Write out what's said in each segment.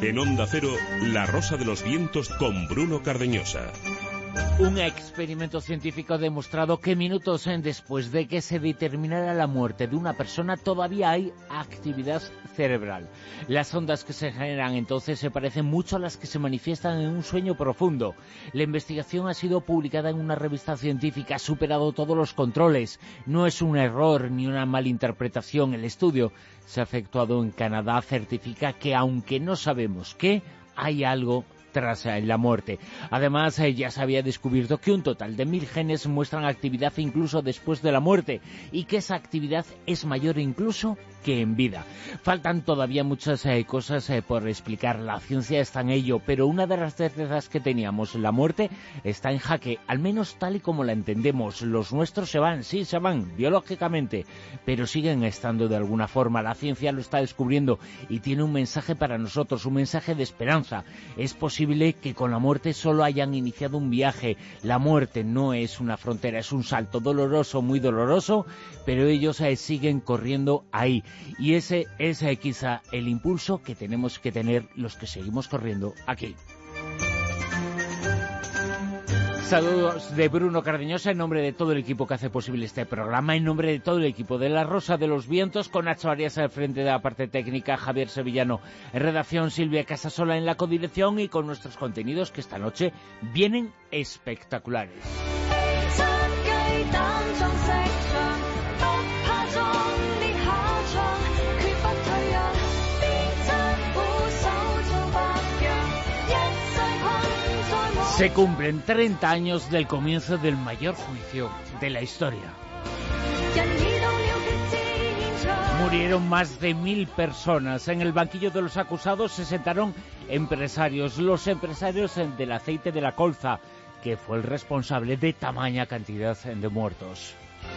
En Onda Cero, La Rosa de los Vientos con Bruno Cardeñosa. Un experimento científico ha demostrado que minutos después de que se determinara la muerte de una persona todavía hay actividad cerebral. Las ondas que se generan entonces se parecen mucho a las que se manifiestan en un sueño profundo. La investigación ha sido publicada en una revista científica, ha superado todos los controles. No es un error ni una malinterpretación. El estudio se ha efectuado en Canadá, certifica que aunque no sabemos qué, hay algo tras la muerte. Además, ya se había descubierto que un total de 1000 genes muestran actividad incluso después de la muerte y que esa actividad es mayor incluso que en vida. Faltan todavía muchas cosas por explicar. La ciencia está en ello, pero una de las certezas que teníamos, la muerte, está en jaque, al menos tal y como la entendemos. Los nuestros se van, sí, se van, biológicamente, pero siguen estando de alguna forma. La ciencia lo está descubriendo y tiene un mensaje para nosotros, un mensaje de esperanza. Es posible que con la muerte solo hayan iniciado un viaje. La muerte no es una frontera, es un salto doloroso, muy doloroso, pero ellos siguen corriendo ahí. Y ese es quizá el impulso que tenemos que tener los que seguimos corriendo aquí. Saludos de Bruno Cardeñosa en nombre de todo el equipo que hace posible este programa, en nombre de todo el equipo de La Rosa de los Vientos, con Nacho Arias al frente de la parte técnica, Javier Sevillano en redacción, Silvia Casasola en la codirección y con nuestros contenidos que esta noche vienen espectaculares. Se cumplen 30 años del comienzo del mayor juicio de la historia. Murieron más de 1000 personas. En el banquillo de los acusados se sentaron empresarios, los empresarios del aceite de la colza, que fue el responsable de tamaña cantidad de muertos.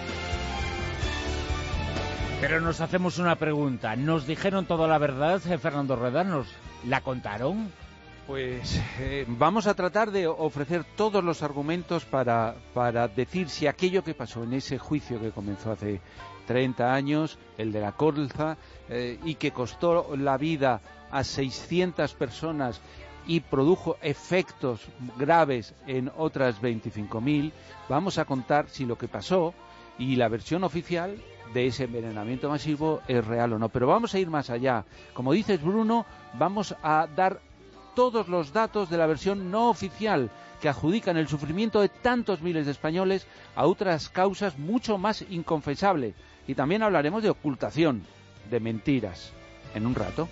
Pero nos hacemos una pregunta. ¿Nos dijeron toda la verdad, Fernando Rueda? ¿Nos la contaron? Pues vamos a tratar de ofrecer todos los argumentos para decir si aquello que pasó en ese juicio que comenzó hace 30 años, el de la colza, y que costó la vida a 600 personas y produjo efectos graves en otras 25.000, vamos a contar si lo que pasó y la versión oficial de ese envenenamiento masivo es real o no. Pero vamos a ir más allá. Como dices, Bruno, vamos a dar todos los datos de la versión no oficial que adjudican el sufrimiento de tantos miles de españoles a otras causas mucho más inconfesables. Y también hablaremos de ocultación, de mentiras, en un rato.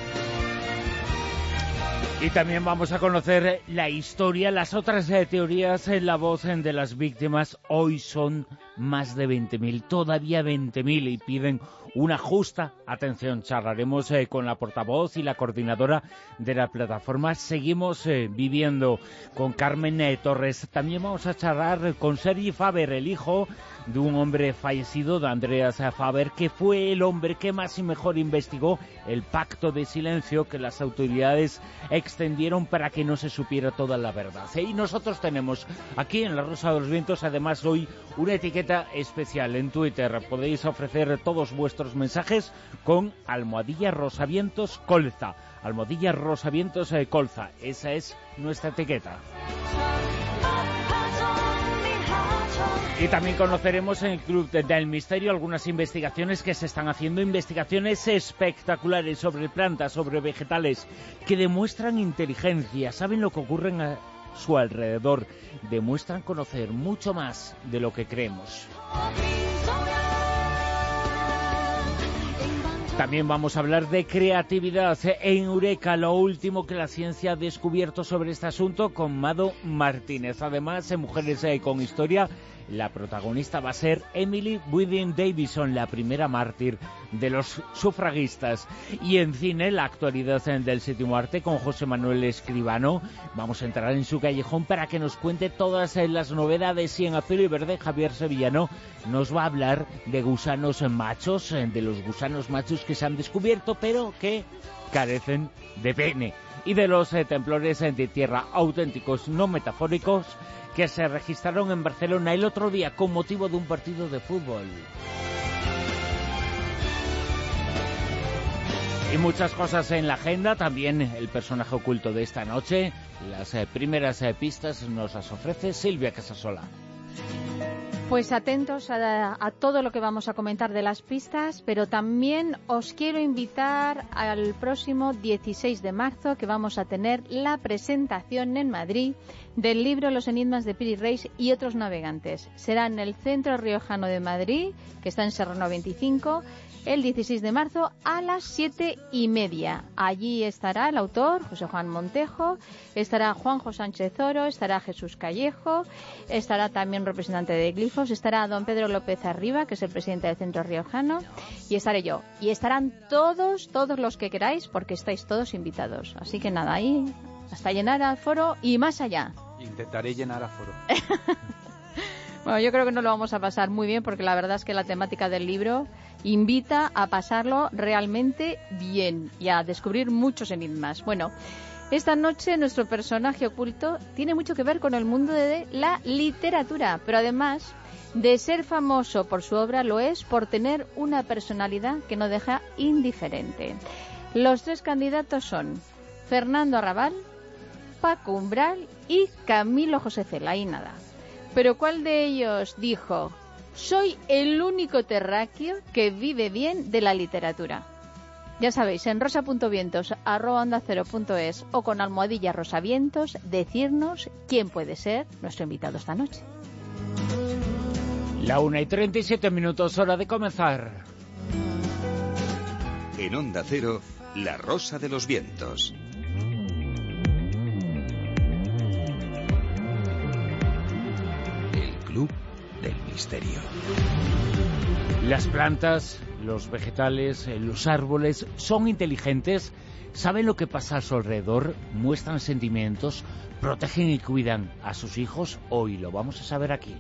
Y también vamos a conocer la historia, las otras teorías en la voz de las víctimas. Hoy son más de 20.000, todavía 20.000, y piden una justa atención. Charlaremos con la portavoz y la coordinadora de la plataforma Seguimos Viviendo, con Carmen Torres. También vamos a charlar con Sergi Faber, el hijo de un hombre fallecido, de Andreas Faber, que fue el hombre que más y mejor investigó el pacto de silencio que las autoridades extendieron para que no se supiera toda la verdad. Y nosotros tenemos aquí en La Rosa de los Vientos, además hoy, una etiqueta especial en Twitter. Podéis ofrecer todos vuestros mensajes con @rosavientoscolza. @rosavientoscolza. Esa es nuestra etiqueta. Y también conoceremos en el Club del Misterio algunas investigaciones que se están haciendo, investigaciones espectaculares sobre plantas, sobre vegetales, que demuestran inteligencia, saben lo que ocurre a su alrededor, demuestran conocer mucho más de lo que creemos. También vamos a hablar de creatividad en Eureka, lo último que la ciencia ha descubierto sobre este asunto, con Mado Martínez. Además, en Mujeres con Historia, la protagonista va a ser Emily Withing Davison, la primera mártir de los sufragistas. Y en cine, la actualidad del séptimo arte con José Manuel Escribano. Vamos a entrar en su callejón para que nos cuente todas las novedades. Y en Azul y Verde, Javier Sevillano nos va a hablar de gusanos machos, de los gusanos machos que se han descubierto, pero que carecen de pene. Y de los temblores de tierra auténticos, no metafóricos, que se registraron en Barcelona el otro día con motivo de un partido de fútbol. Y muchas cosas en la agenda, también el personaje oculto de esta noche. Las primeras pistas nos las ofrece Silvia Casasola. Pues atentos a todo lo que vamos a comentar de las pistas, pero también os quiero invitar al próximo 16 de marzo, que vamos a tener la presentación en Madrid del libro Los enigmas de Piri Reis y otros navegantes. Será en el Centro Riojano de Madrid, que está en Serrano 25, el 16 de marzo a las 7:30. Allí estará el autor, José Juan Montejo, estará Juanjo Sánchez Oro, estará Jesús Callejo, estará también un representante de Glifos, estará don Pedro López Arriba, que es el presidente del Centro Riojano, y estaré yo. Y estarán todos los que queráis, porque estáis todos invitados. Así que nada, ahí hasta llenar aforo y más allá. Intentaré llenar aforo. Bueno, yo creo que no lo vamos a pasar muy bien, porque la verdad es que la temática del libro invita a pasarlo realmente bien y a descubrir muchos enigmas. Bueno, esta noche nuestro personaje oculto tiene mucho que ver con el mundo de la literatura, pero además de ser famoso por su obra, lo es por tener una personalidad que no deja indiferente. Los tres candidatos son Fernando Arrabal, Paco Umbral y Camilo José Cela, y nada. Pero ¿cuál de ellos dijo: soy el único terráqueo que vive bien de la literatura? Ya sabéis, en rosa.vientos@ondacero.es o con almohadilla rosavientos, decirnos quién puede ser nuestro invitado esta noche. 1:37, hora de comenzar. En Onda Cero, La Rosa de los Vientos. Club del Misterio. Las plantas, los vegetales, los árboles son inteligentes, saben lo que pasa a su alrededor, muestran sentimientos, protegen y cuidan a sus hijos. Hoy lo vamos a saber aquí.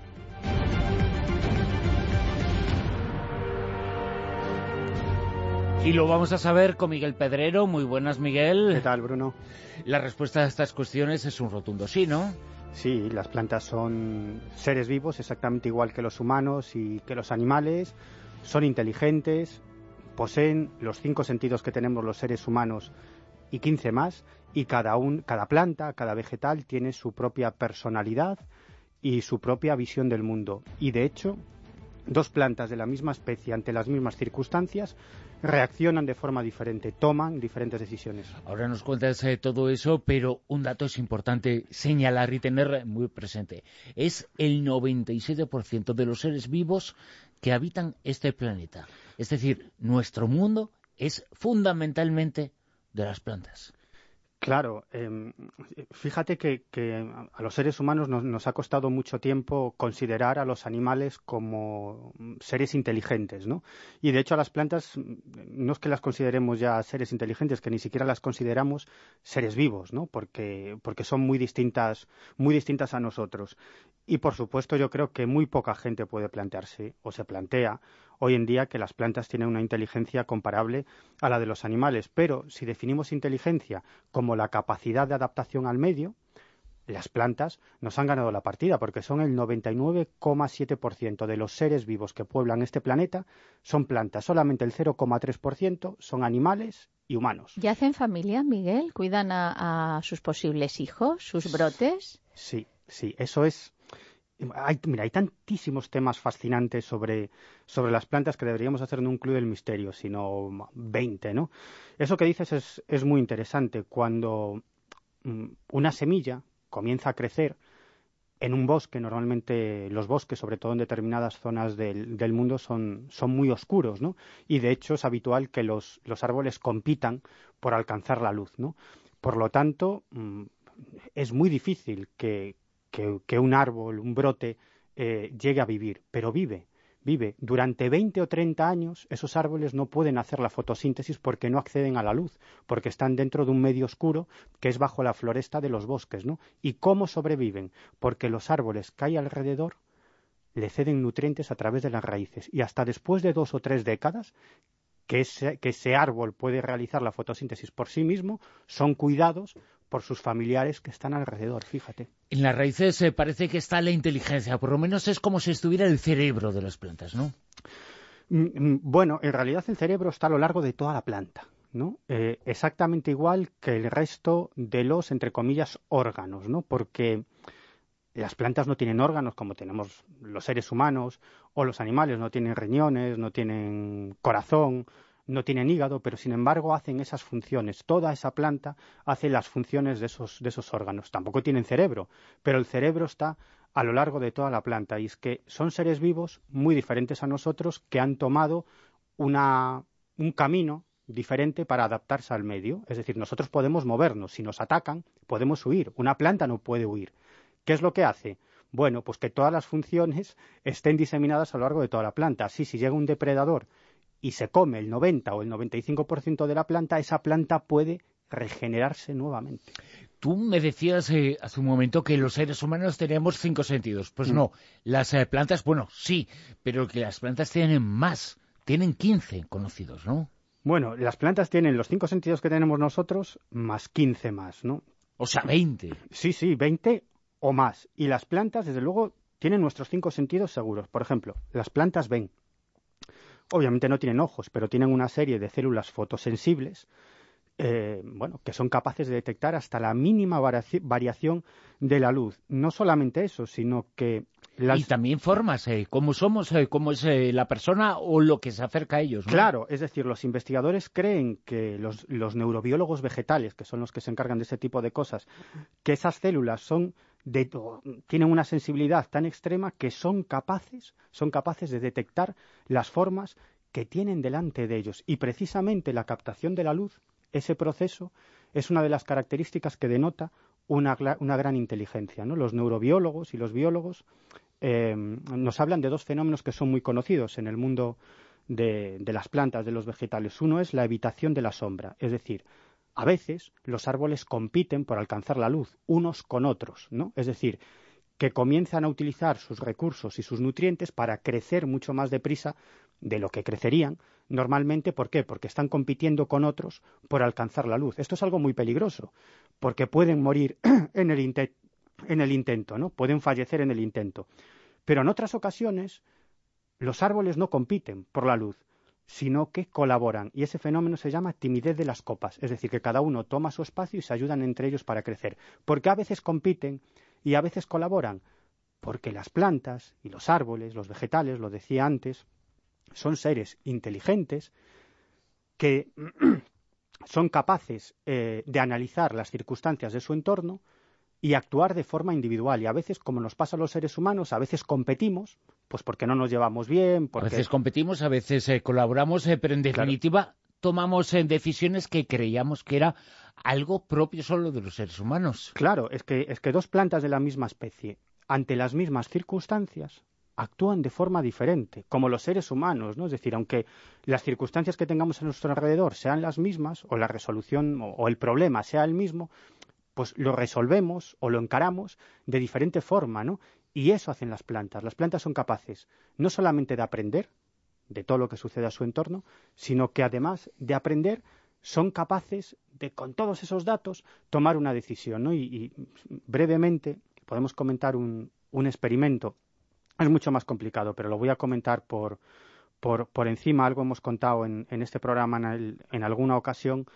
Y lo vamos a saber con Miguel Pedrero. Muy buenas, Miguel. ¿Qué tal, Bruno? La respuesta a estas cuestiones es un rotundo sí, ¿no? Sí, las plantas son seres vivos exactamente igual que los humanos y que los animales, son inteligentes, poseen los 5 sentidos que tenemos los seres humanos y 15 más, y cada planta, cada vegetal tiene su propia personalidad y su propia visión del mundo. Y de hecho, 2 plantas de la misma especie ante las mismas circunstancias reaccionan de forma diferente, toman diferentes decisiones. Ahora nos cuentas todo eso, pero un dato es importante señalar y tener muy presente. Es el 97% de los seres vivos que habitan este planeta. Es decir, nuestro mundo es fundamentalmente de las plantas. Claro, fíjate que a los seres humanos nos ha costado mucho tiempo considerar a los animales como seres inteligentes, ¿no? Y de hecho a las plantas no es que las consideremos ya seres inteligentes, que ni siquiera las consideramos seres vivos, ¿no? Porque son muy distintas a nosotros. Y por supuesto yo creo que muy poca gente puede plantearse o se plantea hoy en día que las plantas tienen una inteligencia comparable a la de los animales, pero si definimos inteligencia como la capacidad de adaptación al medio, las plantas nos han ganado la partida, porque son el 99,7% de los seres vivos que pueblan este planeta son plantas, solamente el 0,3% son animales y humanos. ¿Y hacen familia, Miguel? ¿Cuidan a sus posibles hijos, sus brotes? Sí, eso es. Hay tantísimos temas fascinantes sobre las plantas que deberíamos hacer en un club del misterio, sino 20, ¿no? Eso que dices es muy interesante. Cuando una semilla comienza a crecer en un bosque, normalmente los bosques, sobre todo en determinadas zonas del mundo, son muy oscuros, ¿no? Y de hecho es habitual que los árboles compitan por alcanzar la luz, ¿no? Por lo tanto, es muy difícil que un árbol, un brote, llegue a vivir, pero vive. Durante 20 o 30 años esos árboles no pueden hacer la fotosíntesis porque no acceden a la luz, porque están dentro de un medio oscuro que es bajo la floresta de los bosques, ¿no? ¿Y cómo sobreviven? Porque los árboles que hay alrededor le ceden nutrientes a través de las raíces, y hasta después de 2 o 3 décadas que ese árbol puede realizar la fotosíntesis por sí mismo, son cuidados por sus familiares que están alrededor, fíjate. En las raíces parece que está la inteligencia, por lo menos es como si estuviera el cerebro de las plantas, ¿no? Bueno, en realidad el cerebro está a lo largo de toda la planta. ¿no? Exactamente igual que el resto de los, entre comillas, órganos, ¿no? Porque las plantas no tienen órganos como tenemos los seres humanos, o los animales no tienen riñones, no tienen corazón, no tienen hígado, pero sin embargo hacen esas funciones. Toda esa planta hace las funciones de esos órganos. Tampoco tienen cerebro, pero el cerebro está a lo largo de toda la planta. Y es que son seres vivos muy diferentes a nosotros que han tomado un camino diferente para adaptarse al medio. Es decir, nosotros podemos movernos. Si nos atacan, podemos huir. Una planta no puede huir. ¿Qué es lo que hace? Bueno, pues que todas las funciones estén diseminadas a lo largo de toda la planta. Así, si llega un depredador y se come el 90 o el 95% de la planta, esa planta puede regenerarse nuevamente. Tú me decías hace un momento que los seres humanos tenemos 5 sentidos. Pues no, las plantas, bueno, sí, pero que las plantas tienen más, tienen 15 conocidos, ¿no? Bueno, las plantas tienen los 5 sentidos que tenemos nosotros, más 15 más, ¿no? O sea, 20. Sí, 20 o más. Y las plantas, desde luego, tienen nuestros 5 sentidos seguros. Por ejemplo, las plantas ven. Obviamente no tienen ojos, pero tienen una serie de células fotosensibles que son capaces de detectar hasta la mínima variación de la luz. No solamente eso, sino que... Y también formas, cómo somos, cómo es la persona o lo que se acerca a ellos, ¿no? Claro, es decir, los investigadores creen que los neurobiólogos vegetales, que son los que se encargan de ese tipo de cosas, que esas células tienen una sensibilidad tan extrema que son capaces de detectar las formas que tienen delante de ellos. Y precisamente la captación de la luz, ese proceso, es una de las características que denota una gran inteligencia, ¿no? Los neurobiólogos y los biólogos nos hablan de 2 fenómenos que son muy conocidos en el mundo de las plantas, de los vegetales. Uno es la evitación de la sombra, es decir, a veces los árboles compiten por alcanzar la luz unos con otros, ¿no? Es decir, que comienzan a utilizar sus recursos y sus nutrientes para crecer mucho más deprisa de lo que crecerían normalmente. ¿Por qué? Porque están compitiendo con otros por alcanzar la luz. Esto es algo muy peligroso, porque pueden morir en el intento, ¿no? Pueden fallecer en el intento. Pero en otras ocasiones los árboles no compiten por la luz, sino que colaboran. Y ese fenómeno se llama timidez de las copas. Es decir, que cada uno toma su espacio y se ayudan entre ellos para crecer. Porque a veces compiten y a veces colaboran. Porque las plantas y los árboles, los vegetales, lo decía antes, son seres inteligentes que son capaces de analizar las circunstancias de su entorno y actuar de forma individual. Y a veces, como nos pasa a los seres humanos, a veces competimos, pues porque no nos llevamos bien. Porque... A veces competimos, a veces colaboramos, pero en definitiva tomamos decisiones que creíamos que era algo propio solo de los seres humanos. Claro, es que 2 plantas de la misma especie, ante las mismas circunstancias, actúan de forma diferente, como los seres humanos, ¿no? Es decir, aunque las circunstancias que tengamos a nuestro alrededor sean las mismas, o la resolución o el problema sea el mismo, pues lo resolvemos o lo encaramos de diferente forma, ¿no? Y eso hacen las plantas. Las plantas son capaces no solamente de aprender de todo lo que sucede a su entorno, sino que además de aprender son capaces de, con todos esos datos, tomar una decisión, ¿no? Y brevemente podemos comentar un experimento. Es mucho más complicado, pero lo voy a comentar por encima. Algo hemos contado en este programa en alguna ocasión.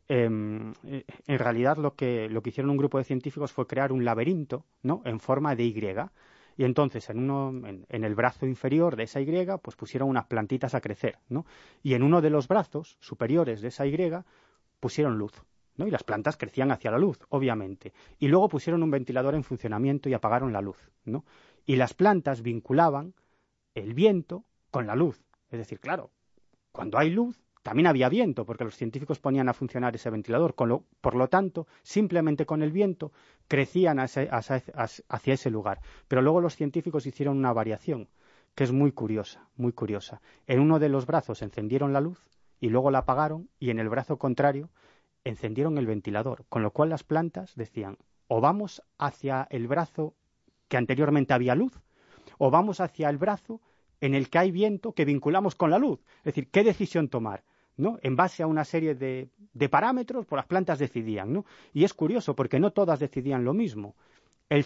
En realidad lo que hicieron un grupo de científicos fue crear un laberinto, ¿no?, en forma de Y. Y entonces en el brazo inferior de esa Y pues pusieron unas plantitas a crecer, ¿no? Y en uno de los brazos superiores de esa Y pusieron luz, ¿no? Y las plantas crecían hacia la luz, obviamente. Y luego pusieron un ventilador en funcionamiento y apagaron la luz, ¿no? Y las plantas vinculaban el viento con la luz. Es decir, claro, cuando hay luz también había viento, porque los científicos ponían a funcionar ese ventilador. Por lo tanto, simplemente con el viento crecían hacia ese lugar. Pero luego los científicos hicieron una variación, que es muy curiosa, muy curiosa. En uno de los brazos encendieron la luz y luego la apagaron, y en el brazo contrario encendieron el ventilador. Con lo cual las plantas decían, o vamos hacia el brazo que anteriormente había luz, o vamos hacia el brazo en el que hay viento que vinculamos con la luz. Es decir, ¿qué decisión tomar?, ¿no? En base a una serie de parámetros, pues las plantas decidían, ¿no? Y es curioso porque no todas decidían lo mismo. El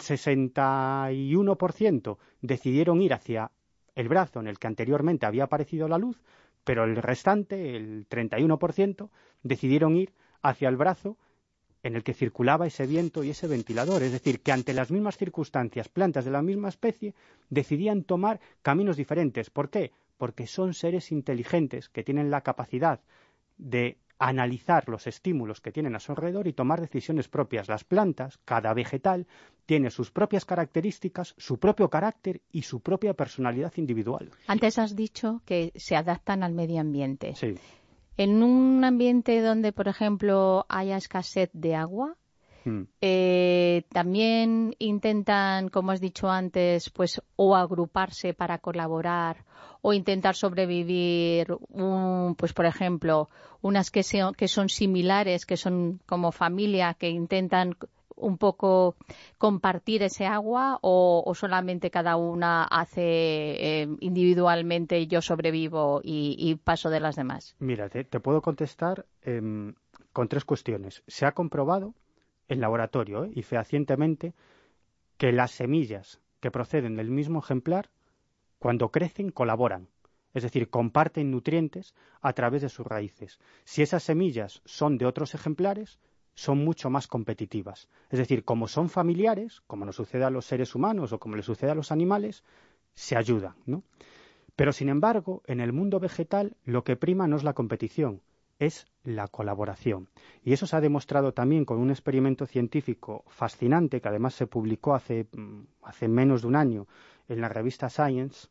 61% decidieron ir hacia el brazo en el que anteriormente había aparecido la luz, pero el restante, el 31%, decidieron ir hacia el brazo en el que circulaba ese viento y ese ventilador. Es decir, que ante las mismas circunstancias, plantas de la misma especie decidían tomar caminos diferentes. ¿Por qué? Porque son seres inteligentes que tienen la capacidad de analizar los estímulos que tienen a su alrededor y tomar decisiones propias. Las plantas, cada vegetal, tiene sus propias características, su propio carácter y su propia personalidad individual. Antes has dicho que se adaptan al medio ambiente. Sí. En un ambiente donde, por ejemplo, haya escasez de agua, también intentan, como has dicho antes, pues o agruparse para colaborar o intentar sobrevivir, pues por ejemplo, unas que son similares, que son como familia, que intentan un poco compartir ese agua, o solamente cada una hace individualmente yo sobrevivo y paso de las demás. Mira, te puedo contestar con 3 cuestiones. Se ha comprobado en laboratorio y fehacientemente que las semillas que proceden del mismo ejemplar, cuando crecen, colaboran. Es decir, comparten nutrientes a través de sus raíces. Si esas semillas son de otros ejemplares, son mucho más competitivas. Es decir, como son familiares, como nos sucede a los seres humanos o como le sucede a los animales, se ayudan, ¿no? Pero, sin embargo, en el mundo vegetal lo que prima no es la competición, es la colaboración. Y eso se ha demostrado también con un experimento científico fascinante que además se publicó hace menos de un año en la revista Science,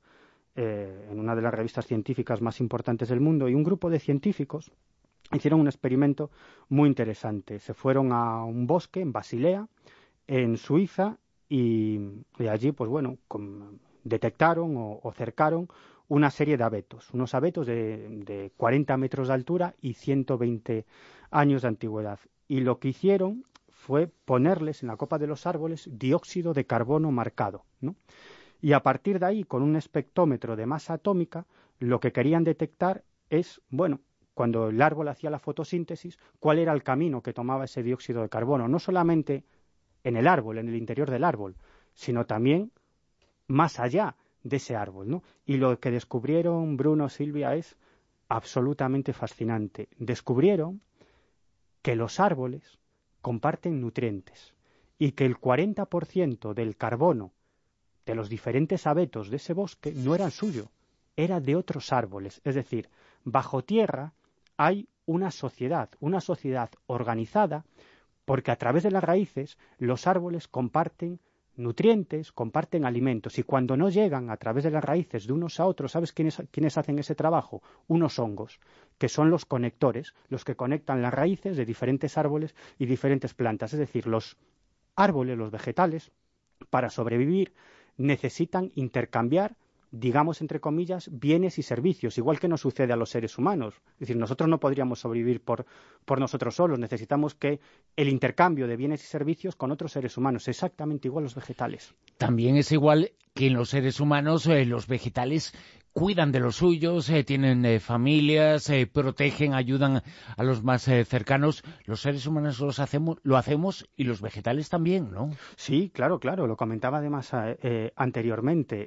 en una de las revistas científicas más importantes del mundo, y un grupo de científicos hicieron un experimento muy interesante. Se fueron a un bosque en Basilea, en Suiza, y allí, pues bueno, detectaron o cercaron una serie de abetos, unos abetos de 40 metros de altura y 120 años de antigüedad. Y lo que hicieron fue ponerles en la copa de los árboles dióxido de carbono marcado, ¿no? Y a partir de ahí, con un espectrómetro de masa atómica, lo que querían detectar es, bueno, cuando el árbol hacía la fotosíntesis, cuál era el camino que tomaba ese dióxido de carbono, no solamente en el árbol, en el interior del árbol, sino también más allá de ese árbol, ¿no? Y lo que descubrieron Bruno, Silvia, es absolutamente fascinante. Descubrieron que los árboles comparten nutrientes y que el 40% del carbono de los diferentes abetos de ese bosque no eran suyo, era de otros árboles. Es decir, bajo tierra hay una sociedad organizada, porque a través de las raíces los árboles comparten nutrientes, comparten alimentos, y cuando no llegan a través de las raíces de unos a otros, ¿sabes quiénes hacen ese trabajo? Unos hongos, que son los conectores, los que conectan las raíces de diferentes árboles y diferentes plantas. Es decir, los árboles, los vegetales, para sobrevivir, necesitan intercambiar, digamos entre comillas, bienes y servicios, igual que nos sucede a los seres humanos. Es decir, nosotros no podríamos sobrevivir por nosotros solos, necesitamos que el intercambio de bienes y servicios con otros seres humanos, exactamente igual los vegetales. También es igual que en los seres humanos, los vegetales cuidan de los suyos, tienen familias, protegen, ayudan a los más cercanos. Los seres humanos lo hacemos y los vegetales también, ¿no? Sí, claro, lo comentaba además anteriormente.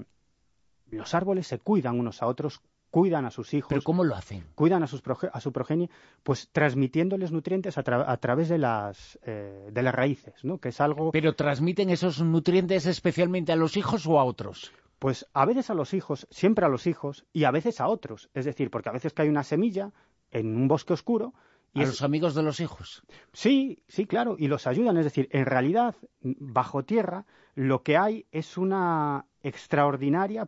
Los árboles se cuidan unos a otros, cuidan a sus hijos. ¿Pero cómo lo hacen? Cuidan a su progenie, pues transmitiéndoles nutrientes a través de las raíces, ¿no? Que es algo... ¿Pero transmiten esos nutrientes especialmente a los hijos o a otros? Pues a veces a los hijos, siempre a los hijos, y a veces a otros. Es decir, porque a veces cae una semilla en un bosque oscuro... ¿A los amigos de los hijos? Sí, claro, y los ayudan. Es decir, en realidad, bajo tierra, lo que hay es una extraordinaria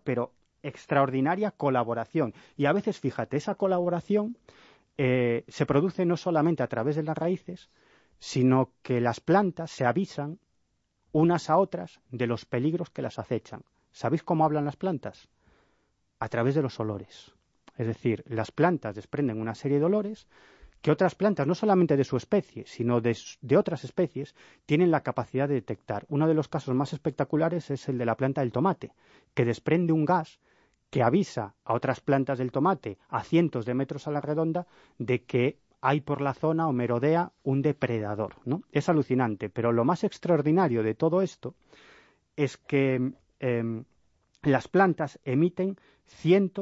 colaboración. Y a veces, fíjate, esa colaboración se produce no solamente a través de las raíces, sino que las plantas se avisan unas a otras de los peligros que las acechan. ¿Sabéis cómo hablan las plantas? A través de los olores. Es decir, las plantas desprenden una serie de olores que otras plantas, no solamente de su especie, sino de otras especies, tienen la capacidad de detectar. Uno de los casos más espectaculares es el de la planta del tomate, que desprende un gas que avisa a otras plantas del tomate a cientos de metros a la redonda de que hay por la zona o merodea un depredador, ¿no? Es alucinante, pero lo más extraordinario de todo esto es que las plantas emiten cientos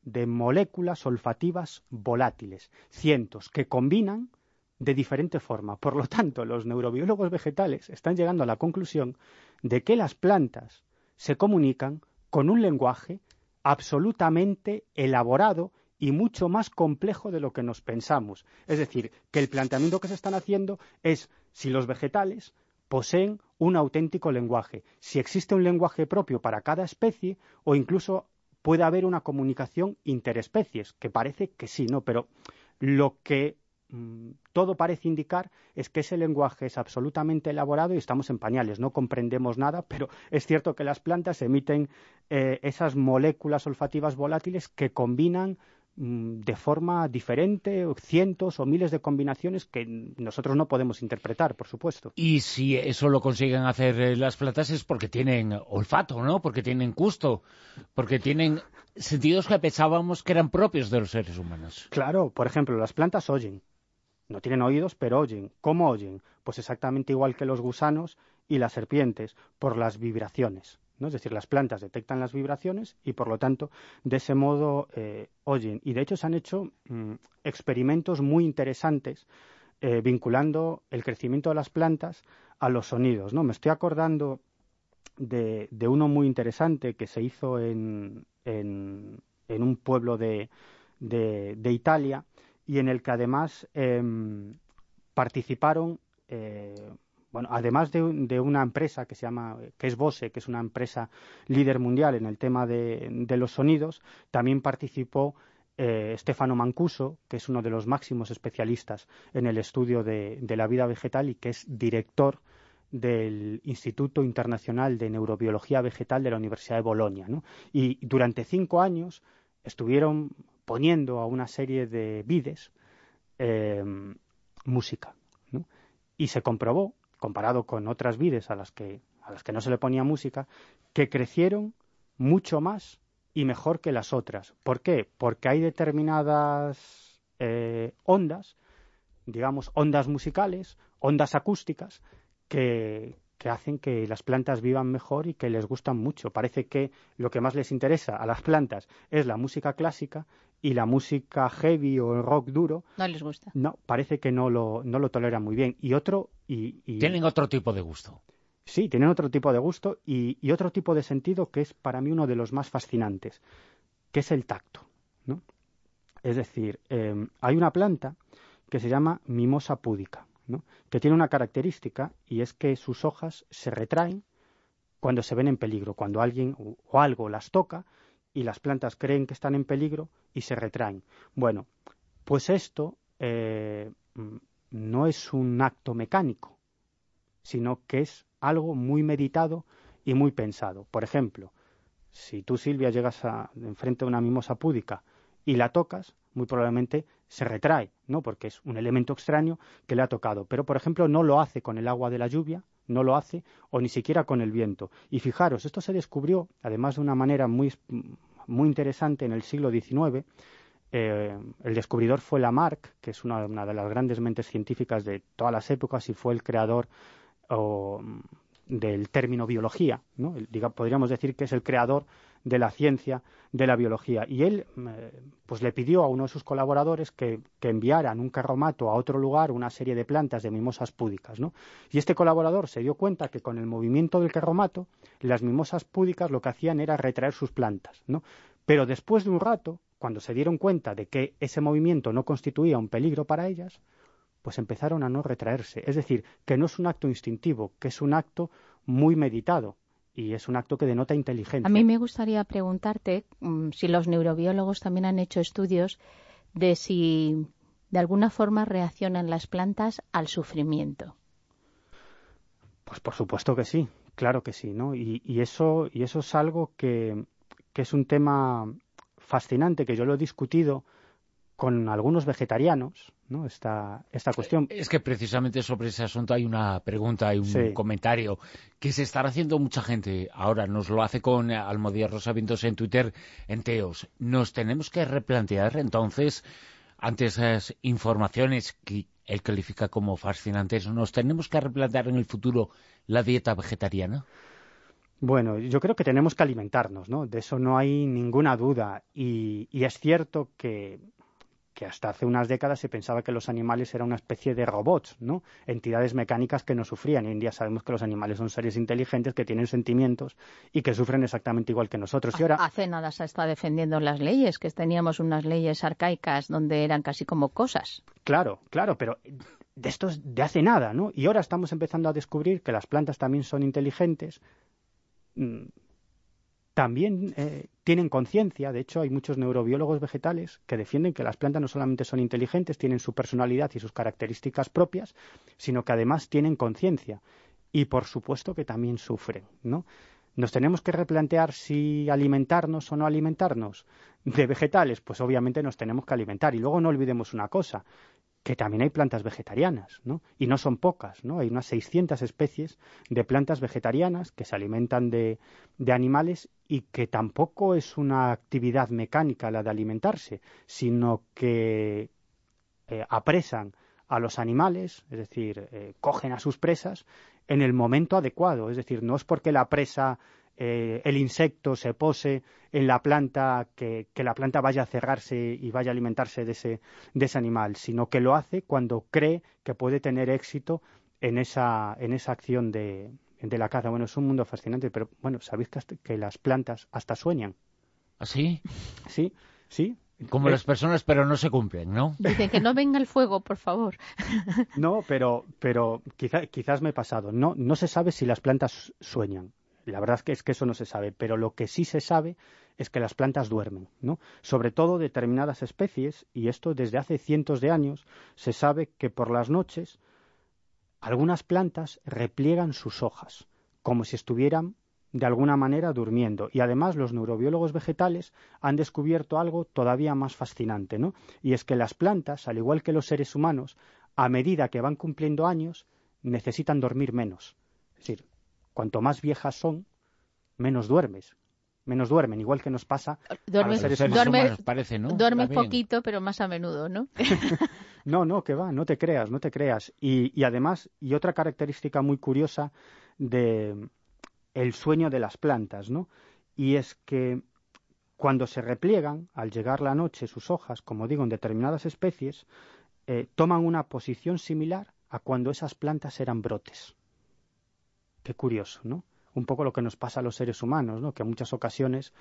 de moléculas olfativas volátiles, cientos, que combinan de diferente forma. Por lo tanto, los neurobiólogos vegetales están llegando a la conclusión de que las plantas se comunican con un lenguaje absolutamente elaborado y mucho más complejo de lo que nos pensamos. Es decir, que el planteamiento que se están haciendo es si los vegetales poseen un auténtico lenguaje, si existe un lenguaje propio para cada especie o incluso puede haber una comunicación interespecies, que parece que sí, ¿no? Pero lo que todo parece indicar es que ese lenguaje es absolutamente elaborado y estamos en pañales, no comprendemos nada, pero es cierto que las plantas emiten esas moléculas olfativas volátiles que combinan de forma diferente, cientos o miles de combinaciones que nosotros no podemos interpretar, por supuesto. Y si eso lo consiguen hacer las plantas es porque tienen olfato, ¿no? Porque tienen gusto, porque tienen sentidos que pensábamos que eran propios de los seres humanos. Claro, por ejemplo, las plantas oyen. No tienen oídos, pero oyen. ¿Cómo oyen? Pues exactamente igual que los gusanos y las serpientes, por las vibraciones, ¿no? Es decir, las plantas detectan las vibraciones y, por lo tanto, de ese modo oyen. Y, de hecho, se han hecho experimentos muy interesantes vinculando el crecimiento de las plantas a los sonidos, ¿no? Me estoy acordando de uno muy interesante que se hizo en un pueblo de Italia, y en el que además participaron, además de una empresa que es Bose, que es una empresa líder mundial en el tema de los sonidos, también participó Stefano Mancuso, que es uno de los máximos especialistas en el estudio de la vida vegetal y que es director del Instituto Internacional de Neurobiología Vegetal de la Universidad de Bolonia, ¿no? Y durante 5 años estuvieron poniendo a una serie de vides música, ¿no? Y se comprobó, comparado con otras vides a las que no se le ponía música, que crecieron mucho más y mejor que las otras. ¿Por qué? Porque hay determinadas ondas, digamos ondas musicales, ondas acústicas, que hacen que las plantas vivan mejor y que les gustan mucho. Parece que lo que más les interesa a las plantas es la música clásica y la música heavy o el rock duro. No les gusta. No, parece que no lo toleran muy bien. Tienen otro tipo de gusto. Sí, tienen otro tipo de gusto y otro tipo de sentido que es para mí uno de los más fascinantes, que es el tacto, ¿no? Es decir, hay una planta que se llama mimosa púdica, ¿no? Que tiene una característica y es que sus hojas se retraen cuando se ven en peligro, cuando alguien o algo las toca y las plantas creen que están en peligro y se retraen. Bueno, pues esto no es un acto mecánico, sino que es algo muy meditado y muy pensado. Por ejemplo, si tú, Silvia, llegas enfrente de una mimosa púdica y la tocas, muy probablemente se retrae, ¿no? Porque es un elemento extraño que le ha tocado. Pero, por ejemplo, no lo hace con el agua de la lluvia, no lo hace, o ni siquiera con el viento. Y fijaros, esto se descubrió, además de una manera muy interesante en el siglo XIX. El descubridor fue Lamarck, que es una de las grandes mentes científicas de todas las épocas y fue el creador del término biología, ¿no? Podríamos decir que es el creador de la ciencia de la biología. Y él pues le pidió a uno de sus colaboradores que enviaran un carromato a otro lugar una serie de plantas de mimosas púdicas, ¿no? Y este colaborador se dio cuenta que con el movimiento del carromato las mimosas púdicas lo que hacían era retraer sus plantas, ¿no? Pero después de un rato, cuando se dieron cuenta de que ese movimiento no constituía un peligro para ellas, pues empezaron a no retraerse. Es decir, que no es un acto instintivo, que es un acto muy meditado y es un acto que denota inteligencia. A mí me gustaría preguntarte si los neurobiólogos también han hecho estudios de si de alguna forma reaccionan las plantas al sufrimiento. Pues por supuesto que sí, claro que sí, ¿no? Y eso es algo que es un tema fascinante, que yo lo he discutido con algunos vegetarianos, ¿no? Esta cuestión. Es que precisamente sobre ese asunto hay una pregunta, hay un comentario que se estará haciendo mucha gente. Ahora nos lo hace con Almodía Rosa Vientos en Twitter, en Teos. Nos tenemos que replantear entonces, ante esas informaciones que él califica como fascinantes, nos tenemos que replantear en el futuro la dieta vegetariana. Bueno, yo creo que tenemos que alimentarnos, ¿no? De eso no hay ninguna duda. Y es cierto que hasta hace unas décadas se pensaba que los animales eran una especie de robots, ¿no? Entidades mecánicas que no sufrían. Y hoy en día sabemos que los animales son seres inteligentes que tienen sentimientos y que sufren exactamente igual que nosotros. Y ahora... Hace nada se está defendiendo las leyes, que teníamos unas leyes arcaicas donde eran casi como cosas. Claro, pero de esto es de hace nada, ¿no? Y ahora estamos empezando a descubrir que las plantas también son inteligentes, también tienen conciencia. De hecho, hay muchos neurobiólogos vegetales que defienden que las plantas no solamente son inteligentes, tienen su personalidad y sus características propias, sino que además tienen conciencia. Y por supuesto que también sufren, ¿no? ¿Nos tenemos que replantear si alimentarnos o no alimentarnos de vegetales? Pues obviamente nos tenemos que alimentar. Y luego no olvidemos una cosa, que también hay plantas vegetarianas, ¿no? Y no son pocas, ¿no? Hay unas 600 especies de plantas vegetarianas que se alimentan de animales y que tampoco es una actividad mecánica la de alimentarse, sino que apresan a los animales, es decir, cogen a sus presas en el momento adecuado. Es decir, no es porque la presa, el insecto se pose en la planta, que la planta vaya a cerrarse y vaya a alimentarse de ese animal, sino que lo hace cuando cree que puede tener éxito en esa acción de la caza. Bueno, es un mundo fascinante, pero bueno, ¿sabéis que las plantas hasta sueñan? ¿Ah, sí? Sí. Como las personas, pero no se cumplen, ¿no? Dicen que no venga el fuego, por favor. No, pero quizás me he pasado. No se sabe si las plantas sueñan. La verdad es que eso no se sabe, pero lo que sí se sabe es que las plantas duermen, ¿no? Sobre todo determinadas especies, y esto desde hace cientos de años, se sabe que por las noches algunas plantas repliegan sus hojas, como si estuvieran de alguna manera durmiendo. Y además los neurobiólogos vegetales han descubierto algo todavía más fascinante, ¿no? Y es que las plantas, al igual que los seres humanos, a medida que van cumpliendo años, necesitan dormir menos. Es decir, cuanto más viejas son, menos duermen, igual que nos pasa a los seres humanos. Parece, ¿no? Duermes poquito, pero más a menudo, ¿no? No, que va, no te creas. Y además, y otra característica muy curiosa de el sueño de las plantas, ¿no? Y es que cuando se repliegan, al llegar la noche, sus hojas, como digo, en determinadas especies, toman una posición similar a cuando esas plantas eran brotes. Qué curioso, ¿no? Un poco lo que nos pasa a los seres humanos, ¿no? Que en muchas ocasiones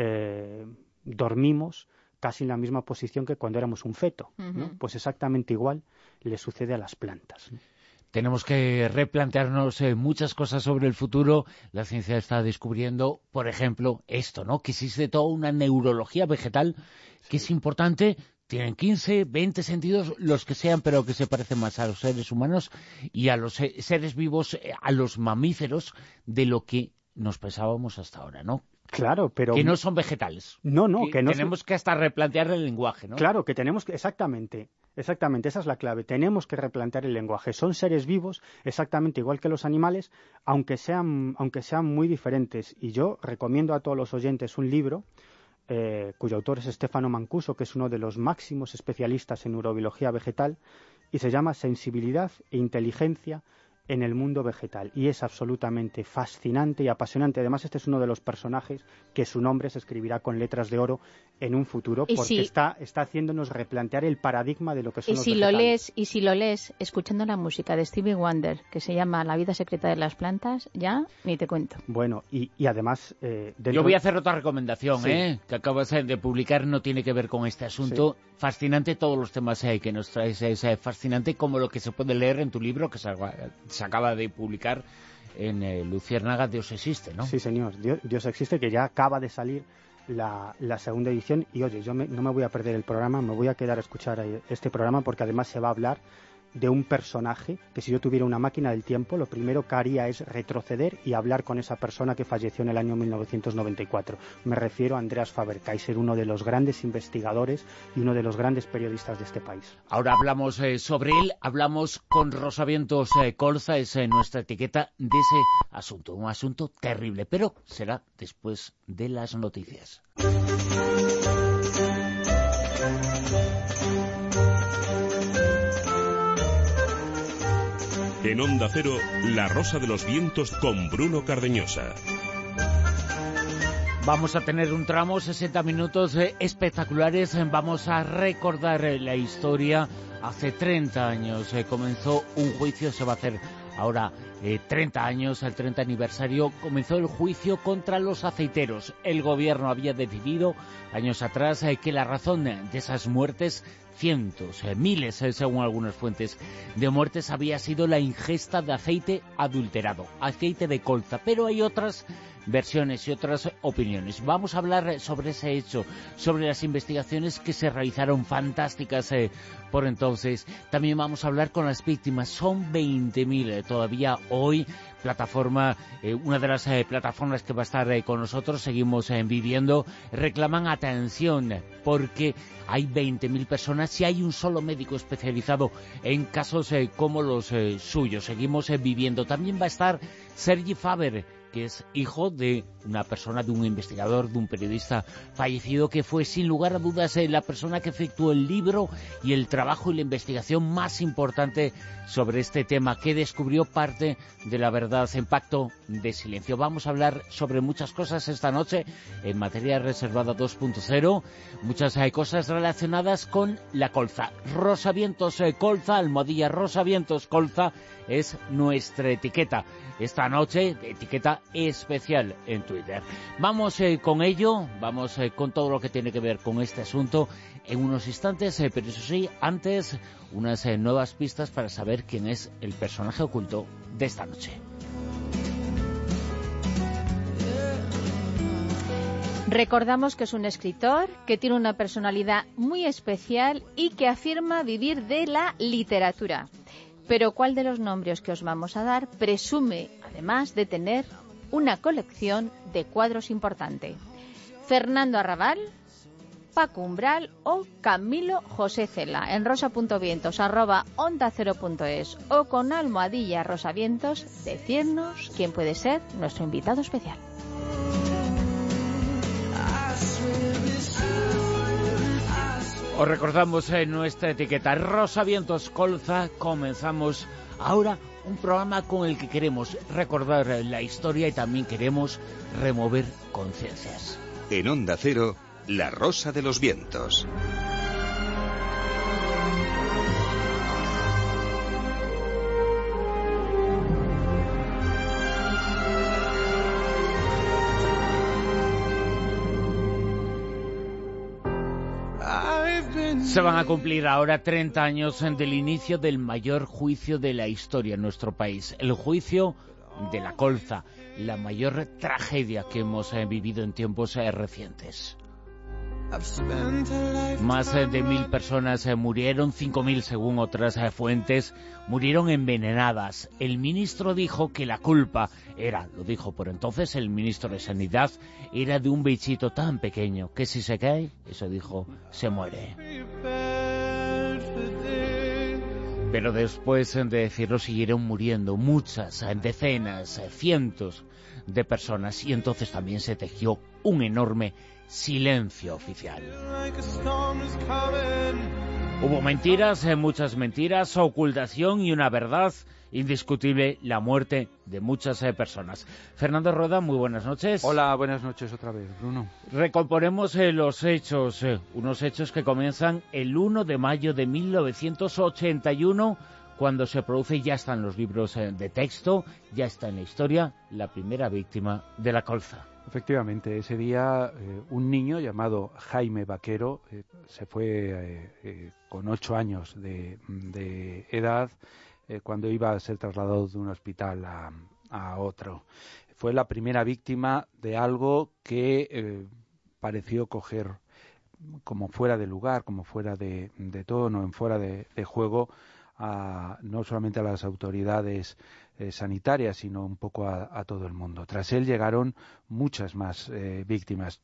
dormimos casi en la misma posición que cuando éramos un feto, ¿no? Pues exactamente igual le sucede a las plantas, ¿no? Tenemos que replantearnos muchas cosas sobre el futuro. La ciencia está descubriendo, por ejemplo, esto, ¿no? Que existe toda una neurología vegetal que es importante. Tienen 15, 20 sentidos, los que sean, pero que se parecen más a los seres humanos y a los seres vivos, a los mamíferos, de lo que nos pensábamos hasta ahora, ¿no? Claro, pero... Que no son vegetales. No, que no... Tenemos que hasta replantear el lenguaje, ¿no? Claro, que tenemos que... Exactamente, esa es la clave. Tenemos que replantear el lenguaje. Son seres vivos, exactamente igual que los animales, aunque sean muy diferentes. Y yo recomiendo a todos los oyentes un libro cuyo autor es Stefano Mancuso, que es uno de los máximos especialistas en neurobiología vegetal, y se llama Sensibilidad e Inteligencia en el mundo vegetal. Y es absolutamente fascinante y apasionante. Además, este es uno de los personajes que su nombre se escribirá con letras de oro en un futuro, porque está haciéndonos replantear el paradigma de lo que son los vegetales. Y si lo lees escuchando la música de Stevie Wonder, que se llama La vida secreta de las plantas, ya ni te cuento. Bueno, y además... Yo voy a hacer otra recomendación, que acabas de publicar, no tiene que ver con este asunto. Sí. Fascinante, todos los temas que nos traes es fascinante, como lo que se puede leer en tu libro, que se acaba de publicar en Luciérnaga, Dios existe, ¿no? Sí, señor, Dios existe, que ya acaba de salir la segunda edición. Y oye, yo no me voy a perder el programa, me voy a quedar a escuchar este programa, porque además se va a hablar de un personaje que, si yo tuviera una máquina del tiempo, lo primero que haría es retroceder y hablar con esa persona que falleció en el año 1994. Me refiero a Andreas Faber-Kaiser, uno de los grandes investigadores y uno de los grandes periodistas de este país. Ahora hablamos sobre él, hablamos con Rosa Vientos Colza, es nuestra etiqueta de ese asunto, un asunto terrible, pero será después de las noticias. En Onda Cero, La Rosa de los Vientos con Bruno Cardeñosa. Vamos a tener un tramo, 60 minutos espectaculares. Vamos a recordar la historia. Hace 30 años comenzó un juicio, se va a hacer ahora 30 años, el 30 aniversario, comenzó el juicio contra los aceiteros. El gobierno había decidido años atrás que la razón de esas muertes, cientos, miles, según algunas fuentes, de muertes había sido la ingesta de aceite adulterado, aceite de colza. Pero hay otras versiones y otras opiniones. Vamos a hablar sobre ese hecho, sobre las investigaciones que se realizaron fantásticas por entonces. También vamos a hablar con las víctimas. Son 20.000 todavía hoy. Plataforma, una de las plataformas que va a estar con nosotros, seguimos viviendo, reclaman atención porque hay 20.000 personas y hay un solo médico especializado en casos como los suyos. Seguimos viviendo. También va a estar Sergi Faber, que es hijo de una persona, de un investigador, de un periodista fallecido, que fue sin lugar a dudas la persona que efectuó el libro y el trabajo y la investigación más importante sobre este tema, que descubrió parte de la verdad en Pacto de Silencio. Vamos a hablar sobre muchas cosas esta noche en materia reservada 2.0, muchas cosas relacionadas con la colza. Rosa Vientos Colza, almohadilla Rosa Vientos Colza es nuestra etiqueta. Esta noche, etiqueta especial en Twitter. Vamos con ello, vamos con todo lo que tiene que ver con este asunto en unos instantes, pero eso sí, antes unas nuevas pistas para saber quién es el personaje oculto de esta noche. Recordamos que es un escritor que tiene una personalidad muy especial y que afirma vivir de la literatura. Pero ¿cuál de los nombres que os vamos a dar presume, además, de tener una colección de cuadros importante? ¿Fernando Arrabal, Paco Umbral o Camilo José Cela? En rosa.vientos @onda0.es o con almohadilla rosavientos, decirnos quién puede ser nuestro invitado especial. Os recordamos nuestra etiqueta Rosa Vientos Colza. Comenzamos ahora un programa con el que queremos recordar la historia y también queremos remover conciencias. En Onda Cero, La Rosa de los Vientos. Se van a cumplir ahora 30 años del inicio del mayor juicio de la historia en nuestro país. El juicio de la colza, la mayor tragedia que hemos vivido en tiempos recientes. Más de 1.000 personas murieron, 5.000 según otras fuentes, murieron envenenadas. El ministro dijo que la culpa era, lo dijo por entonces el ministro de Sanidad, era de un bichito tan pequeño que si se cae, eso dijo, se muere. Pero después de decirlo siguieron muriendo muchas, decenas, cientos de personas y entonces también se tejió un enorme silencio oficial. Hubo mentiras, muchas mentiras, ocultación y una verdad indiscutible, la muerte de muchas personas. Fernando Roda, muy buenas noches. Hola, buenas noches otra vez, Bruno. Recomponemos los hechos, unos hechos que comienzan el 1 de mayo de 1981, cuando se produce, ya están los libros de texto, ya está en la historia, la primera víctima de la colza. Efectivamente, ese día un niño llamado Jaime Vaquero se fue con 8 años de edad cuando iba a ser trasladado de un hospital a otro. Fue la primera víctima de algo que pareció coger como fuera de lugar, como fuera de tono, en fuera de juego, no solamente a las autoridades sanitarias, sino un poco a todo el mundo. Tras él llegaron muchas más víctimas.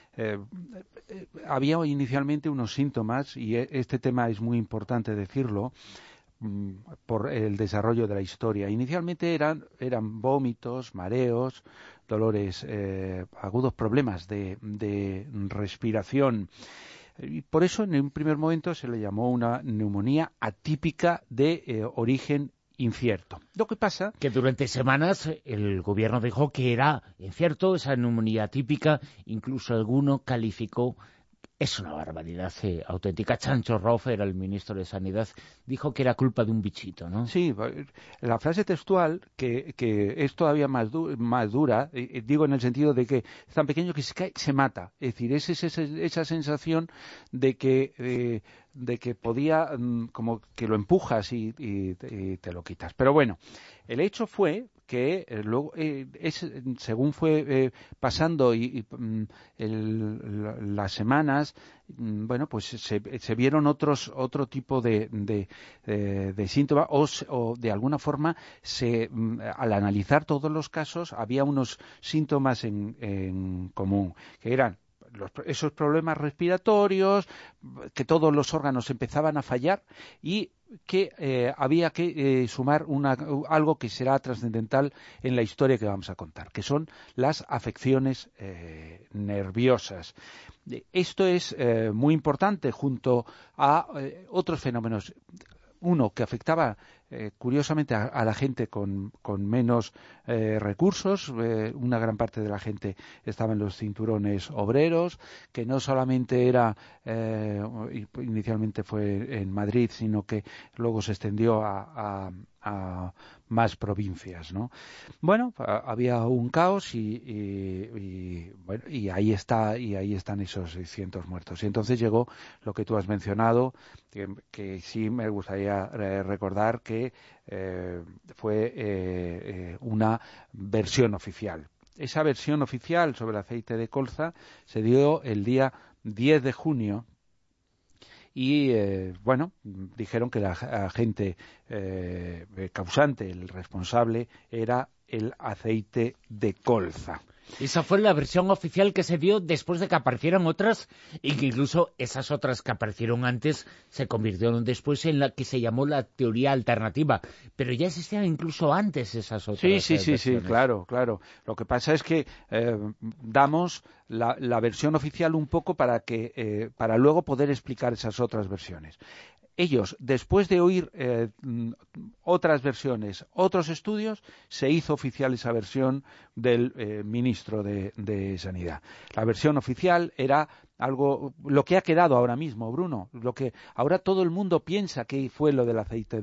Había inicialmente unos síntomas, y este tema es muy importante decirlo, por el desarrollo de la historia. Inicialmente eran vómitos, mareos, dolores agudos, problemas de respiración. Y por eso en un primer momento se le llamó una neumonía atípica de origen incierto. Lo que pasa... Que durante semanas el gobierno dijo que era incierto, esa neumonía típica, incluso alguno calificó... Es una barbaridad auténtica. Chancho Roff era el ministro de Sanidad, dijo que era culpa de un bichito, ¿no? Sí, la frase textual, que es todavía más dura, digo en el sentido de que es tan pequeño que se mata. Es decir, es esa sensación de que podía, como que lo empujas y te lo quitas. Pero bueno, el hecho fue que luego, según fue pasando las semanas, bueno, pues se vieron otro tipo de síntomas o de alguna forma al analizar todos los casos había unos síntomas en común, que eran esos problemas respiratorios, que todos los órganos empezaban a fallar y que había que sumar algo que será trascendental en la historia que vamos a contar, que son las afecciones nerviosas. Esto es muy importante junto a otros fenómenos. Uno que afectaba curiosamente a la gente con menos recursos. Una gran parte de la gente estaba en los cinturones obreros, que no solamente era, inicialmente fue en Madrid, sino que luego se extendió a más provincias, ¿no? Bueno, había un caos bueno, y ahí están esos 600 muertos. Y entonces llegó lo que tú has mencionado, que sí me gustaría recordar que fue una versión oficial. Esa versión oficial sobre el aceite de colza se dio el día 10 de junio y, bueno, dijeron que el agente causante, el responsable, era el aceite de colza. Esa fue la versión oficial que se dio después de que aparecieran otras y que incluso esas otras que aparecieron antes se convirtieron después en la que se llamó la teoría alternativa. Pero ya existían incluso antes esas otras versiones. Sí, claro. Lo que pasa es que damos la versión oficial un poco para luego poder explicar esas otras versiones. Ellos, después de oír otras versiones, otros estudios, se hizo oficial esa versión del ministro de Sanidad. La versión oficial era lo que ha quedado ahora mismo, Bruno, lo que ahora todo el mundo piensa que fue lo del aceite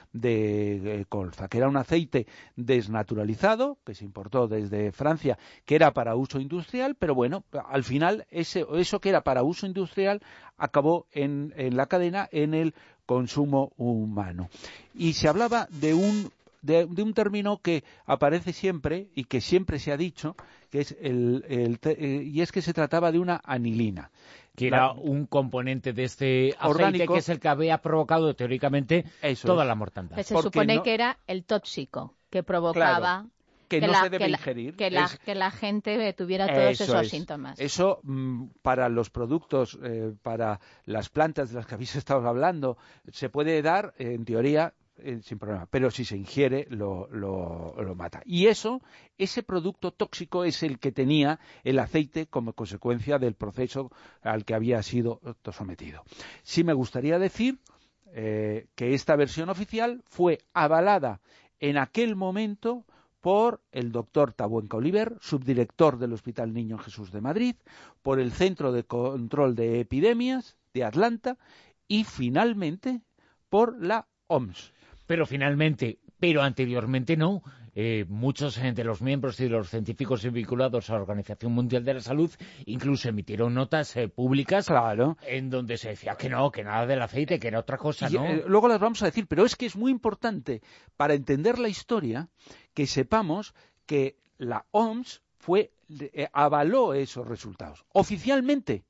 de colza, que era un aceite desnaturalizado, que se importó desde Francia, que era para uso industrial, pero bueno, al final eso que era para uso industrial acabó en la cadena en el consumo humano. Y se hablaba de un término que aparece siempre y que siempre se ha dicho, que es y es que se trataba de una anilina. Que era un componente de este aceite orgánico, que es el que había provocado teóricamente toda la mortandad. Que se supone que era el tóxico que provocaba... Claro, que no se debe ingerir. Que la gente tuviera todos esos síntomas. Eso, para los productos, para las plantas de las que habéis estado hablando, se puede dar, en teoría, sin problema, pero si se ingiere lo mata. Y ese producto tóxico es el que tenía el aceite como consecuencia del proceso al que había sido sometido. Sí me gustaría decir que esta versión oficial fue avalada en aquel momento por el doctor Tabuenca Oliver, subdirector del Hospital Niño Jesús de Madrid, por el Centro de Control de Epidemias de Atlanta y finalmente por la OMS. Pero anteriormente no. Muchos de los miembros y de los científicos vinculados a la Organización Mundial de la Salud incluso emitieron notas públicas, claro, en donde se decía que no, que nada del aceite, que era otra cosa, ¿no? Luego las vamos a decir, pero es que es muy importante para entender la historia que sepamos que la OMS avaló esos resultados oficialmente,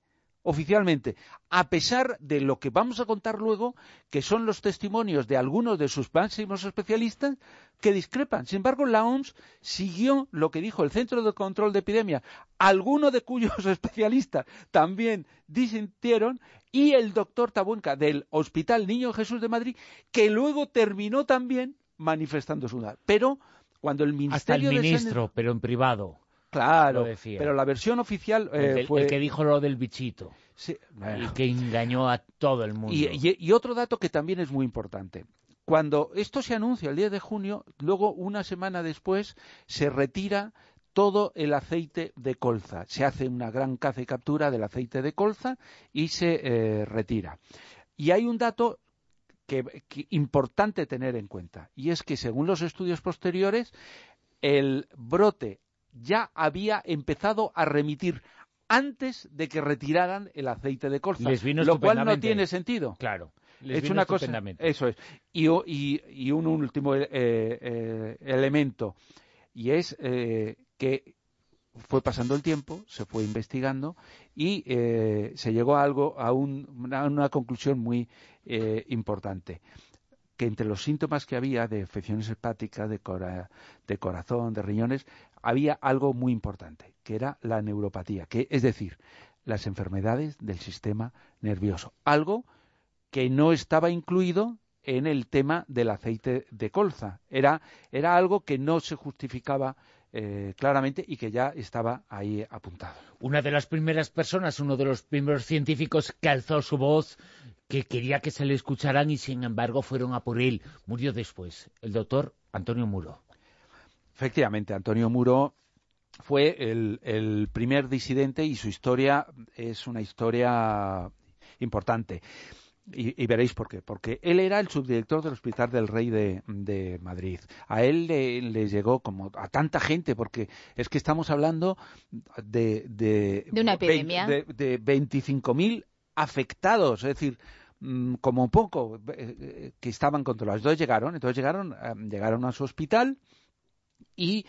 a pesar de lo que vamos a contar luego, que son los testimonios de algunos de sus máximos especialistas que discrepan. Sin embargo, la OMS siguió lo que dijo el Centro de Control de Epidemias, algunos de cuyos especialistas también disintieron, y el doctor Tabuenca del Hospital Niño Jesús de Madrid, que luego terminó también manifestando su duda. Pero cuando el Ministerio Hasta el ministro, pero en privado. Claro, pero la versión oficial fue... El que dijo lo del bichito. Sí, y que engañó a todo el mundo. Y otro dato que también es muy importante. Cuando esto se anuncia el 10 de junio, luego una semana después se retira todo el aceite de colza. Se hace una gran caza y captura del aceite de colza y se retira. Y hay un dato que importante tener en cuenta, y es que según los estudios posteriores, el brote ya había empezado a remitir antes de que retiraran el aceite de colza, lo cual no tiene sentido. Claro. Es una cosa, eso es. Y un último elemento, y es que fue pasando el tiempo, se fue investigando y se llegó a una conclusión muy importante, que entre los síntomas que había de afecciones hepáticas, de corazón, de riñones, había algo muy importante, que era la neuropatía, es decir, las enfermedades del sistema nervioso, algo que no estaba incluido en el tema del aceite de colza. Era algo que no se justificaba claramente y que ya estaba ahí apuntado. Una de las primeras personas, uno de los primeros científicos que alzó su voz, que quería que se le escucharan y sin embargo fueron a por él, murió después, el doctor Antonio Muro. Efectivamente, Antonio Muro fue el primer disidente y su historia es una historia importante. Y veréis por qué. Porque él era el subdirector del Hospital del Rey de Madrid. A él le llegó, como a tanta gente, porque es que estamos hablando de una epidemia. De 25.000 afectados, es decir, como poco, que estaban controlados. Entonces llegaron a su hospital. Y,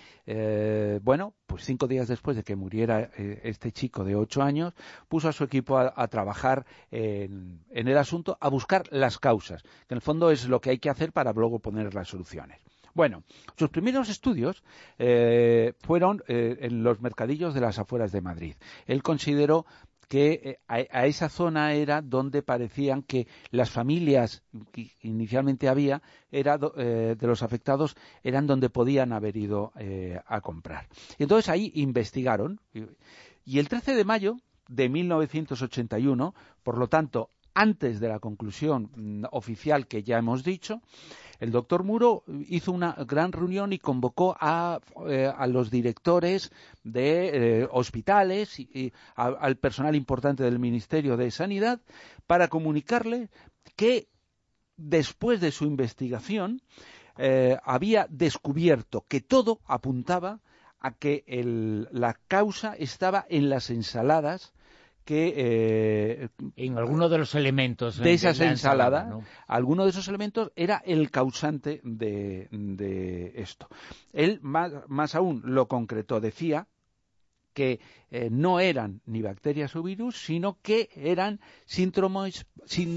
pues 5 días después de que muriera este chico de 8 años, puso a su equipo a trabajar en el asunto, a buscar las causas, que en el fondo es lo que hay que hacer para luego poner las soluciones. Bueno, sus primeros estudios fueron en los mercadillos de las afueras de Madrid. Él consideró que a esa zona era donde parecían que las familias que inicialmente había de los afectados eran donde podían haber ido a comprar. Y entonces ahí investigaron y el 13 de mayo de 1981, por lo tanto antes de la conclusión oficial que ya hemos dicho, el doctor Muro hizo una gran reunión y convocó a los directores de hospitales y al personal importante del Ministerio de Sanidad para comunicarle que después de su investigación había descubierto que todo apuntaba a que la causa estaba en las ensaladas que en alguno de los elementos de esas ensaladas, ¿no? Alguno de esos elementos era el causante de esto. Él más aún lo concretó, decía que no eran ni bacterias o virus, sino que eran síntomas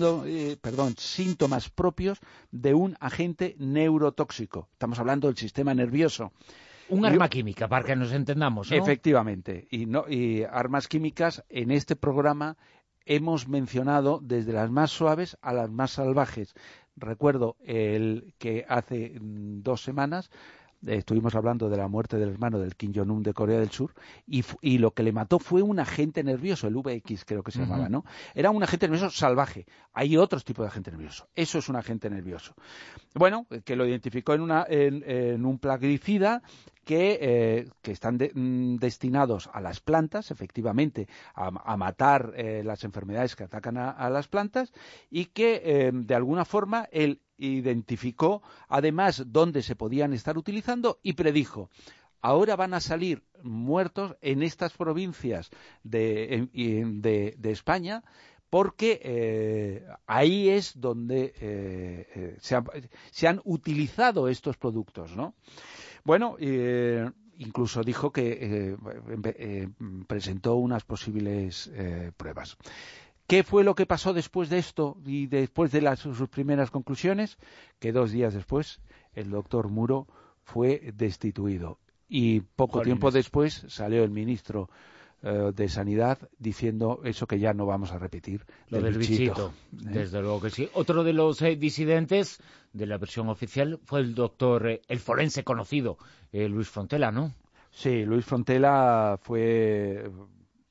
propios de un agente neurotóxico. Estamos hablando del sistema nervioso. Un arma química, para que nos entendamos, ¿no? Efectivamente. Y armas químicas, en este programa hemos mencionado desde las más suaves a las más salvajes. Recuerdo que hace 2 semanas estuvimos hablando de la muerte del hermano del Kim Jong-un de Corea del Sur y lo que le mató fue un agente nervioso, el VX creo que se llamaba, ¿no? Era un agente nervioso salvaje. Hay otros tipos de agente nervioso. Eso es un agente nervioso. Bueno, que lo identificó en un plaguicida que están destinados a las plantas, efectivamente, a matar las enfermedades que atacan a las plantas y que de alguna forma él identificó además dónde se podían estar utilizando y predijo: ahora van a salir muertos en estas provincias de España porque ahí es donde se han utilizado estos productos, ¿no? Bueno, incluso dijo que presentó unas posibles pruebas. ¿Qué fue lo que pasó después de esto y después de sus primeras conclusiones? Que 2 días después el doctor Muro fue destituido y poco tiempo después salió el ministro de Sanidad diciendo eso que ya no vamos a repetir. Lo del bichito. Desde luego que sí. Otro de los disidentes de la versión oficial fue el doctor, el forense conocido, Luis Fontela, ¿no? Sí, Luis Fontela fue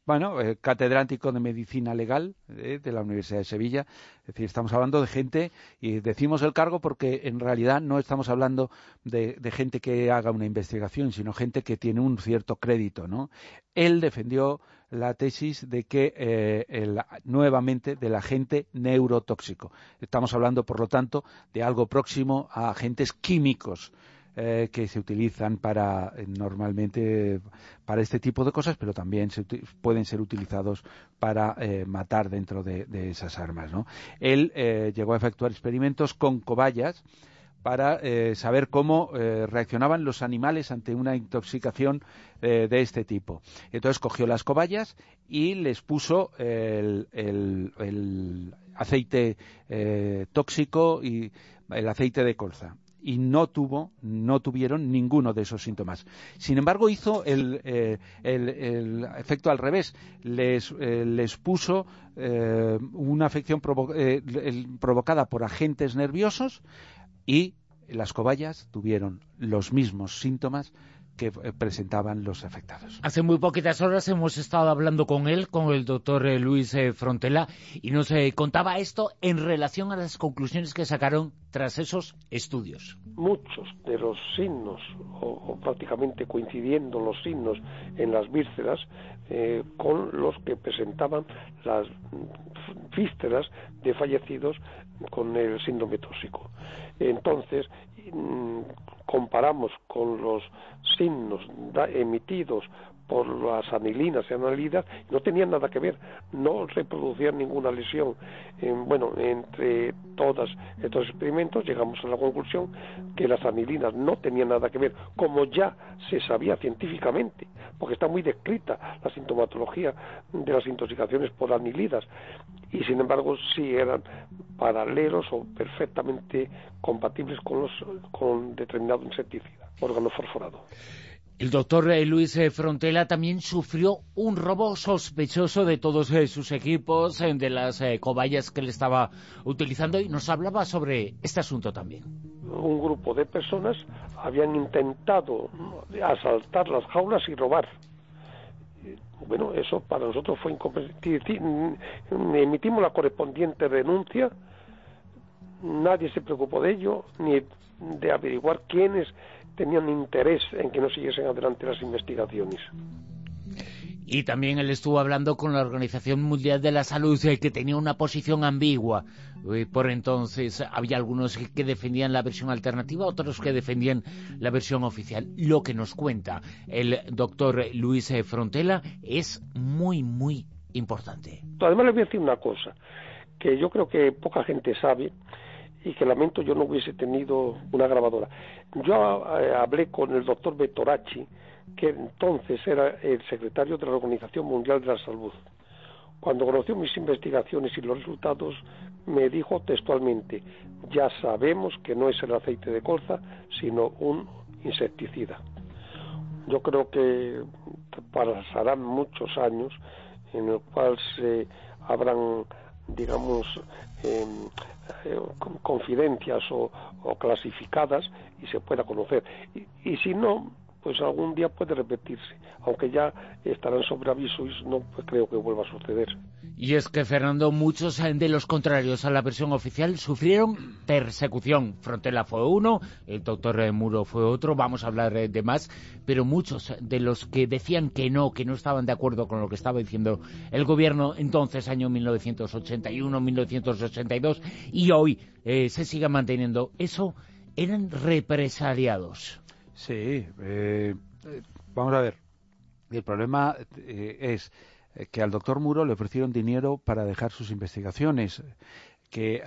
Bueno, catedrático de Medicina Legal de la Universidad de Sevilla. Es decir, estamos hablando de gente, y decimos el cargo porque en realidad no estamos hablando de gente que haga una investigación, sino gente que tiene un cierto crédito, ¿no? Él defendió la tesis de que nuevamente del agente neurotóxico. Estamos hablando, por lo tanto, de algo próximo a agentes químicos que se utilizan normalmente para este tipo de cosas, pero también pueden ser utilizados para matar dentro de esas armas, ¿no? Él llegó a efectuar experimentos con cobayas para saber cómo reaccionaban los animales ante una intoxicación de este tipo. Entonces cogió las cobayas y les puso el aceite tóxico y el aceite de colza. Y no tuvieron ninguno de esos síntomas. Sin embargo, hizo el efecto al revés. Les puso una afección provocada por agentes nerviosos y las cobayas tuvieron los mismos síntomas que presentaban los afectados. Hace muy poquitas horas hemos estado hablando con él, con el doctor Luis Frontela, y nos contaba esto en relación a las conclusiones que sacaron tras esos estudios. Muchos de los signos, o prácticamente coincidiendo los signos en las vísceras, con los que presentaban las vísceras de fallecidos con el síndrome tóxico. Entonces, comparamos con los signos emitidos por las anilinas y analidas, no tenían nada que ver, no reproducían ninguna lesión. Entre todos estos experimentos llegamos a la conclusión que las anilinas no tenían nada que ver, como ya se sabía científicamente, porque está muy descrita la sintomatología de las intoxicaciones por anilidas, y sin embargo sí eran paralelos o perfectamente compatibles con determinado insecticida, órgano fosforado. El doctor Luis Frontela también sufrió un robo sospechoso de todos sus equipos, de las cobayas que él estaba utilizando, y nos hablaba sobre este asunto también. Un grupo de personas habían intentado asaltar las jaulas y robar. Bueno, eso para nosotros fue incomprensible. Emitimos la correspondiente denuncia, nadie se preocupó de ello, ni de averiguar quiénes tenían interés en que no siguiesen adelante las investigaciones. Y también él estuvo hablando con la Organización Mundial de la Salud, que tenía una posición ambigua. Por entonces había algunos que defendían la versión alternativa, otros que defendían la versión oficial. Lo que nos cuenta el doctor Luis Frontela es muy, muy importante. Además, les voy a decir una cosa que yo creo que poca gente sabe, y que lamento yo no hubiese tenido una grabadora. Yo hablé con el doctor Vettoracci, que entonces era el secretario de la Organización Mundial de la Salud. Cuando conoció mis investigaciones y los resultados, me dijo textualmente: ya sabemos que no es el aceite de colza, sino un insecticida. Yo creo que pasarán muchos años en el cual se habrán, digamos, confidencias o clasificadas y se pueda conocer, y si no, pues algún día puede repetirse, aunque ya estarán sobre aviso, y no creo que vuelva a suceder. Y es que, Fernando, muchos de los contrarios a la versión oficial sufrieron persecución. Frontela fue uno, el doctor Muro fue otro, vamos a hablar de más, pero muchos de los que decían que no estaban de acuerdo con lo que estaba diciendo el gobierno entonces, año 1981, 1982, y hoy se sigue manteniendo eso, eran represaliados. Sí, vamos a ver, el problema es que al doctor Muro le ofrecieron dinero para dejar sus investigaciones, que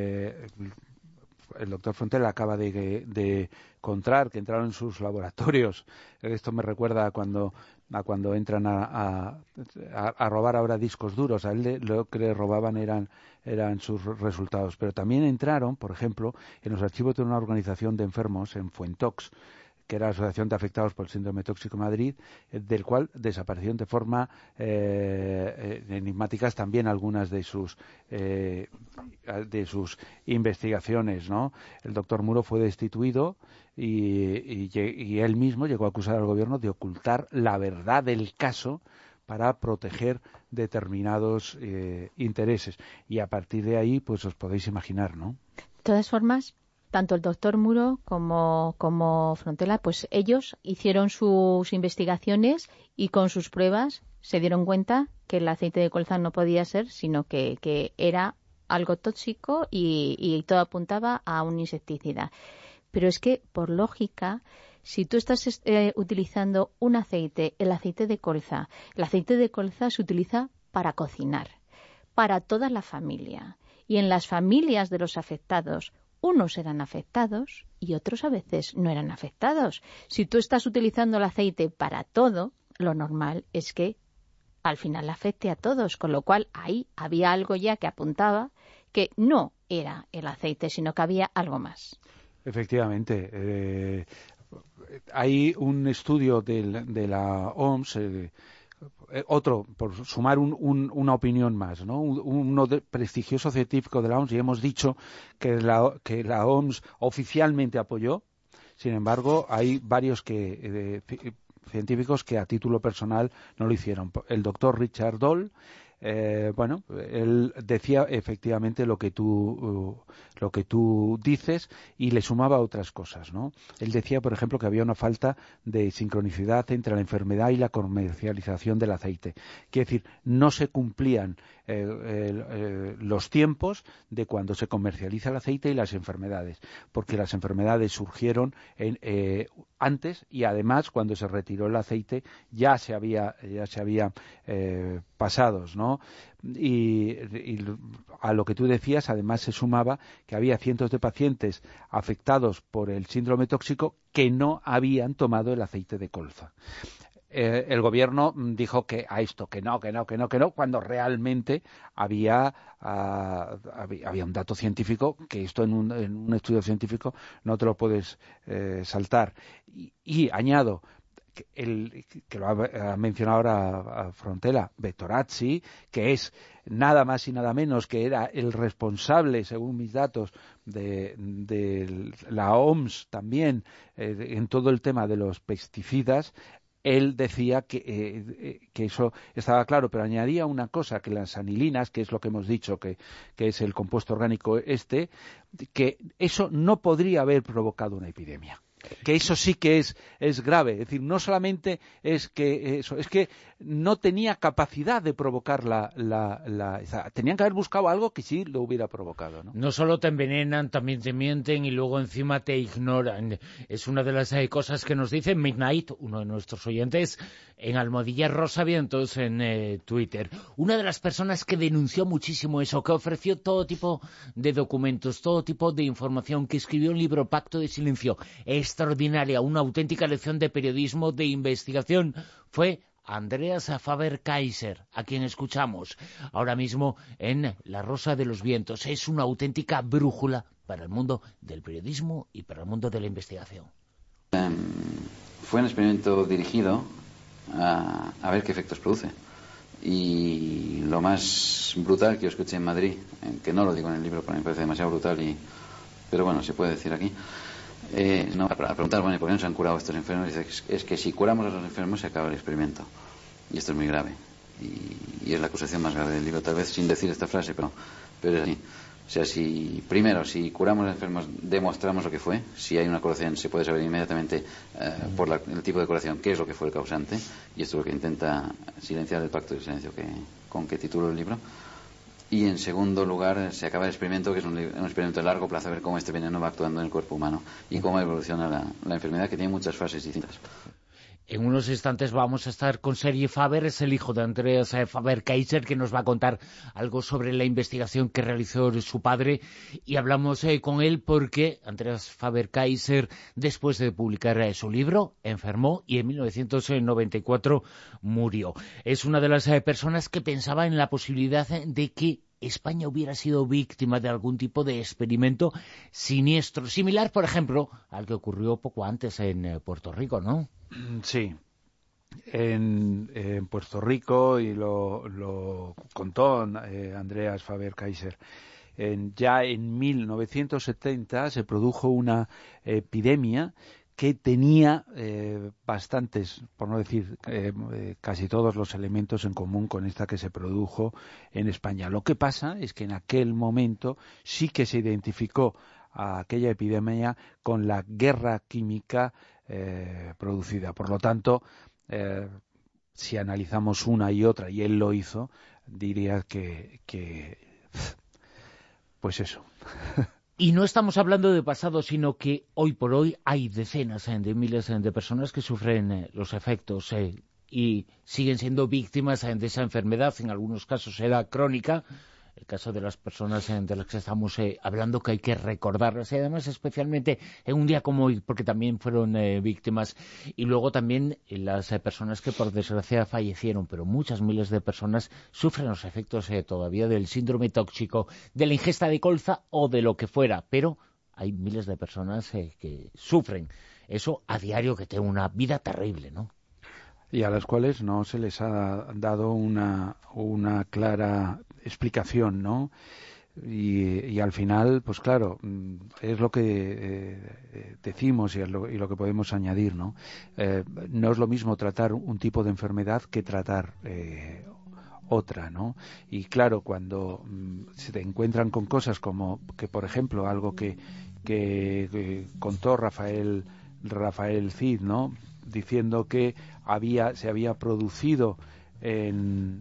el doctor Frontela acaba de encontrar, que entraron en sus laboratorios. Esto me recuerda a cuando entran a robar ahora discos duros. A él lo que le robaban eran sus resultados. Pero también entraron, por ejemplo, en los archivos de una organización de enfermos, en Fuentox, que era la Asociación de Afectados por el Síndrome Tóxico Madrid, del cual desaparecieron de forma enigmáticas también algunas de sus investigaciones, ¿no? El doctor Muro fue destituido y él mismo llegó a acusar al gobierno de ocultar la verdad del caso para proteger determinados intereses. Y a partir de ahí, pues os podéis imaginar, ¿no? De todas formas, tanto el doctor Muro como Frontela, pues ellos hicieron sus investigaciones y con sus pruebas se dieron cuenta que el aceite de colza no podía ser, sino que era algo tóxico y todo apuntaba a un insecticida. Pero es que, por lógica, si tú estás utilizando un aceite, el aceite de colza se utiliza para cocinar, para toda la familia. Y en las familias de los afectados, unos eran afectados y otros a veces no eran afectados. Si tú estás utilizando el aceite para todo, lo normal es que al final afecte a todos, con lo cual ahí había algo ya que apuntaba que no era el aceite, sino que había algo más. Efectivamente. Hay un estudio de la OMS, otro, por sumar una opinión más, ¿no? Uno prestigioso científico de la OMS, y hemos dicho que la OMS oficialmente apoyó. Sin embargo, hay varios científicos que a título personal no lo hicieron. El doctor Richard Doll, él decía efectivamente lo que tú dices y le sumaba otras cosas, ¿no? Él decía, por ejemplo, que había una falta de sincronicidad entre la enfermedad y la comercialización del aceite. Quiere decir, no se cumplían los tiempos de cuando se comercializa el aceite y las enfermedades, porque las enfermedades surgieron antes y además cuando se retiró el aceite ya se había pasados, ¿no? Y a lo que tú decías, además se sumaba que había cientos de pacientes afectados por el síndrome tóxico que no habían tomado el aceite de colza. El gobierno dijo que no, cuando realmente había un dato científico, que esto en un estudio científico no te lo puedes saltar. Y añado, que lo ha mencionado ahora a Frontela, Vettorazzi, que es nada más y nada menos que era el responsable, según mis datos, de la OMS también, en todo el tema de los pesticidas. Él decía que eso estaba claro, pero añadía una cosa, que las anilinas, que es lo que hemos dicho, que es el compuesto orgánico que eso no podría haber provocado una epidemia. Que eso sí que es grave. Es decir, no solamente es que eso, es que no tenía capacidad de provocar tenían que haber buscado algo que sí lo hubiera provocado, ¿no? No solo te envenenan, también te mienten y luego encima te ignoran. Es una de las cosas que nos dice Midnight, uno de nuestros oyentes, en Almohadilla Rosavientos en Twitter. Una de las personas que denunció muchísimo eso, que ofreció todo tipo de documentos, todo tipo de información, que escribió un libro, Pacto de Silencio, extraordinaria, una auténtica lección de periodismo, de investigación, fue Andreas Faber-Kaiser, a quien escuchamos ahora mismo en La Rosa de los Vientos. Es una auténtica brújula para el mundo del periodismo y para el mundo de la investigación. Fue un experimento dirigido a ver qué efectos produce. Y lo más brutal que yo escuché en Madrid, que no lo digo en el libro porque me parece demasiado brutal, pero bueno, se puede decir aquí, para preguntar, bueno, ¿por qué no se han curado estos enfermos? Dice, es que si curamos a los enfermos se acaba el experimento. Y esto es muy grave. Y es la acusación más grave del libro, tal vez sin decir esta frase, pero es así. O sea, si curamos a los enfermos, demostramos lo que fue. Si hay una curación, se puede saber inmediatamente por el tipo de curación qué es lo que fue el causante. Y esto es lo que intenta silenciar el Pacto de Silencio, con que titulo el libro. Y en segundo lugar se acaba el experimento, que es un experimento de largo plazo, a ver cómo este veneno va actuando en el cuerpo humano y cómo evoluciona la enfermedad, que tiene muchas fases distintas. En unos instantes vamos a estar con Sergi Faber, es el hijo de Andreas Faber-Kaiser, que nos va a contar algo sobre la investigación que realizó su padre, y hablamos con él porque Andreas Faber-Kaiser, después de publicar su libro, enfermó y en 1994 murió. Es una de las personas que pensaba en la posibilidad de que España hubiera sido víctima de algún tipo de experimento siniestro, similar, por ejemplo, al que ocurrió poco antes en Puerto Rico, ¿no? Sí, en Puerto Rico, y lo contó Andreas Faber-Kaiser. Ya en 1970 se produjo una epidemia que tenía bastantes, por no decir casi todos los elementos en común con esta que se produjo en España. Lo que pasa es que en aquel momento sí que se identificó a aquella epidemia con la guerra química producida. Por lo tanto, si analizamos una y otra, y él lo hizo, diría que pues eso. Y no estamos hablando de pasado, sino que hoy por hoy hay decenas de miles de personas que sufren los efectos y siguen siendo víctimas de esa enfermedad. En algunos casos era crónica. El caso de las personas de las que estamos hablando, que hay que recordarlas, y además especialmente en un día como hoy, porque también fueron víctimas, y luego también las personas que por desgracia fallecieron, pero muchas miles de personas sufren los efectos todavía del síndrome tóxico, de la ingesta de colza o de lo que fuera, pero hay miles de personas que sufren eso a diario, que tienen una vida terrible, ¿no? Y a las cuales no se les ha dado una clara explicación, ¿no? Y al final, pues claro, es lo que decimos y lo que podemos añadir, ¿no? No es lo mismo tratar un tipo de enfermedad que tratar otra, ¿no? Y claro, cuando se te encuentran con cosas como que, por ejemplo, algo que contó Rafael Cid, ¿no?, diciendo que se había producido en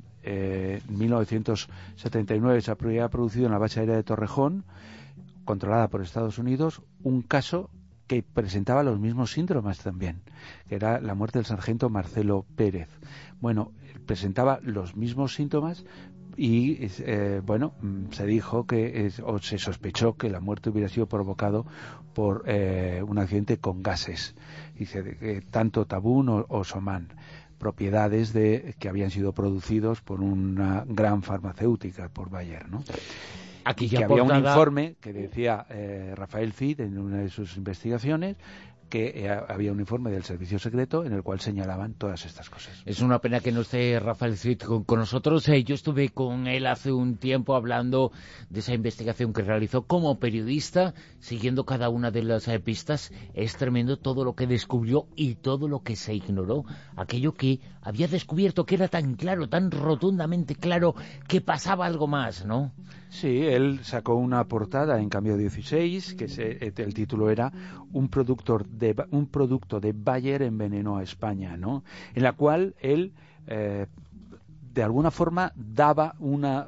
1979, se había producido en la base aérea de Torrejón, controlada por Estados Unidos, un caso que presentaba los mismos síntomas también, que era la muerte del sargento Marcelo Pérez. Bueno, presentaba los mismos síntomas y se dijo o se sospechó que la muerte hubiera sido provocado por un accidente con gases, tanto Tabún o Soman, propiedades que habían sido producidos por una gran farmacéutica, por Bayer, ¿no? Aquí que había un informe que decía Rafael Cid en una de sus investigaciones, que había un informe del servicio secreto en el cual señalaban todas estas cosas. Es una pena que no esté Rafael Cid con nosotros. Yo estuve con él hace un tiempo hablando de esa investigación que realizó como periodista, siguiendo cada una de las pistas. Es tremendo todo lo que descubrió y todo lo que se ignoró. Aquello que había descubierto, que era tan claro, tan rotundamente claro, que pasaba algo más, ¿no? Sí, él sacó una portada en Cambio 16, que el título era un producto de Bayer envenenó a España, ¿no? En la cual él de alguna forma daba una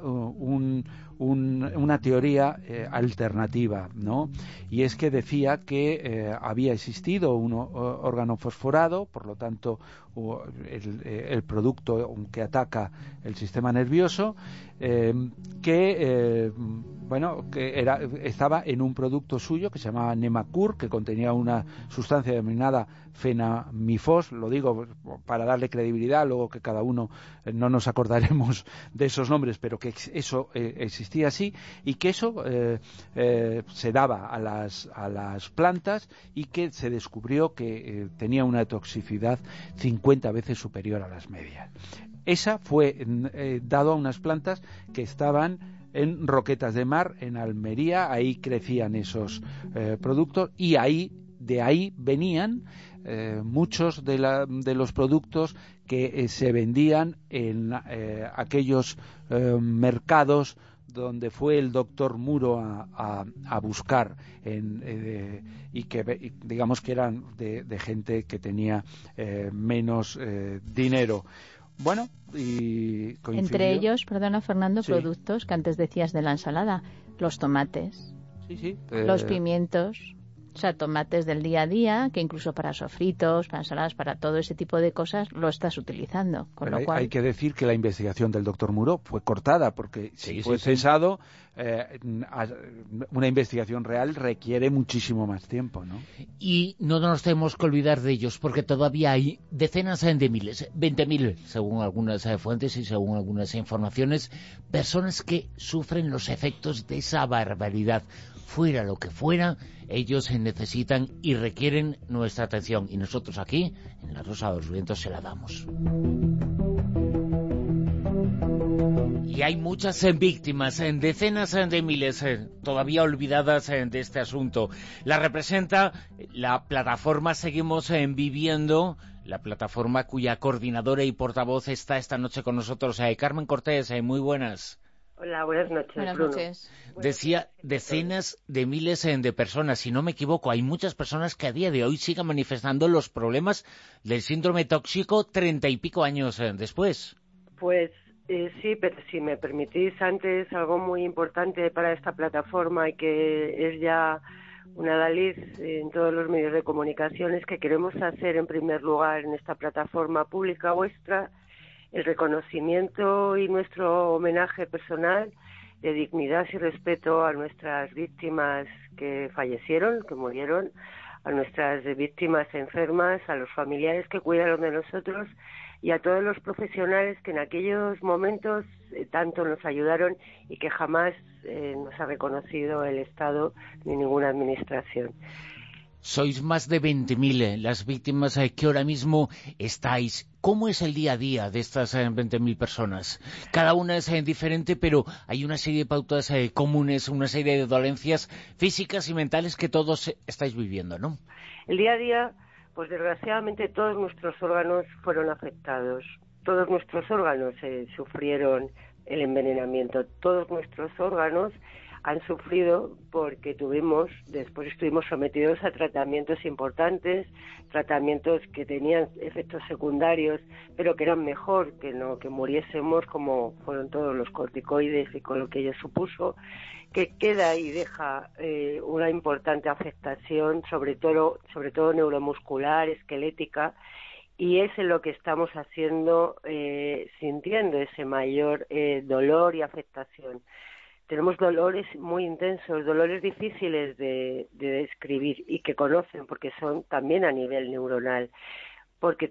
teoría alternativa, ¿no? Y es que decía que había existido un órgano fosforado, por lo tanto el producto que ataca el sistema nervioso, que estaba en un producto suyo que se llamaba Nemacur, que contenía una sustancia denominada fenamifos, lo digo para darle credibilidad, luego que cada uno no nos acordaremos de esos nombres, pero que eso existía así, y que eso se daba a las plantas, y que se descubrió que tenía una toxicidad 50 veces superior a las medias. Esa fue dado a unas plantas que estaban en Roquetas de Mar, en Almería. Ahí crecían esos productos, y de ahí venían muchos de los productos que se vendían en aquellos mercados donde fue el doctor Muro a buscar y que digamos que eran de gente que tenía menos dinero. Bueno, y coincidió. Entre ellos, perdona Fernando, sí, productos que antes decías de la ensalada, los tomates, sí, los pimientos, o sea, tomates del día a día, que incluso para sofritos, para ensaladas, para todo ese tipo de cosas lo estás utilizando. Con lo cual... Hay que decir que la investigación del doctor Muro fue cortada, porque si fue cesado, una investigación real requiere muchísimo más tiempo, ¿no? Y no nos tenemos que olvidar de ellos, porque todavía hay decenas de miles, 20.000, según algunas fuentes y según algunas informaciones, personas que sufren los efectos de esa barbaridad. Fuera lo que fuera, ellos necesitan y requieren nuestra atención, y nosotros aquí, en La Rosa de los Vientos, se la damos. Y hay muchas víctimas, decenas de miles todavía olvidadas de este asunto. La representa la plataforma Seguimos Viviendo, la plataforma cuya coordinadora y portavoz está esta noche con nosotros. Carmen Cortés, muy buenas. Hola, buenas noches, Buenas Bruno. noches. Decía decenas de miles de personas, si no me equivoco. Hay muchas personas que a día de hoy siguen manifestando los problemas del síndrome tóxico 30 y pico años después. Pues sí, pero si me permitís antes algo muy importante para esta plataforma y que es ya una adalid en todos los medios de comunicación, es que queremos hacer en primer lugar en esta plataforma pública vuestra el reconocimiento y nuestro homenaje personal de dignidad y respeto a nuestras víctimas que fallecieron, que murieron, a nuestras víctimas enfermas, a los familiares que cuidaron de nosotros y a todos los profesionales que en aquellos momentos tanto nos ayudaron y que jamás nos ha reconocido el Estado ni ninguna administración. Sois más de 20.000 las víctimas que ahora mismo estáis. ¿Cómo es el día a día de estas 20.000 personas? Cada una es diferente, pero hay una serie de pautas comunes, una serie de dolencias físicas y mentales que todos estáis viviendo, ¿no? El día a día, pues desgraciadamente todos nuestros órganos fueron afectados. Todos nuestros órganos sufrieron el envenenamiento. Todos nuestros órganos han sufrido porque después estuvimos sometidos a tratamientos importantes, tratamientos que tenían efectos secundarios, pero que eran mejor que no que muriésemos como fueron todos los corticoides y con lo que ello supuso, que queda y deja una importante afectación, sobre todo neuromuscular, esquelética, y es en lo que estamos sintiendo ese mayor dolor y afectación. Tenemos dolores muy intensos, dolores difíciles de describir y que conocen porque son también a nivel neuronal, porque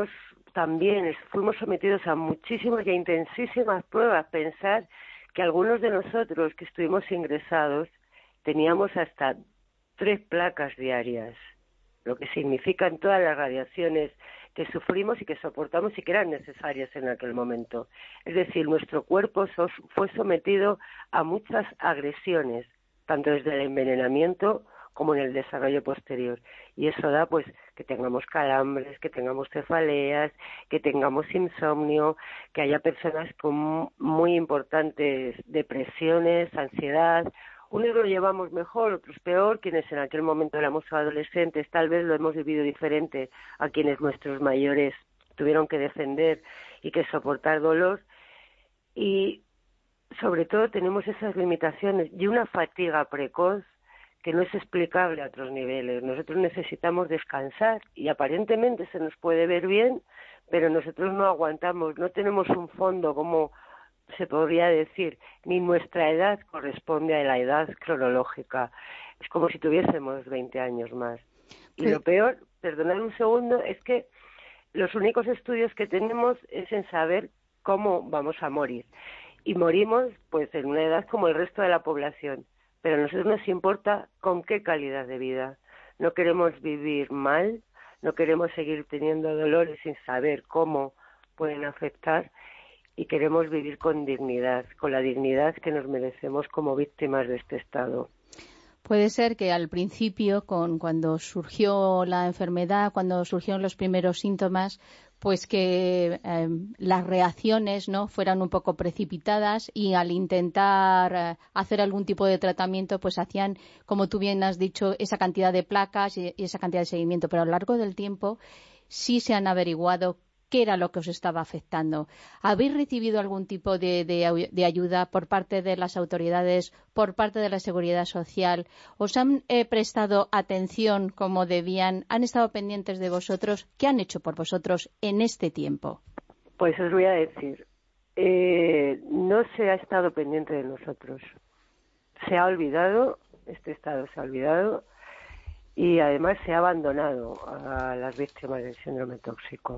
fuimos sometidos a muchísimas y a intensísimas pruebas. Pensar que algunos de nosotros que estuvimos ingresados teníamos hasta 3 placas diarias, lo que significan todas las radiaciones que sufrimos y que soportamos y que eran necesarias en aquel momento. Es decir, nuestro cuerpo fue sometido a muchas agresiones, tanto desde el envenenamiento como en el desarrollo posterior. Y eso da pues que tengamos calambres, que tengamos cefaleas, que tengamos insomnio, que haya personas con muy importantes depresiones, ansiedad. Unos lo llevamos mejor, otros peor, quienes en aquel momento éramos adolescentes tal vez lo hemos vivido diferente a quienes nuestros mayores tuvieron que defender y que soportar dolor. Y sobre todo tenemos esas limitaciones y una fatiga precoz que no es explicable a otros niveles. Nosotros necesitamos descansar y aparentemente se nos puede ver bien, pero nosotros no aguantamos, no tenemos un fondo como se podría decir, ni nuestra edad corresponde a la edad cronológica. Es como si tuviésemos 20 años más. Y lo peor, perdonad un segundo, es que los únicos estudios que tenemos es en saber cómo vamos a morir. Y morimos pues en una edad como el resto de la población. Pero a nosotros nos importa con qué calidad de vida. No queremos vivir mal, no queremos seguir teniendo dolores sin saber cómo pueden afectar, y queremos vivir con dignidad, con la dignidad que nos merecemos como víctimas de este Estado. Puede ser que al principio, cuando surgió la enfermedad, cuando surgieron los primeros síntomas, pues que las reacciones no fueran un poco precipitadas y al intentar hacer algún tipo de tratamiento, pues hacían, como tú bien has dicho, esa cantidad de placas y esa cantidad de seguimiento. Pero a lo largo del tiempo sí se han averiguado qué era lo que os estaba afectando. ¿Habéis recibido algún tipo de ayuda por parte de las autoridades, por parte de la Seguridad Social? ¿Os han prestado atención como debían? ¿Han estado pendientes de vosotros? ¿Qué han hecho por vosotros en este tiempo? Pues os voy a decir, no se ha estado pendiente de nosotros. Se ha olvidado, este Estado se ha olvidado, y además se ha abandonado a las víctimas del síndrome tóxico.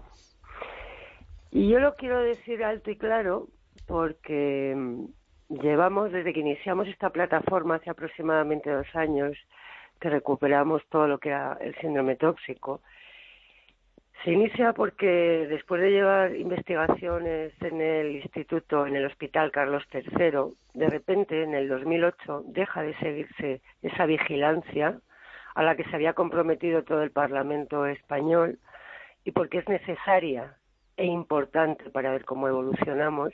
Y yo lo quiero decir alto y claro porque llevamos, desde que iniciamos esta plataforma hace aproximadamente 2 años, que recuperamos todo lo que era el síndrome tóxico, Se inicia porque después de llevar investigaciones en el instituto, en el Hospital Carlos III, de repente en el 2008 deja de seguirse esa vigilancia a la que se había comprometido todo el Parlamento español, y porque es necesaria e importante para ver cómo evolucionamos,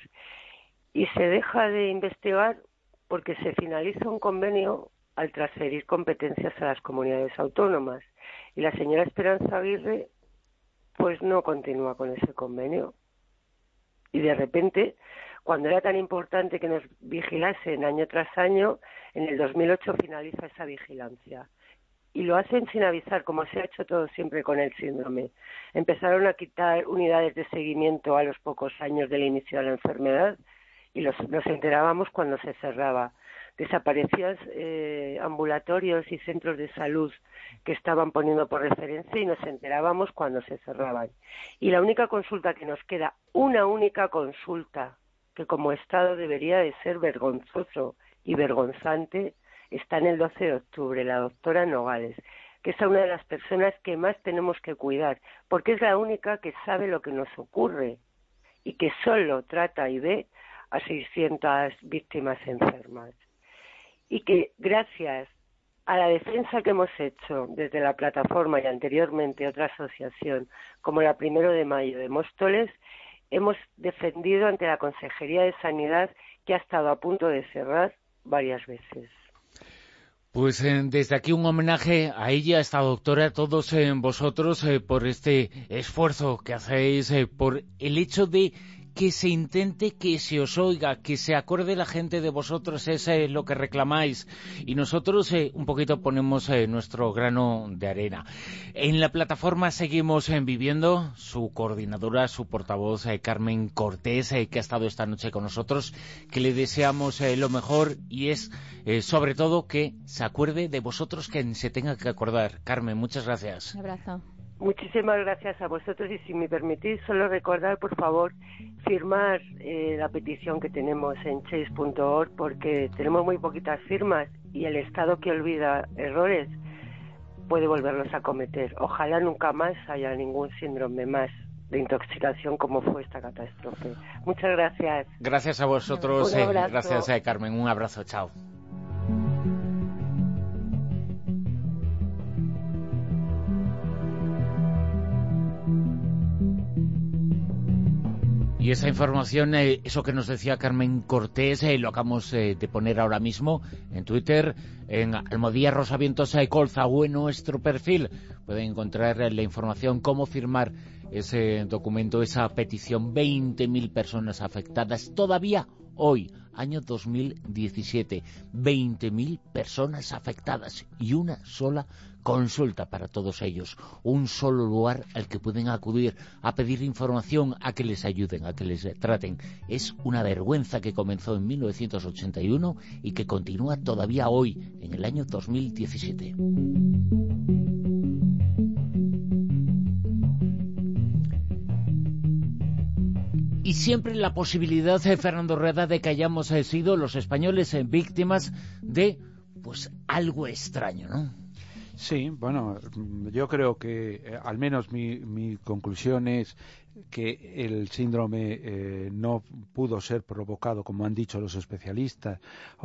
y se deja de investigar porque se finaliza un convenio al transferir competencias a las comunidades autónomas, y la señora Esperanza Aguirre pues no continúa con ese convenio. Y de repente, cuando era tan importante que nos vigilasen año tras año, en el 2008 finaliza esa vigilancia. Y lo hacen sin avisar, como se ha hecho todo siempre con el síndrome. Empezaron a quitar unidades de seguimiento a los pocos años del inicio de la enfermedad y nos enterábamos cuando se cerraba. Desaparecían ambulatorios y centros de salud que estaban poniendo por referencia y nos enterábamos cuando se cerraban. Y la única consulta que nos queda, una única consulta, que como Estado debería de ser vergonzoso y vergonzante, está en el 12 de octubre, la doctora Nogales, que es una de las personas que más tenemos que cuidar, porque es la única que sabe lo que nos ocurre y que solo trata y ve a 600 víctimas enfermas. Y que gracias a la defensa que hemos hecho desde la plataforma y anteriormente otra asociación, como la 1 de Mayo de Móstoles, hemos defendido ante la Consejería de Sanidad, que ha estado a punto de cerrar varias veces. Pues desde aquí un homenaje a ella, a esta doctora, a todos vosotros por este esfuerzo que hacéis, por el hecho de que se intente que se os oiga, que se acuerde la gente de vosotros, es lo que reclamáis. Y nosotros un poquito ponemos nuestro grano de arena. En la plataforma seguimos viviendo, su coordinadora, su portavoz, Carmen Cortés, que ha estado esta noche con nosotros, que le deseamos lo mejor y es, sobre todo, que se acuerde de vosotros quien se tenga que acordar. Carmen, muchas gracias. Un abrazo. Muchísimas gracias a vosotros y si me permitís solo recordar, por favor, firmar la petición que tenemos en change.org porque tenemos muy poquitas firmas y el Estado que olvida errores puede volverlos a cometer. Ojalá nunca más haya ningún síndrome más de intoxicación como fue esta catástrofe. Muchas gracias. Gracias a vosotros. Un abrazo. Gracias, Carmen. Un abrazo. Chao. Y esa información, eso que nos decía Carmen Cortés, lo acabamos de poner ahora mismo en Twitter, en Almodía Rosavientos Colza o en nuestro perfil. Pueden encontrar la información, cómo firmar ese documento, esa petición. 20.000 personas afectadas todavía hoy, año 2017. 20.000 personas afectadas y una sola consulta para todos ellos, un solo lugar al que pueden acudir a pedir información, a que les ayuden, a que les traten. Es una vergüenza que comenzó en 1981 y que continúa todavía hoy, en el año 2017. Y siempre la posibilidad, Fernando Rueda, de que hayamos sido los españoles víctimas de pues algo extraño, ¿no? Sí, bueno, yo creo que al menos mi conclusión es que el síndrome no pudo ser provocado, como han dicho los especialistas.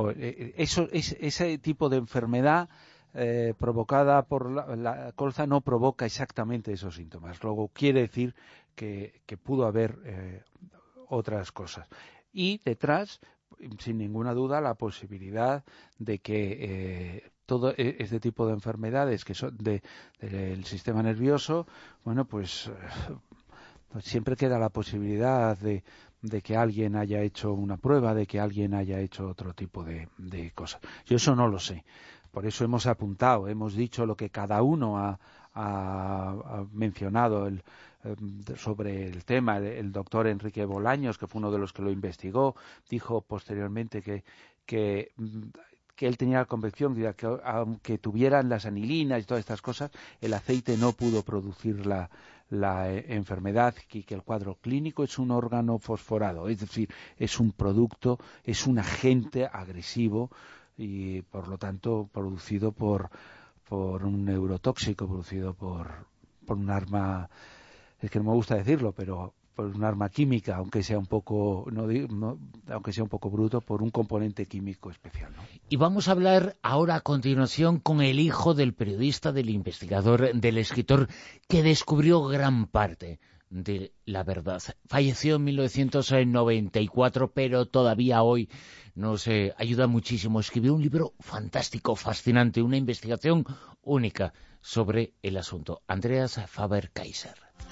Ese tipo de enfermedad provocada por la colza no provoca exactamente esos síntomas. Luego quiere decir que pudo haber otras cosas. Y detrás, sin ninguna duda, la posibilidad de que todo este tipo de enfermedades que son del sistema nervioso, bueno, pues siempre queda la posibilidad de que alguien haya hecho una prueba, de que alguien haya hecho otro tipo de cosas. Yo eso no lo sé. Por eso hemos apuntado, hemos dicho lo que cada uno ha mencionado sobre el tema. El doctor Enrique Bolaños, que fue uno de los que lo investigó, dijo posteriormente que él tenía la convicción de que aunque tuvieran las anilinas y todas estas cosas, el aceite no pudo producir la enfermedad, y que el cuadro clínico es un órgano fosforado, es decir, es un producto, es un agente agresivo y por lo tanto producido por un neurotóxico, producido por un arma es que no me gusta decirlo, pero por un arma química, aunque sea un poco aunque sea un poco bruto, por un componente químico especial, ¿no? Y vamos a hablar ahora a continuación con el hijo del periodista, del investigador, del escritor que descubrió gran parte de la verdad. Falleció en 1994, pero todavía hoy nos ayuda muchísimo. Escribió un libro fantástico, fascinante, una investigación única sobre el asunto. Andreas Faber-Kaiser.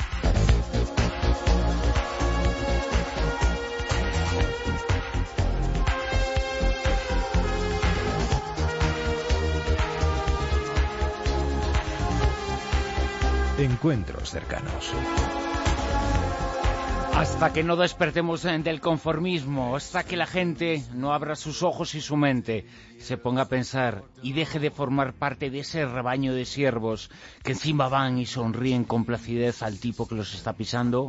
Encuentros cercanos. Hasta que no despertemos del conformismo, hasta que la gente no abra sus ojos y su mente, se ponga a pensar y deje de formar parte de ese rebaño de siervos que encima van y sonríen con placidez al tipo que los está pisando.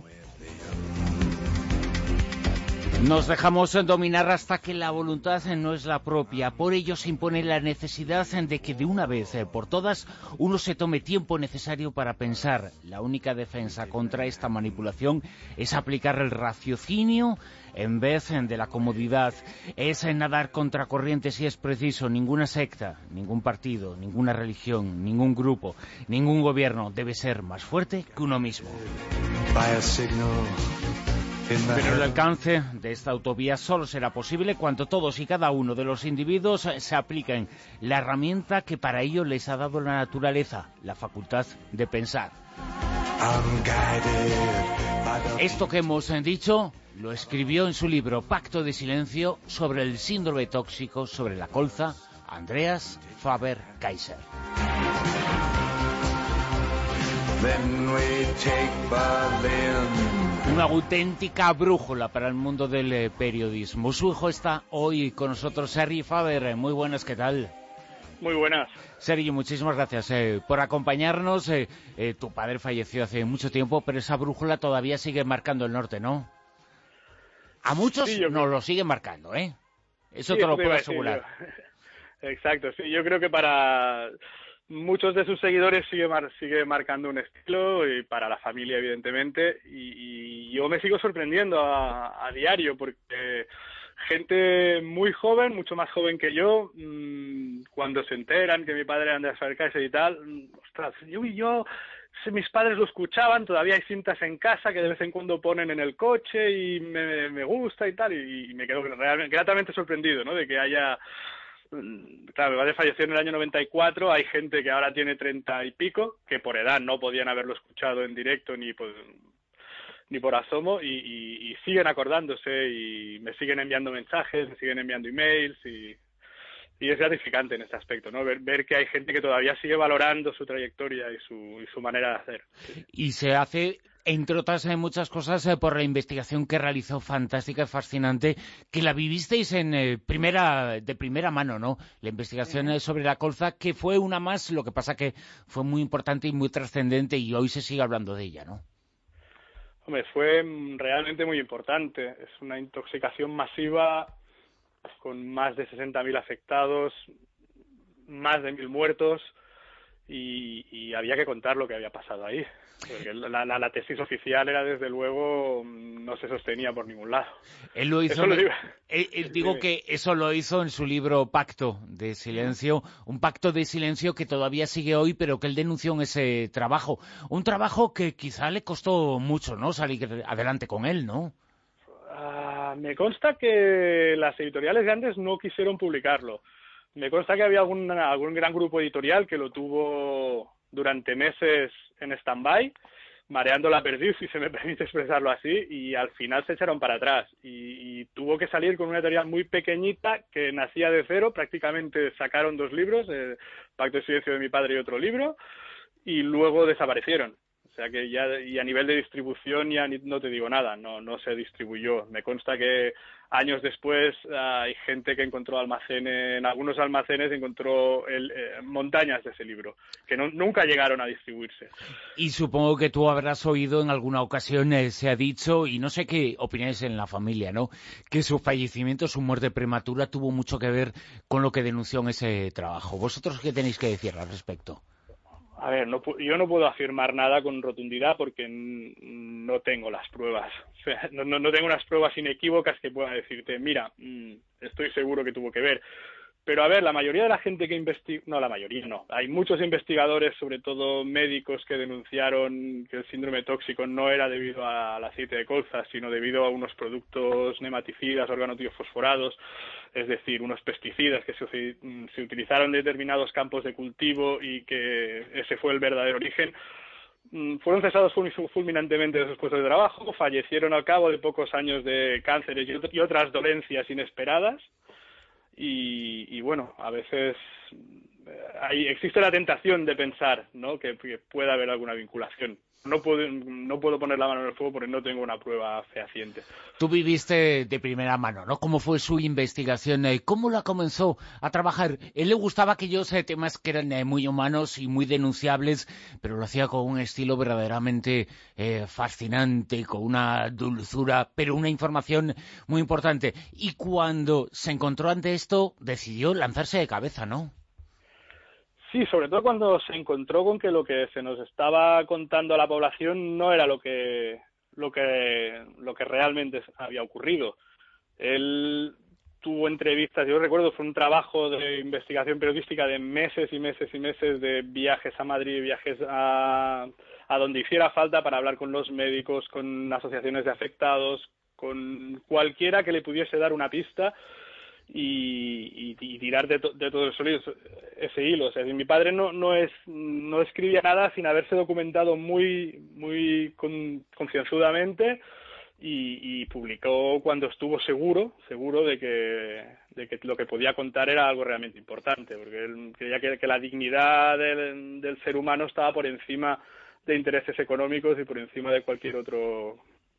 Nos dejamos dominar hasta que la voluntad no es la propia. Por ello se impone la necesidad de que de una vez por todas uno se tome tiempo necesario para pensar. La única defensa contra esta manipulación es aplicar el raciocinio en vez de la comodidad. Es nadar contra corriente si es preciso. Ninguna secta, ningún partido, ninguna religión, ningún grupo, ningún gobierno debe ser más fuerte que uno mismo. Pero el alcance de esta utopía solo será posible cuando todos y cada uno de los individuos se apliquen la herramienta que para ello les ha dado la naturaleza, la facultad de pensar. Esto que hemos dicho lo escribió en su libro Pacto de Silencio sobre el síndrome tóxico, sobre la colza, Andreas Faber-Kaiser. Una auténtica brújula para el mundo del periodismo. Su hijo está hoy con nosotros, Sergi Faber. Muy buenas, ¿qué tal? Muy buenas. Sergi, muchísimas gracias por acompañarnos. Tu padre falleció hace mucho tiempo, pero esa brújula todavía sigue marcando el norte, ¿no? A muchos sí, nos lo sigue marcando, ¿eh? Eso sí, te lo puedo asegurar. Exacto, sí. Yo creo que para muchos de sus seguidores sigue marcando un estilo, y para la familia, evidentemente, y yo me sigo sorprendiendo a diario, porque gente muy joven, mucho más joven que yo, cuando se enteran que mi padre era Andreas Faber-Kaiser y tal, ostras, mis padres lo escuchaban, todavía hay cintas en casa que de vez en cuando ponen en el coche y me gusta y tal, y me quedo realmente gratamente sorprendido, ¿no?, de que haya... Claro, mi padre falleció en el año 94, hay gente que ahora tiene 30 y pico, que por edad no podían haberlo escuchado en directo ni por asomo, y siguen acordándose y me siguen enviando mensajes, me siguen enviando emails, y es gratificante en este aspecto, ¿no? Ver que hay gente que todavía sigue valorando su trayectoria y su manera de hacer. Y se hace, entre otras muchas cosas, por la investigación que realizó, fantástica y fascinante, que la vivisteis de primera mano, ¿no? La investigación sobre la colza, que fue una más, lo que pasa que fue muy importante y muy trascendente, y hoy se sigue hablando de ella, ¿no? Hombre, fue realmente muy importante. Es una intoxicación masiva con más de 60.000 afectados, más de 1.000 muertos, y había que contar lo que había pasado ahí. Porque la tesis oficial era, desde luego, no se sostenía por ningún lado. Él lo hizo, digo que eso lo hizo en su libro Pacto de Silencio, un pacto de silencio que todavía sigue hoy, pero que él denunció en ese trabajo. Un trabajo que quizá le costó mucho, ¿no?, salir adelante con él, ¿no? Me consta que las editoriales grandes no quisieron publicarlo. Me consta que había algún gran grupo editorial que lo tuvo durante meses en stand-by, mareando la perdiz, si se me permite expresarlo así, y al final se echaron para atrás. Y tuvo que salir con una editorial muy pequeñita que nacía de cero. Prácticamente sacaron 2 libros, Pacto de Silencio de mi padre y otro libro, y luego desaparecieron. O sea que ya, y a nivel de distribución ya no te digo nada, no se distribuyó. Me consta que años después hay gente que encontró en algunos almacenes encontró montañas de ese libro, que nunca llegaron a distribuirse. Y supongo que tú habrás oído en alguna ocasión, se ha dicho, y no sé qué opináis en la familia, ¿no?, que su fallecimiento, su muerte prematura, tuvo mucho que ver con lo que denunció en ese trabajo. ¿Vosotros qué tenéis que decir al respecto? A ver, yo no puedo afirmar nada con rotundidad porque no tengo las pruebas. O sea, no tengo unas pruebas inequívocas que pueda decirte, mira, estoy seguro que tuvo que ver. Pero a ver, la mayoría de la gente que investiga, no, la mayoría no, hay muchos investigadores, sobre todo médicos, que denunciaron que el síndrome tóxico no era debido al aceite de colza, sino debido a unos productos nematicidas, organotiofosforados, es decir, unos pesticidas que se utilizaron en determinados campos de cultivo y que ese fue el verdadero origen. Fueron cesados fulminantemente de sus puestos de trabajo, fallecieron al cabo de pocos años de cánceres y otras dolencias inesperadas. Y bueno, a veces existe la tentación de pensar, ¿no?, que pueda haber alguna vinculación. No puedo poner la mano en el fuego porque no tengo una prueba fehaciente. Tú viviste de primera mano, ¿no? ¿Cómo fue su investigación? ¿Cómo la comenzó a trabajar? Él le gustaba aquellos temas que eran muy humanos y muy denunciables, pero lo hacía con un estilo verdaderamente fascinante, con una dulzura, pero una información muy importante. Y cuando se encontró ante esto, decidió lanzarse de cabeza, ¿no? Sí, sobre todo cuando se encontró con que lo que se nos estaba contando a la población no era lo que realmente había ocurrido. Él tuvo entrevistas, yo recuerdo, fue un trabajo de investigación periodística de meses y meses y meses, de viajes a Madrid, viajes a donde hiciera falta para hablar con los médicos, con asociaciones de afectados, con cualquiera que le pudiese dar una pista y tirar de todo ese hilo. O sea, mi padre no escribía nada sin haberse documentado muy concienzudamente y publicó cuando estuvo seguro de que lo que podía contar era algo realmente importante, porque él creía que la dignidad del ser humano estaba por encima de intereses económicos y por encima de cualquier otro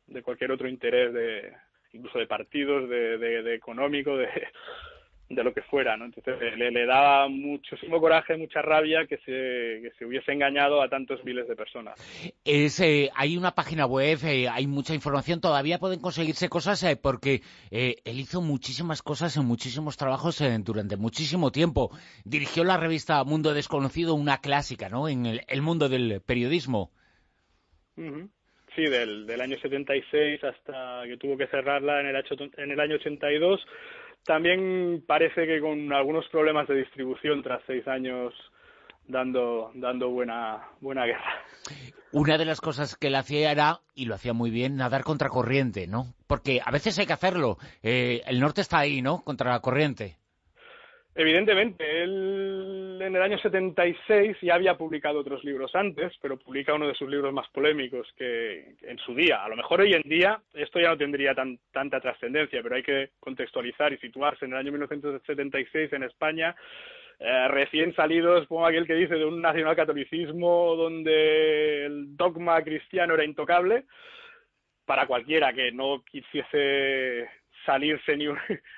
interés, incluso de partidos, de económico, de lo que fuera, ¿no? Entonces le daba muchísimo coraje, mucha rabia que se hubiese engañado a tantos miles de personas. Hay una página web, hay mucha información, todavía pueden conseguirse cosas porque él hizo muchísimas cosas en muchísimos trabajos durante muchísimo tiempo. Dirigió la revista Mundo Desconocido, una clásica, ¿no?, en el mundo del periodismo. Uh-huh. Sí, del año 76 hasta que tuvo que cerrarla en el año 82. También parece que con algunos problemas de distribución tras 6 años dando buena guerra. Una de las cosas que él hacía era, y lo hacía muy bien, nadar contra corriente, ¿no? Porque a veces hay que hacerlo. El norte está ahí, ¿no?, contra la corriente. Evidentemente, él en el año 76 ya había publicado otros libros antes, pero publica uno de sus libros más polémicos que en su día. A lo mejor hoy en día esto ya no tendría tanta trascendencia, pero hay que contextualizar y situarse en el año 1976 en España, recién salidos, como aquel que dice, de un nacionalcatolicismo donde el dogma cristiano era intocable. Para cualquiera que no quisiese salirse ni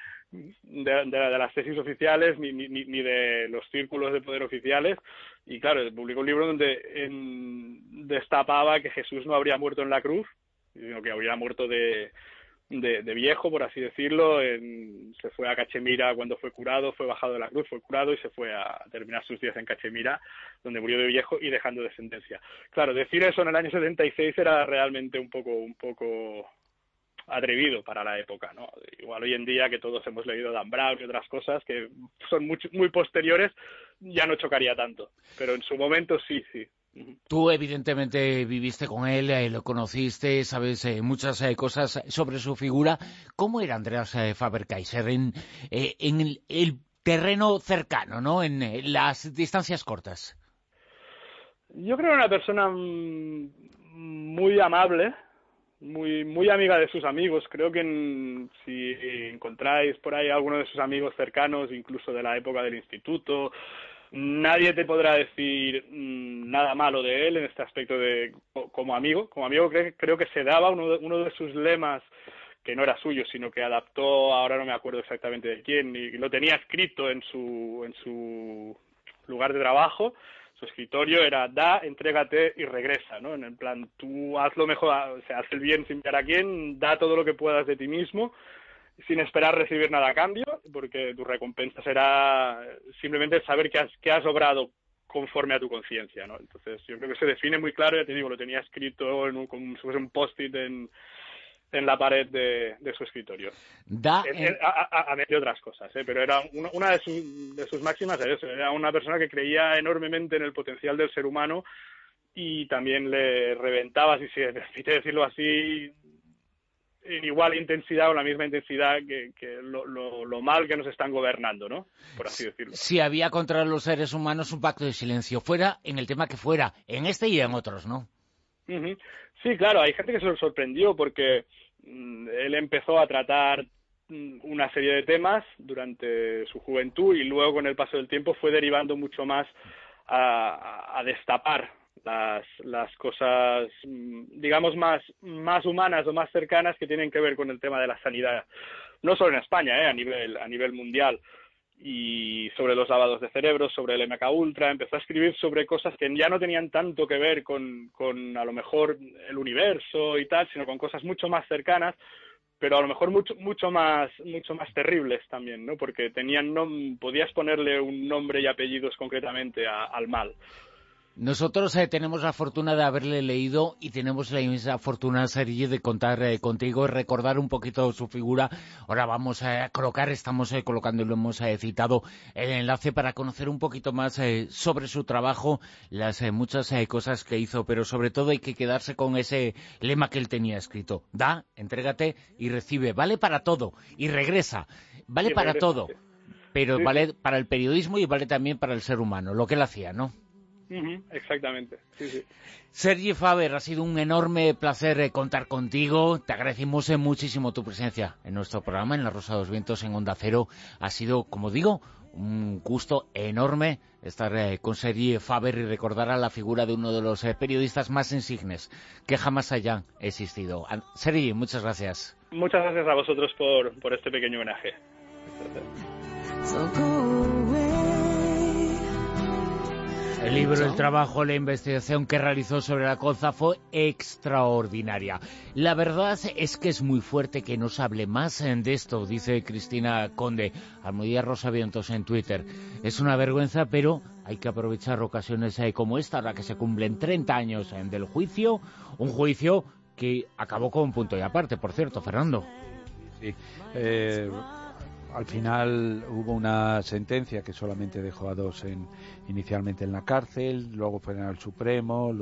de las tesis oficiales ni de los círculos de poder oficiales, y claro, publicó un libro donde destapaba que Jesús no habría muerto en la cruz, sino que habría muerto de viejo, por así decirlo. Se fue a Cachemira cuando fue curado, fue bajado de la cruz, fue curado y se fue a terminar sus días en Cachemira, donde murió de viejo y dejando descendencia. Claro, decir eso en el año 76 era realmente un poco atrevido para la época, ¿no? Igual hoy en día, que todos hemos leído Dan Brown y otras cosas que son muy posteriores, ya no chocaría tanto, pero en su momento sí. Tú evidentemente viviste con él, lo conociste, sabes muchas cosas sobre su figura. ¿Cómo era Andreas Faber-Kaiser en el terreno cercano, ¿no?, en las distancias cortas? Yo creo que era una persona muy amable, muy amiga de sus amigos. Creo que si encontráis por ahí a alguno de sus amigos cercanos, incluso de la época del instituto, nadie te podrá decir nada malo de él en este aspecto como amigo. Como amigo creo que se daba uno de sus lemas, que no era suyo, sino que adaptó, ahora no me acuerdo exactamente de quién, y lo tenía escrito en su lugar de trabajo. Su escritorio era: da, entrégate y regresa, ¿no? En el plan, tú haz lo mejor, o sea, haz el bien sin mirar a quién, da todo lo que puedas de ti mismo, sin esperar recibir nada a cambio, porque tu recompensa será simplemente saber que has obrado conforme a tu conciencia, ¿no? Entonces yo creo que se define muy claro, ya te digo, lo tenía escrito como si fuese un post-it en la pared de su escritorio. A medio de otras cosas, pero era una de sus máximas era eso. Era una persona que creía enormemente en el potencial del ser humano y también le reventaba, si se permite decirlo así, en igual intensidad o la misma intensidad que lo mal que nos están gobernando, ¿no? Por así decirlo. Si había contra los seres humanos un pacto de silencio, fuera en el tema que fuera, en este y en otros, ¿no? Uh-huh. Sí, claro, hay gente que se lo sorprendió porque él empezó a tratar una serie de temas durante su juventud y luego con el paso del tiempo fue derivando mucho más a destapar las cosas, digamos, más humanas o más cercanas que tienen que ver con el tema de la sanidad, no solo en España, a nivel mundial, y sobre los lavados de cerebro, sobre el MKUltra. Empezó a escribir sobre cosas que ya no tenían tanto que ver con a lo mejor el universo y tal, sino con cosas mucho más cercanas, pero a lo mejor mucho más terribles también, ¿no? Porque podías ponerle un nombre y apellidos concretamente al mal. Nosotros tenemos la fortuna de haberle leído y tenemos la inmensa fortuna, Sergi, de contar contigo y recordar un poquito su figura. Ahora vamos a estamos colocando, lo hemos citado, el enlace para conocer un poquito más sobre su trabajo, las muchas cosas que hizo, pero sobre todo hay que quedarse con ese lema que él tenía escrito. Da, entrégate y recibe. Vale para todo y regresa. Vale sí, para todo, pero sí, vale para el periodismo y vale también para el ser humano, lo que él hacía, ¿no? Exactamente, sí. Sergi Faber, ha sido un enorme placer contar contigo. Te agradecemos muchísimo tu presencia en nuestro programa, en La Rosa de los Vientos, en Onda Cero. Ha sido, como digo, un gusto enorme estar con Sergi Faber y recordar a la figura de uno de los periodistas más insignes que jamás hayan existido. Sergi, muchas gracias. Muchas gracias a vosotros por este pequeño homenaje. El libro, el trabajo, la investigación que realizó sobre la colza fue extraordinaria. La verdad es que es muy fuerte que nos hable más de esto, dice Cristina Conde, Almudía Rosavientos en Twitter. Es una vergüenza, pero hay que aprovechar ocasiones como esta, ahora que se cumplen 30 años del juicio, un juicio que acabó con un punto y aparte, por cierto, Fernando. Sí, al final hubo una sentencia que solamente dejó a dos inicialmente en la cárcel, luego fueron al Supremo,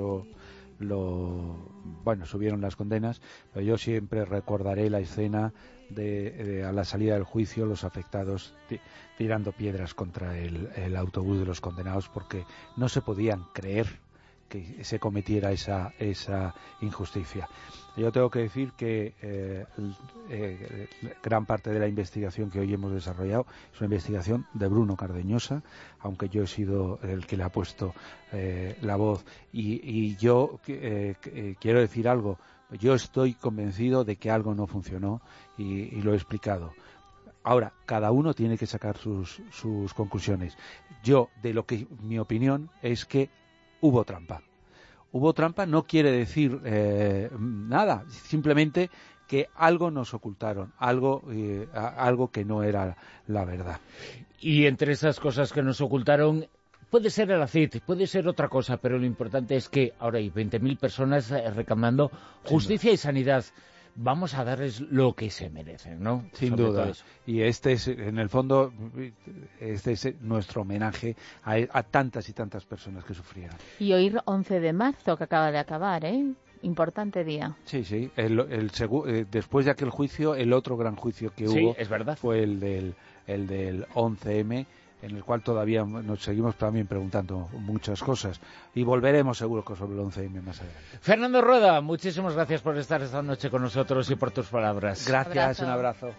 subieron las condenas, pero yo siempre recordaré la escena de a la salida del juicio, los afectados tirando piedras contra el autobús de los condenados porque no se podían creer que se cometiera esa injusticia. Yo tengo que decir que gran parte de la investigación que hoy hemos desarrollado es una investigación de Bruno Cardeñosa, aunque yo he sido el que le ha puesto la voz. Y yo quiero decir algo. Yo estoy convencido de que algo no funcionó y lo he explicado. Ahora, cada uno tiene que sacar sus conclusiones. Mi opinión es que hubo trampa. Hubo trampa no quiere decir nada, simplemente que algo nos ocultaron, algo que no era la verdad. Y entre esas cosas que nos ocultaron, puede ser el aceite, puede ser otra cosa, pero lo importante es que ahora hay 20.000 personas reclamando justicia y sanidad. Vamos a darles lo que se merecen, ¿no? Sin duda. Y este es, en el fondo, nuestro homenaje a tantas y tantas personas que sufrieron. Y hoy 11 de marzo, que acaba de acabar, importante día. Sí. Después de aquel juicio, el otro gran juicio que hubo es verdad. Fue el del 11M, en el cual todavía nos seguimos también preguntando muchas cosas y volveremos seguro sobre el 11M más adelante. Fernando Rueda, muchísimas gracias por estar esta noche con nosotros y por tus palabras. Gracias, un abrazo.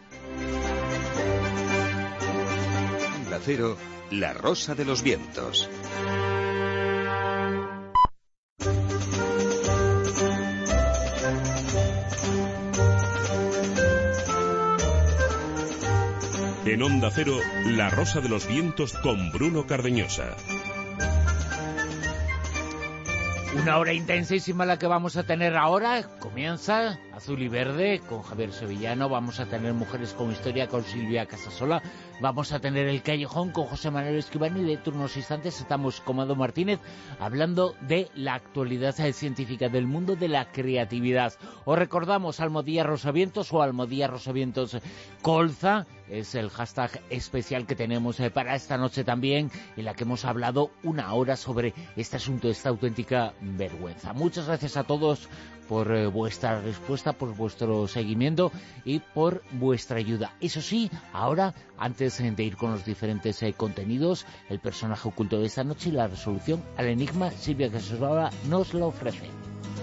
Onda Cero, La Rosa de los Vientos. En Onda Cero, La Rosa de los Vientos con Bruno Cardeñosa. Una hora intensísima la que vamos a tener ahora. Comienza a Azul y Verde con Javier Sevillano, vamos a tener Mujeres con Historia con Silvia Casasola, vamos a tener El Callejón con José Manuel Escribano, y dentro de unos instantes estamos con Mado Martínez hablando de la actualidad científica del mundo de la creatividad. Os recordamos Almodía Rosavientos o Almodía Rosavientos Colza, es el hashtag especial que tenemos para esta noche también, en la que hemos hablado una hora sobre este asunto, esta auténtica vergüenza. Muchas gracias a todos por vuestra respuesta, por vuestro seguimiento y por vuestra ayuda. Eso sí, ahora, antes de ir con los diferentes contenidos, el personaje oculto de esta noche y la resolución al enigma, Silvia Casasola nos lo ofrece.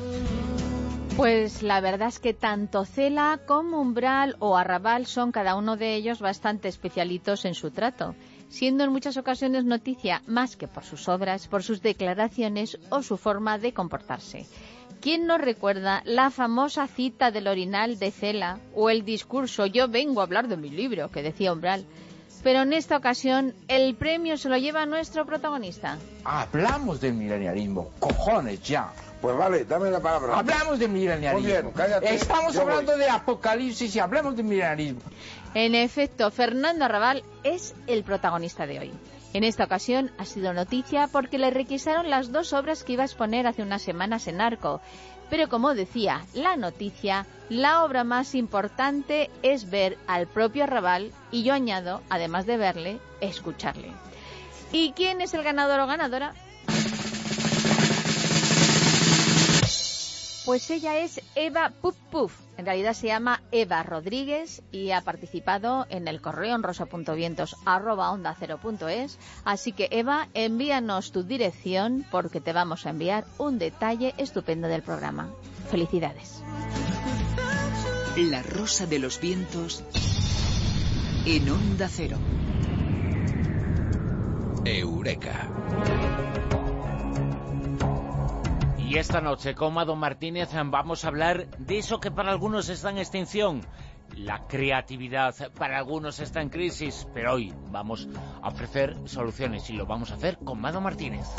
Pues la verdad es que tanto Cela como Umbral o Arrabal son cada uno de ellos bastante especialitos en su trato, siendo en muchas ocasiones noticia más que por sus obras, por sus declaraciones o su forma de comportarse. ¿Quién nos recuerda la famosa cita del orinal de Cela o el discurso "yo vengo a hablar de mi libro" que decía Umbral? Pero en esta ocasión el premio se lo lleva nuestro protagonista. Hablamos del milenialismo, cojones ya. Pues vale, dame la palabra. Hablamos del milenialismo. Muy bien, cállate. Estamos hablando de apocalipsis y hablemos del milenialismo. En efecto, Fernando Arrabal es el protagonista de hoy. En esta ocasión ha sido noticia porque le requisaron las 2 obras que iba a exponer hace unas semanas en Arco. Pero como decía la noticia, la obra más importante es ver al propio Arrabal y yo añado, además de verle, escucharle. ¿Y quién es el ganador o ganadora? Pues ella es Eva Puf Puf. En realidad se llama Eva Rodríguez y ha participado en el correo en rosa.vientos@ondacero.es. Así que Eva, envíanos tu dirección porque te vamos a enviar un detalle estupendo del programa. Felicidades. La Rosa de los Vientos en Onda Cero. Eureka. Y esta noche con Mado Martínez vamos a hablar de eso que para algunos está en extinción, la creatividad. Para algunos está en crisis, pero hoy vamos a ofrecer soluciones y lo vamos a hacer con Mado Martínez.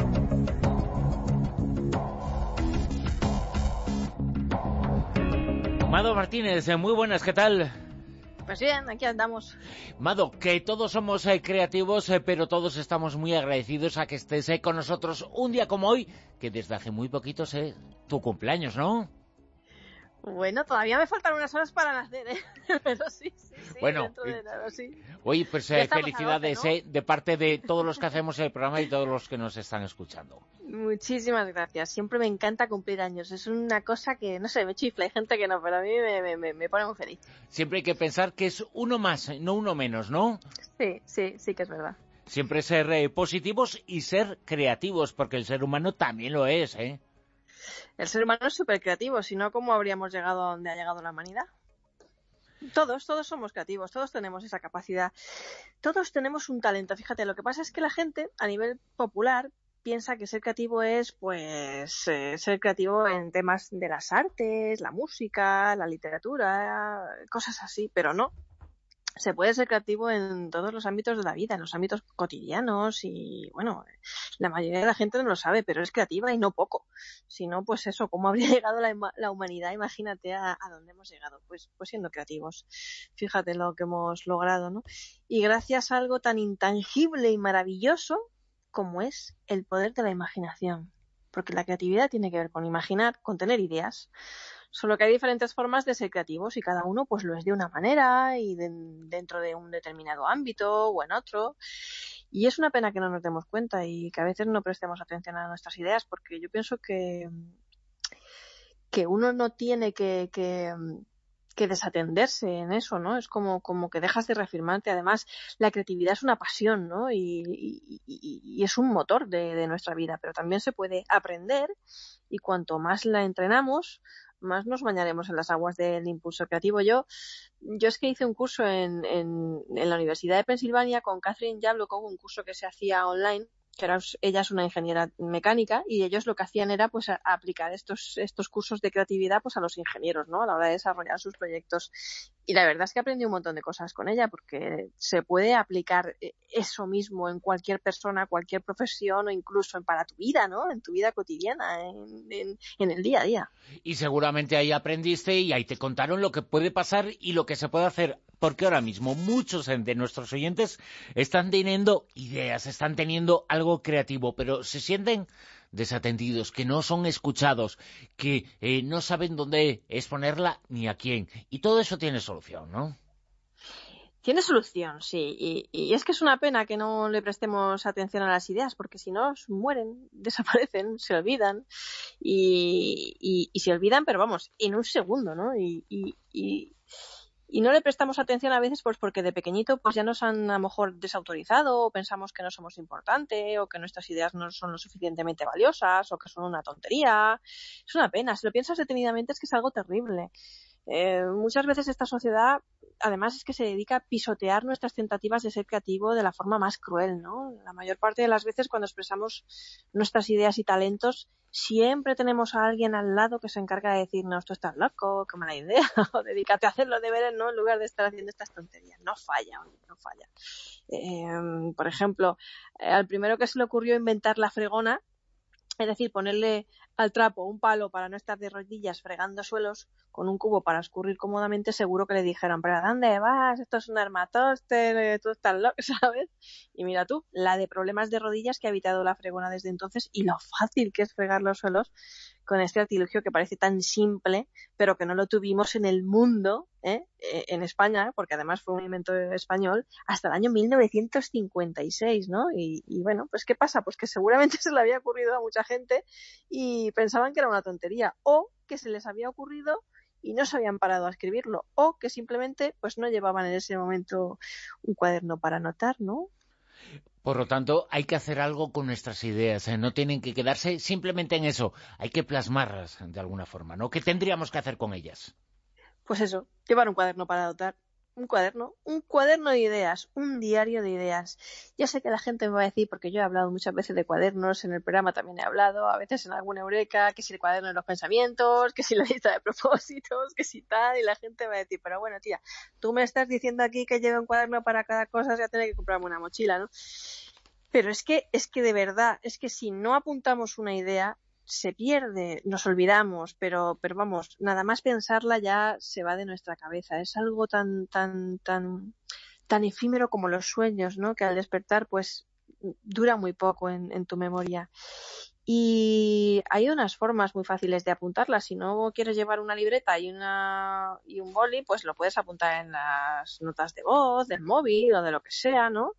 Mado Martínez, muy buenas, ¿qué tal? Pues bien, aquí andamos. Mado, que todos somos creativos, pero todos estamos muy agradecidos a que estés con nosotros un día como hoy, que desde hace muy poquito es tu cumpleaños, ¿no? Bueno, todavía me faltan unas horas para nacer, ¿eh? Pero sí, bueno, dentro de nada, sí. Oye, pues felicidades, 12, ¿no? De parte de todos los que hacemos el programa y todos los que nos están escuchando. Muchísimas gracias. Siempre me encanta cumplir años. Es una cosa que, no sé, me chifla. Hay gente que no, pero a mí me pone muy feliz. Siempre hay que pensar que es uno más, no uno menos, ¿no? Sí que es verdad. Siempre ser positivos y ser creativos, porque el ser humano también lo es, ¿eh? El ser humano es súper creativo, si no, ¿cómo habríamos llegado a donde ha llegado la humanidad? Todos somos creativos, todos tenemos esa capacidad, todos tenemos un talento. Fíjate, lo que pasa es que la gente, a nivel popular, piensa que ser creativo es, pues, ser creativo en temas de las artes, la música, la literatura, cosas así, pero no. Se puede ser creativo en todos los ámbitos de la vida, en los ámbitos cotidianos y, bueno, la mayoría de la gente no lo sabe, pero es creativa y no poco. Si no, pues eso, ¿cómo habría llegado la humanidad? Imagínate a dónde hemos llegado, pues siendo creativos. Fíjate lo que hemos logrado, ¿no? Y gracias a algo tan intangible y maravilloso como es el poder de la imaginación. Porque la creatividad tiene que ver con imaginar, con tener ideas. Solo que hay diferentes formas de ser creativos y cada uno pues lo es de una manera y dentro de un determinado ámbito o en otro. Y es una pena que no nos demos cuenta y que a veces no prestemos atención a nuestras ideas, porque yo pienso que uno no tiene que desatenderse en eso, ¿no? Es como que dejas de reafirmarte. Además, la creatividad es una pasión, ¿no? Y es un motor de nuestra vida, pero también se puede aprender y cuanto más la entrenamos, más nos bañaremos en las aguas del impulso creativo. Yo es que hice un curso en la Universidad de Pensilvania con Catherine Jablokov, un curso que se hacía online, que ella es una ingeniera mecánica y ellos lo que hacían era pues aplicar estos cursos de creatividad pues a los ingenieros, ¿no? A la hora de desarrollar sus proyectos. Y la verdad es que aprendí un montón de cosas con ella, porque se puede aplicar eso mismo en cualquier persona, cualquier profesión o incluso para tu vida, ¿no? En tu vida cotidiana, en el día a día. Y seguramente ahí aprendiste y ahí te contaron lo que puede pasar y lo que se puede hacer, porque ahora mismo muchos de nuestros oyentes están teniendo ideas, están teniendo algo creativo, pero se sienten desatendidos, que no son escuchados, que no saben dónde exponerla ni a quién. Y todo eso tiene solución, ¿no? Tiene solución, sí. Y es que es una pena que no le prestemos atención a las ideas, porque si no, mueren, desaparecen, se olvidan. Y se olvidan, pero vamos, en un segundo, ¿no? Y no le prestamos atención a veces pues porque de pequeñito pues ya nos han a lo mejor desautorizado, o pensamos que no somos importantes, o que nuestras ideas no son lo suficientemente valiosas, o que son una tontería. Es una pena. Si lo piensas detenidamente es que es algo terrible. Muchas veces esta sociedad, además, es que se dedica a pisotear nuestras tentativas de ser creativo de la forma más cruel, ¿no? La mayor parte de las veces cuando expresamos nuestras ideas y talentos, siempre tenemos a alguien al lado que se encarga de decirnos, tú estás loco, qué mala idea, o dedícate a hacer los deberes, ¿no? En lugar de estar haciendo estas tonterías. No falla, oye, no falla. Por ejemplo, al primero que se le ocurrió inventar la fregona, es decir, ponerle al trapo un palo para no estar de rodillas fregando suelos con un cubo para escurrir cómodamente, seguro que le dijeron, ¿pero a dónde vas? Esto es un armatoste, tú estás loco, ¿sabes? Y mira tú, la de problemas de rodillas que ha evitado la fregona desde entonces y lo fácil que es fregar los suelos con este artilugio que parece tan simple, pero que no lo tuvimos en el mundo, en España, porque además fue un invento español, hasta el año 1956, ¿no? Y bueno, pues ¿qué pasa? Pues que seguramente se le había ocurrido a mucha gente y pensaban que era una tontería, o que se les había ocurrido y no se habían parado a escribirlo, o que simplemente pues no llevaban en ese momento un cuaderno para anotar, ¿no? Por lo tanto, hay que hacer algo con nuestras ideas, no tienen que quedarse simplemente en eso, hay que plasmarlas de alguna forma, ¿no? ¿Qué tendríamos que hacer con ellas? Pues eso, llevar un cuaderno para anotar, un cuaderno de ideas, un diario de ideas. Ya sé que la gente me va a decir, porque yo he hablado muchas veces de cuadernos, en el programa también he hablado, a veces en alguna eureka, que si el cuaderno de los pensamientos, que si la lista de propósitos, que si tal, y la gente va a decir, pero bueno, tía, tú me estás diciendo aquí que lleve un cuaderno para cada cosa, ya tener que comprarme una mochila, ¿no? Pero es que de verdad, es que si no apuntamos una idea, se pierde, nos olvidamos, pero vamos, nada más pensarla ya se va de nuestra cabeza. Es algo tan efímero como los sueños, ¿no? Que al despertar, pues, dura muy poco en tu memoria. Y hay unas formas muy fáciles de apuntarlas. Si no quieres llevar una libreta y un boli, pues lo puedes apuntar en las notas de voz, del móvil o de lo que sea, ¿no?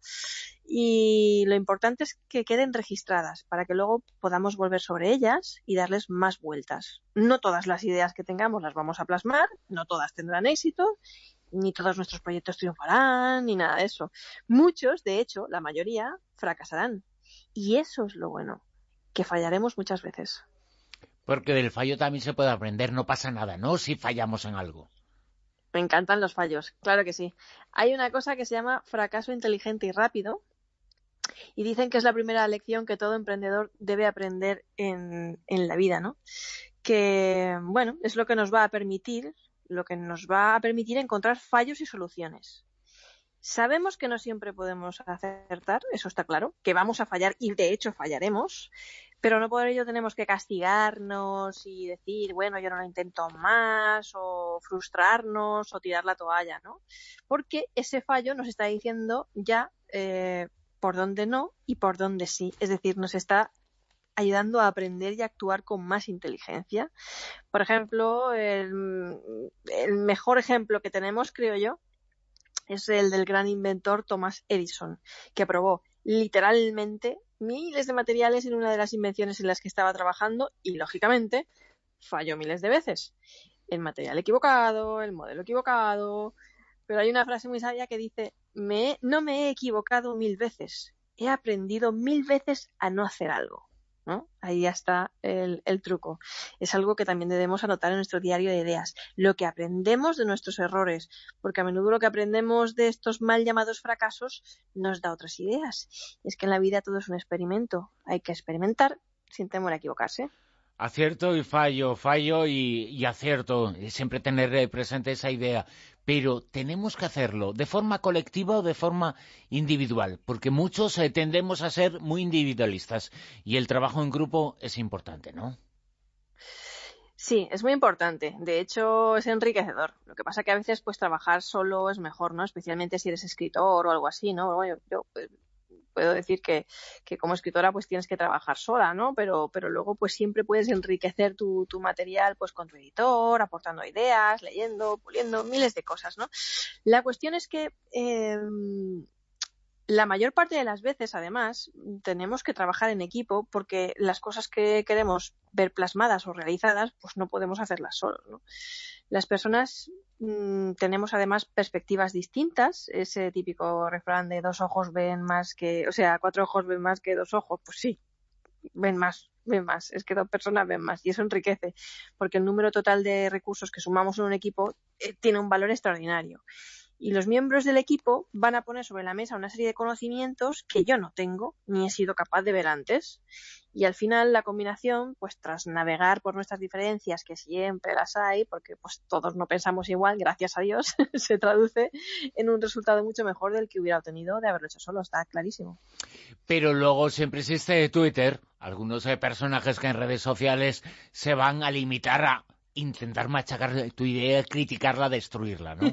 Y lo importante es que queden registradas para que luego podamos volver sobre ellas y darles más vueltas. No todas las ideas que tengamos las vamos a plasmar, no todas tendrán éxito, ni todos nuestros proyectos triunfarán, ni nada de eso. Muchos, de hecho, la mayoría, fracasarán. Y eso es lo bueno, que fallaremos muchas veces. Porque del fallo también se puede aprender, no pasa nada, ¿no? Si fallamos en algo. Me encantan los fallos, claro que sí. Hay una cosa que se llama fracaso inteligente y rápido, y dicen que es la primera lección que todo emprendedor debe aprender en la vida, ¿no? Que, bueno, es lo que nos va a permitir encontrar fallos y soluciones. Sabemos que no siempre podemos acertar, eso está claro, que vamos a fallar y de hecho fallaremos, pero no por ello tenemos que castigarnos y decir, bueno, yo no lo intento más, o frustrarnos o tirar la toalla, ¿no? Porque ese fallo nos está diciendo ya por dónde no y por dónde sí, es decir, nos está ayudando a aprender y a actuar con más inteligencia. Por ejemplo, el mejor ejemplo que tenemos, creo yo, es el del gran inventor Thomas Edison, que probó literalmente miles de materiales en una de las invenciones en las que estaba trabajando y, lógicamente, falló miles de veces. El material equivocado, el modelo equivocado. Pero hay una frase muy sabia que dice, no me he equivocado 1000 veces, he aprendido 1000 veces a no hacer algo, ¿no? Ahí ya está el truco. Es algo que también debemos anotar en nuestro diario de ideas. Lo que aprendemos de nuestros errores, porque a menudo lo que aprendemos de estos mal llamados fracasos nos da otras ideas. Es que en la vida todo es un experimento. Hay que experimentar sin temor a equivocarse. Acierto y fallo y acierto. Siempre tener presente esa idea. Pero tenemos que hacerlo de forma colectiva o de forma individual, porque muchos tendemos a ser muy individualistas y el trabajo en grupo es importante, ¿no? Sí, es muy importante. De hecho, es enriquecedor. Lo que pasa que a veces pues trabajar solo es mejor, ¿no? Especialmente si eres escritor o algo así, ¿no? Bueno, yo puedo decir que como escritora pues tienes que trabajar sola, ¿no? Pero luego pues siempre puedes enriquecer tu material pues con tu editor, aportando ideas, leyendo, puliendo, miles de cosas, ¿no? La cuestión es que la mayor parte de las veces, además, tenemos que trabajar en equipo porque las cosas que queremos ver plasmadas o realizadas, pues no podemos hacerlas solos, ¿no? Las personas tenemos además perspectivas distintas, ese típico refrán de 2 ojos ven más que, o sea, 4 ojos ven más que 2 ojos, pues sí, ven más, es que 2 personas ven más y eso enriquece, porque el número total de recursos que sumamos en un equipo tiene un valor extraordinario. Y los miembros del equipo van a poner sobre la mesa una serie de conocimientos que yo no tengo ni he sido capaz de ver antes. Y al final la combinación, pues tras navegar por nuestras diferencias, que siempre las hay, porque pues todos no pensamos igual, gracias a Dios, se traduce en un resultado mucho mejor del que hubiera obtenido de haberlo hecho solo, está clarísimo. Pero luego siempre existe Twitter, algunos personajes que en redes sociales se van a limitar a intentar machacar tu idea, criticarla, destruirla, ¿no?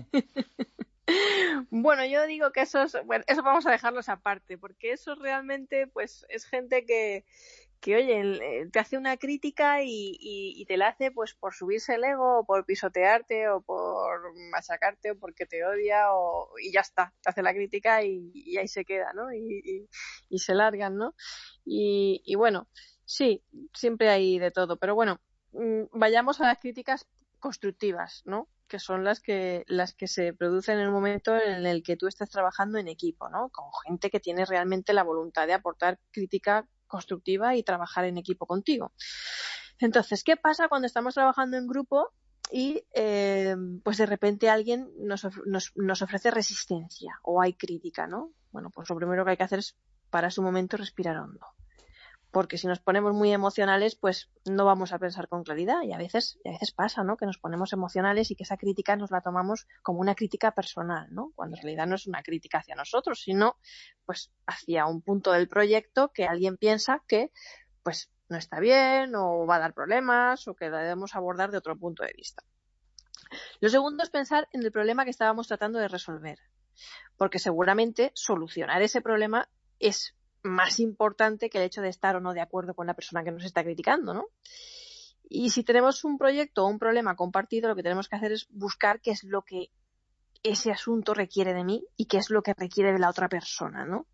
Bueno, yo digo que eso vamos a dejarlos aparte, porque eso realmente pues es gente que oye, te hace una crítica y te la hace pues por subirse el ego, o por pisotearte, o por machacarte, o porque te odia, y ya está, te hace la crítica y ahí se queda, ¿no? Y se largan, ¿no? Y bueno, sí, siempre hay de todo, pero bueno, vayamos a las críticas constructivas, ¿no? Que son las que se producen en el momento en el que tú estás trabajando en equipo, ¿no? Con gente que tiene realmente la voluntad de aportar crítica constructiva y trabajar en equipo contigo. Entonces, ¿qué pasa cuando estamos trabajando en grupo y pues de repente alguien nos ofrece resistencia o hay crítica, ¿no? Bueno, pues lo primero que hay que hacer es pararse un momento y respirar hondo. Porque si nos ponemos muy emocionales, pues no vamos a pensar con claridad y a veces pasa, ¿no? Que nos ponemos emocionales y que esa crítica nos la tomamos como una crítica personal, ¿no? Cuando en realidad no es una crítica hacia nosotros, sino pues hacia un punto del proyecto que alguien piensa que pues no está bien o va a dar problemas o que debemos abordar de otro punto de vista. Lo segundo es pensar en el problema que estábamos tratando de resolver, porque seguramente solucionar ese problema es más importante que el hecho de estar o no de acuerdo con la persona que nos está criticando, ¿no? Y si tenemos un proyecto o un problema compartido, lo que tenemos que hacer es buscar qué es lo que ese asunto requiere de mí y qué es lo que requiere de la otra persona, ¿no?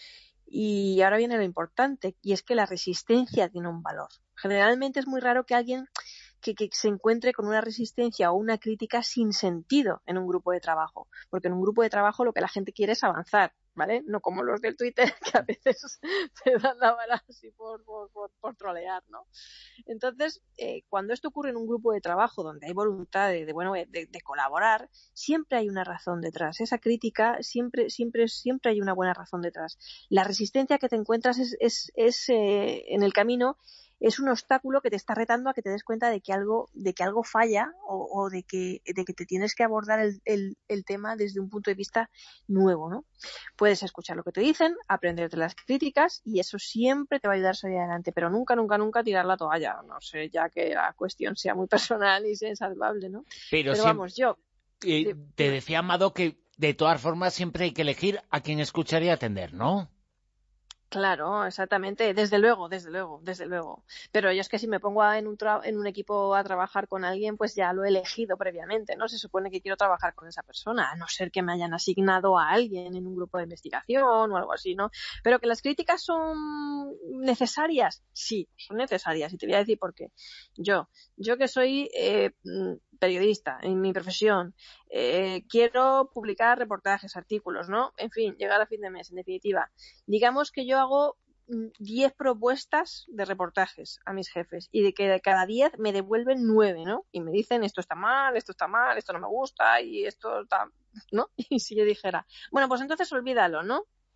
Y ahora viene lo importante, y es que la resistencia tiene un valor. Generalmente es muy raro que alguien que se encuentre con una resistencia o una crítica sin sentido en un grupo de trabajo, porque en un grupo de trabajo lo que la gente quiere es avanzar, ¿vale? No como los del Twitter que a veces se dan la vara así por trolear, ¿no? Entonces, cuando esto ocurre en un grupo de trabajo donde hay voluntad de colaborar, siempre hay una razón detrás. Esa crítica siempre hay una buena razón detrás. La resistencia que te encuentras es en el camino es un obstáculo que te está retando a que te des cuenta de que algo falla o de que te tienes que abordar el tema desde un punto de vista nuevo, ¿no? Puedes escuchar lo que te dicen, aprender de las críticas y eso siempre te va a ayudar a salir adelante, pero nunca tirar la toalla, no sé, ya que la cuestión sea muy personal y sea insalvable, ¿no? Pero vamos, yo... te decía, Amado, que de todas formas siempre hay que elegir a quien escuchar y atender, ¿no? Claro, exactamente, desde luego. Pero yo es que si me pongo en un equipo a trabajar con alguien, pues ya lo he elegido previamente, ¿no? Se supone que quiero trabajar con esa persona, a no ser que me hayan asignado a alguien en un grupo de investigación o algo así, ¿no? Pero que las críticas son necesarias, sí, son necesarias, y te voy a decir por qué. Yo que soy periodista en mi profesión, quiero publicar reportajes, artículos, ¿no? En fin, llegar a fin de mes, en definitiva. Digamos que yo hago 10 propuestas de reportajes a mis jefes y de que de cada 10 me devuelven 9, ¿no? Y me dicen esto está mal, esto no me gusta y esto está, ¿no? Y si yo dijera, bueno, pues entonces olvídalo, ¿no?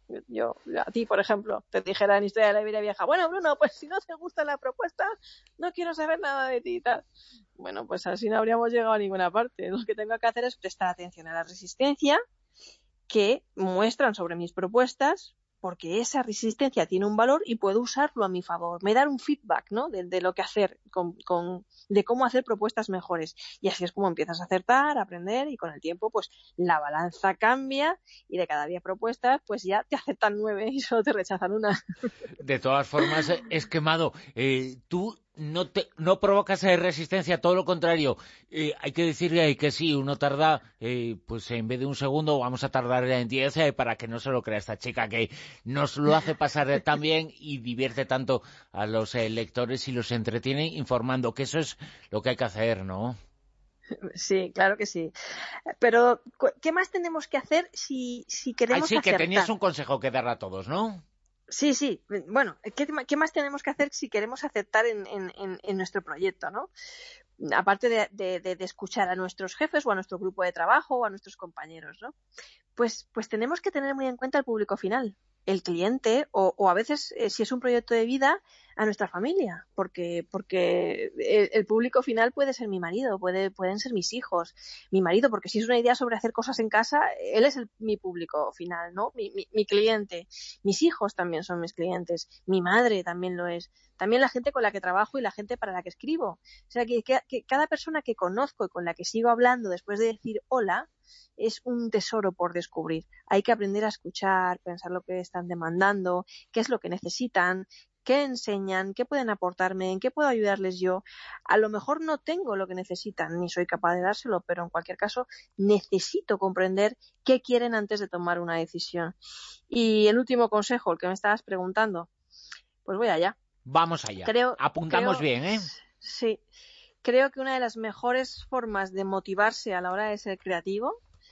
Yo, a ti, por ejemplo, te dijera en Historia de la Vida Vieja, bueno, Bruno, pues si no te gusta la propuesta, no quiero saber nada de ti y tal. Bueno, pues así no habríamos llegado a ninguna parte. Lo que tengo que hacer es prestar atención a la resistencia que muestran sobre mis propuestas, porque esa resistencia tiene un valor y puedo usarlo a mi favor. Me da un feedback, ¿no? De lo que hacer, de cómo hacer propuestas mejores. Y así es como empiezas a acertar, a aprender, y con el tiempo, pues, la balanza cambia, y de cada 10 propuestas, pues ya te aceptan 9 y solo te rechazan una. De todas formas, Esquemado, tú no provocas resistencia, todo lo contrario. Hay que decir que sí, uno tarda, pues en vez de un segundo, vamos a tardar en 10 para que no se lo crea esta chica, que nos lo hace pasar tan bien y divierte tanto a los lectores y los entretiene informando, que eso es lo que hay que hacer, ¿no? Sí, claro que sí. Pero, ¿qué más tenemos que hacer si queremos acertar? Que tenías un consejo que dar a todos, ¿no? Sí. Bueno, ¿qué más tenemos que hacer si queremos aceptar en nuestro proyecto, ¿no? Aparte de escuchar a nuestros jefes o a nuestro grupo de trabajo o a nuestros compañeros, ¿no? Pues tenemos que tener muy en cuenta el público final, el cliente, o a veces, si es un proyecto de vida, a nuestra familia, porque el público final puede ser mi marido, pueden ser mis hijos, mi marido, porque si es una idea sobre hacer cosas en casa, él es mi público final, ¿no? Mi cliente. Mis hijos también son mis clientes, mi madre también lo es, también la gente con la que trabajo y la gente para la que escribo. O sea, que cada persona que conozco y con la que sigo hablando después de decir hola, es un tesoro por descubrir. Hay que aprender a escuchar, pensar lo que están demandando, qué es lo que necesitan, qué enseñan, qué pueden aportarme, en qué puedo ayudarles yo. A lo mejor no tengo lo que necesitan, ni soy capaz de dárselo, pero en cualquier caso necesito comprender qué quieren antes de tomar una decisión. Y el último consejo, el que me estabas preguntando, pues voy allá. Vamos allá. Apuntamos bien, ¿eh? Sí. Creo que una de las mejores formas de motivarse a la hora de ser creativo,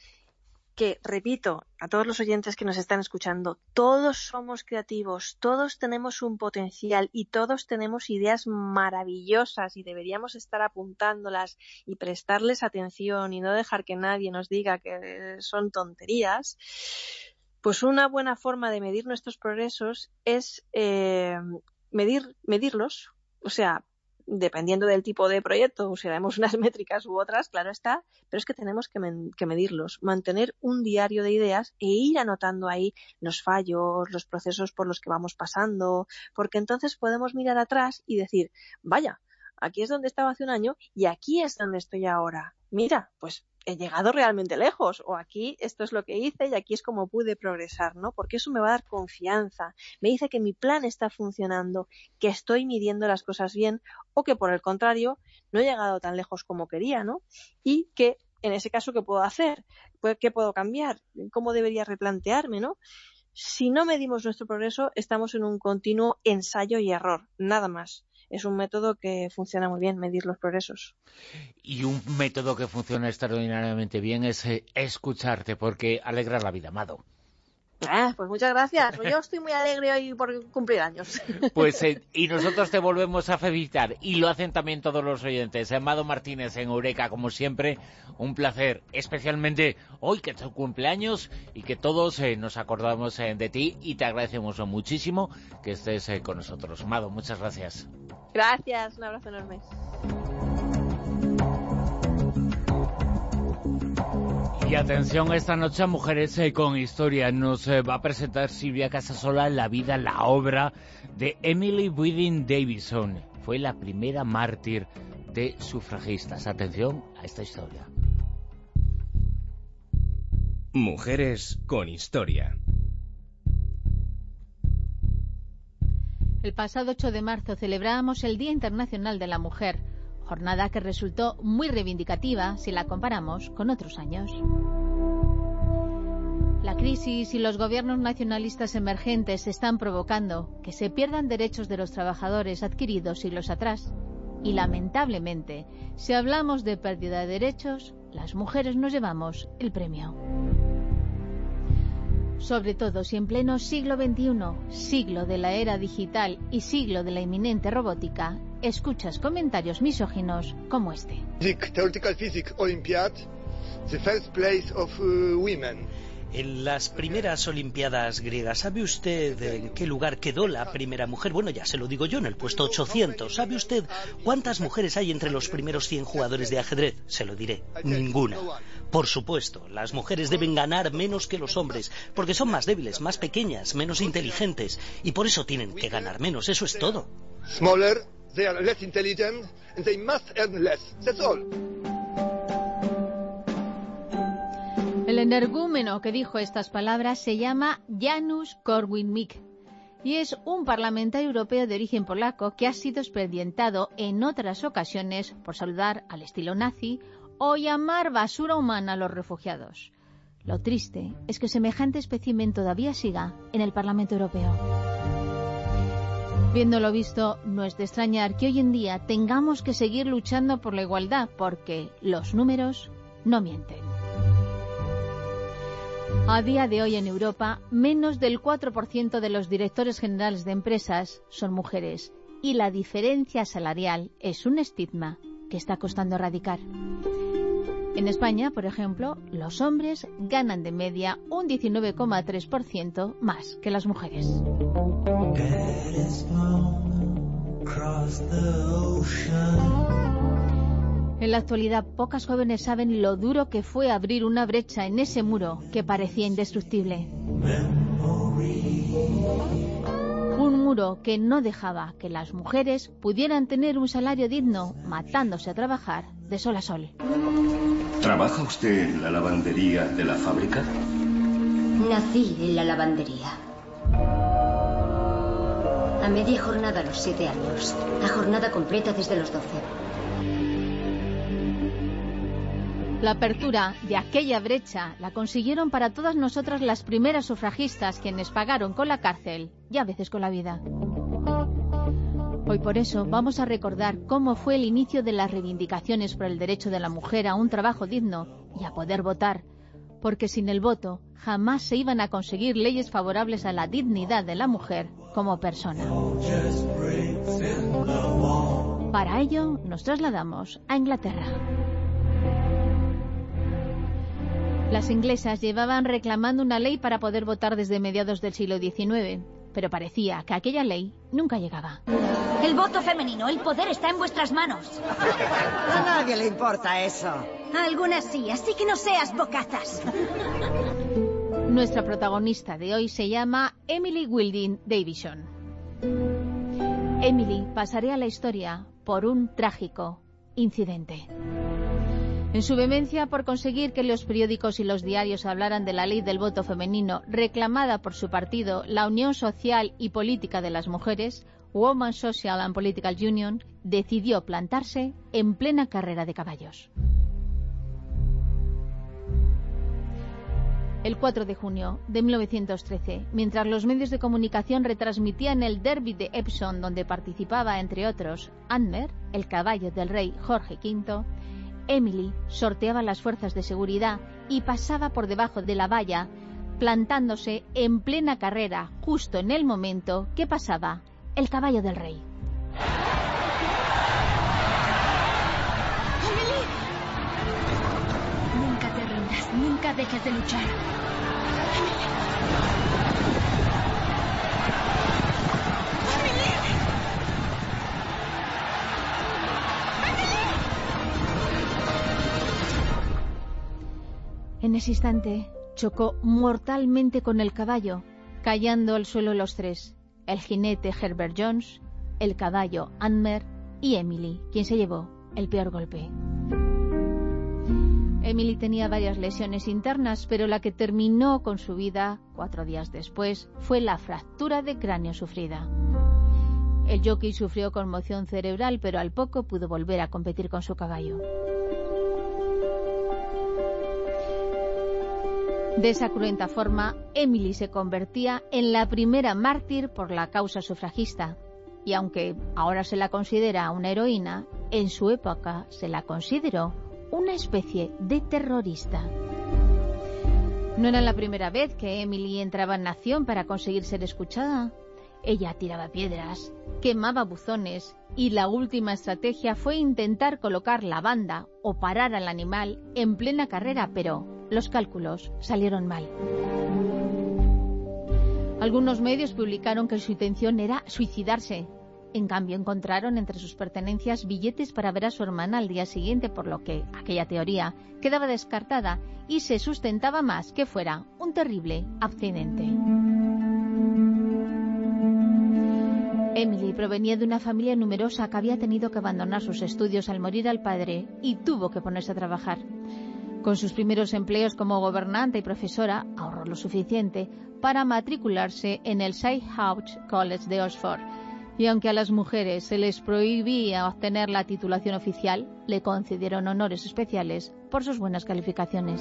que, repito, a todos los oyentes que nos están escuchando, todos somos creativos, todos tenemos un potencial y todos tenemos ideas maravillosas y deberíamos estar apuntándolas y prestarles atención y no dejar que nadie nos diga que son tonterías. Pues una buena forma de medir nuestros progresos es medirlos, o sea, dependiendo del tipo de proyecto, usaremos unas métricas u otras, claro está, pero es que tenemos que medirlos, mantener un diario de ideas e ir anotando ahí los fallos, los procesos por los que vamos pasando, porque entonces podemos mirar atrás y decir, vaya, aquí es donde estaba hace un año y aquí es donde estoy ahora. Mira, pues he llegado realmente lejos, o aquí esto es lo que hice y aquí es como pude progresar, ¿no? Porque eso me va a dar confianza, me dice que mi plan está funcionando, que estoy midiendo las cosas bien, o que por el contrario no he llegado tan lejos como quería, ¿no? Y que en ese caso, ¿qué puedo hacer? ¿Qué puedo cambiar? ¿Cómo debería replantearme, no? Si no medimos nuestro progreso, estamos en un continuo ensayo y error, nada más. Es un método que funciona muy bien, medir los progresos. Y un método que funciona extraordinariamente bien es escucharte, porque alegra la vida, Amado. Pues muchas gracias. Yo estoy muy alegre hoy por cumplir años. Pues y nosotros te volvemos a felicitar, y lo hacen también todos los oyentes. Amado Martínez en Eureka, como siempre, un placer, especialmente hoy que es tu cumpleaños y que todos nos acordamos de ti, y te agradecemos muchísimo que estés con nosotros. Amado, muchas gracias. Gracias, un abrazo enorme. Y atención, esta noche a Mujeres con Historia nos va a presentar Silvia Casasola la vida, la obra de Emily Wheeling Davison. Fue la primera mártir de sufragistas. Atención a esta historia. Mujeres con Historia. El pasado 8 de marzo celebrábamos el Día Internacional de la Mujer, jornada que resultó muy reivindicativa si la comparamos con otros años. La crisis y los gobiernos nacionalistas emergentes están provocando que se pierdan derechos de los trabajadores adquiridos siglos atrás. Y lamentablemente, si hablamos de pérdida de derechos, las mujeres nos llevamos el premio. Sobre todo si en pleno siglo XXI, siglo de la era digital y siglo de la inminente robótica, escuchas comentarios misóginos como este. Theoretical Physics Olympiad, the first place of women. En las primeras Olimpiadas griegas, ¿sabe usted en qué lugar quedó la primera mujer? Bueno, ya se lo digo yo, en el puesto 800. ¿Sabe usted cuántas mujeres hay entre los primeros 100 jugadores de ajedrez? Se lo diré, ninguna. Por supuesto, las mujeres deben ganar menos que los hombres, porque son más débiles, más pequeñas, menos inteligentes, y por eso tienen que ganar menos, eso es todo. Smaller, they are less intelligent, and they must earn less. That's all. El energúmeno que dijo estas palabras se llama Janusz Korwin-Mikke y es un parlamentario europeo de origen polaco que ha sido expedientado en otras ocasiones por saludar al estilo nazi o llamar basura humana a los refugiados. Lo triste es que semejante espécimen todavía siga en el Parlamento Europeo. Viendo lo visto, no es de extrañar que hoy en día tengamos que seguir luchando por la igualdad, porque los números no mienten. A día de hoy en Europa, menos del 4% de los directores generales de empresas son mujeres y la diferencia salarial es un estigma que está costando erradicar. En España, por ejemplo, los hombres ganan de media un 19,3% más que las mujeres. En la actualidad, pocas jóvenes saben lo duro que fue abrir una brecha en ese muro que parecía indestructible. Un muro que no dejaba que las mujeres pudieran tener un salario digno, matándose a trabajar de sol a sol. ¿Trabaja usted en la lavandería de la fábrica? Nací en la lavandería. A media jornada a los 7 años. A jornada completa desde los 12. La apertura de aquella brecha la consiguieron para todas nosotras las primeras sufragistas, quienes pagaron con la cárcel y a veces con la vida. Hoy por eso vamos a recordar cómo fue el inicio de las reivindicaciones por el derecho de la mujer a un trabajo digno y a poder votar, porque sin el voto jamás se iban a conseguir leyes favorables a la dignidad de la mujer como persona. Para ello nos trasladamos a Inglaterra. Las inglesas llevaban reclamando una ley para poder votar desde mediados del siglo XIX, pero parecía que aquella ley nunca llegaba. El voto femenino, el poder está en vuestras manos. A nadie le importa eso. A algunas sí, así que no seas bocazas. Nuestra protagonista de hoy se llama Emily Wilding Davison. Emily pasaría a la historia por un trágico incidente. En su vehemencia por conseguir que los periódicos y los diarios hablaran de la ley del voto femenino reclamada por su partido, la Unión Social y Política de las Mujeres, Women's Social and Political Union, decidió plantarse en plena carrera de caballos. El 4 de junio de 1913, mientras los medios de comunicación retransmitían el derby de Epsom, donde participaba, entre otros, Anmer, el caballo del rey Jorge V, Emily sorteaba las fuerzas de seguridad y pasaba por debajo de la valla, plantándose en plena carrera, justo en el momento que pasaba el caballo del rey. ¡Emily! Nunca te rindas, nunca dejes de luchar. En ese instante chocó mortalmente con el caballo, cayendo al suelo los tres, el jinete Herbert Jones, el caballo Anmer y Emily, quien se llevó el peor golpe. Emily tenía varias lesiones internas, pero la que terminó con su vida 4 días después fue la fractura de cráneo sufrida. El jockey sufrió conmoción cerebral, pero al poco pudo volver a competir con su caballo. De esa cruenta forma, Emily se convertía en la primera mártir por la causa sufragista. Y aunque ahora se la considera una heroína, en su época se la consideró una especie de terrorista. No era la primera vez que Emily entraba en acción para conseguir ser escuchada. Ella tiraba piedras, quemaba buzones y la última estrategia fue intentar colocar la banda o parar al animal en plena carrera, pero los cálculos salieron mal. Algunos medios publicaron que su intención era suicidarse. En cambio, encontraron entre sus pertenencias billetes para ver a su hermana al día siguiente, por lo que aquella teoría quedaba descartada y se sustentaba más que fuera un terrible accidente. Emily provenía de una familia numerosa que había tenido que abandonar sus estudios al morir al padre y tuvo que ponerse a trabajar. Con sus primeros empleos como gobernante y profesora, ahorró lo suficiente para matricularse en el Salthouse College de Oxford. Y aunque a las mujeres se les prohibía obtener la titulación oficial, le concedieron honores especiales por sus buenas calificaciones.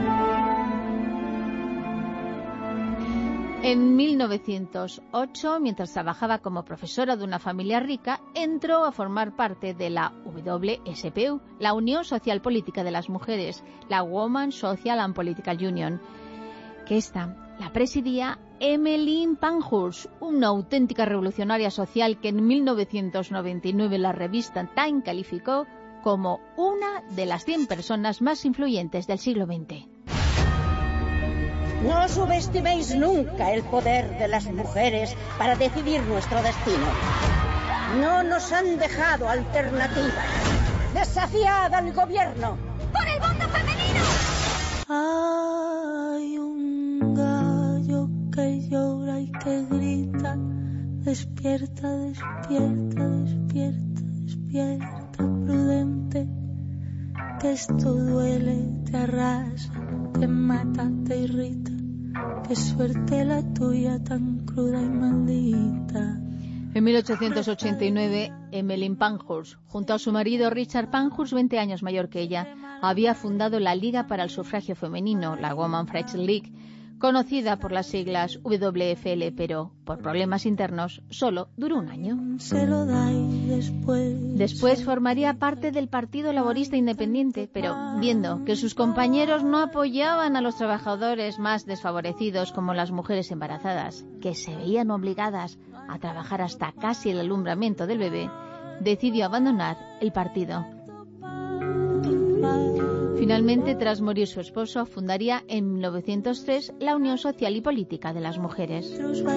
En 1908, mientras trabajaba como profesora de una familia rica, entró a formar parte de la WSPU, la Unión Social Política de las Mujeres, la Women's Social and Political Union, que esta la presidía Emmeline Pankhurst, una auténtica revolucionaria social que en 1999 la revista Time calificó como una de las 100 personas más influyentes del siglo XX. No subestiméis nunca el poder de las mujeres para decidir nuestro destino. No nos han dejado alternativas. ¡Desafiad al gobierno! ¡Por el voto femenino! Hay un gallo que llora y que grita. Despierta, despierta, despierta, despierta, prudente. Que esto duele, te arrasa, te mata, te irrita. Qué suerte la tuya, tan cruda y maldita. En 1889, Emmeline Pankhurst, junto a su marido Richard Pankhurst, 20 años mayor que ella, había fundado la Liga para el Sufragio Femenino, la Women's Suffrage League, conocida por las siglas WFL, pero por problemas internos solo duró un año. Después formaría parte del Partido Laborista Independiente, pero viendo que sus compañeros no apoyaban a los trabajadores más desfavorecidos como las mujeres embarazadas, que se veían obligadas a trabajar hasta casi el alumbramiento del bebé, decidió abandonar el partido. Finalmente, tras morir su esposo, fundaría en 1903 la Unión Social y Política de las Mujeres.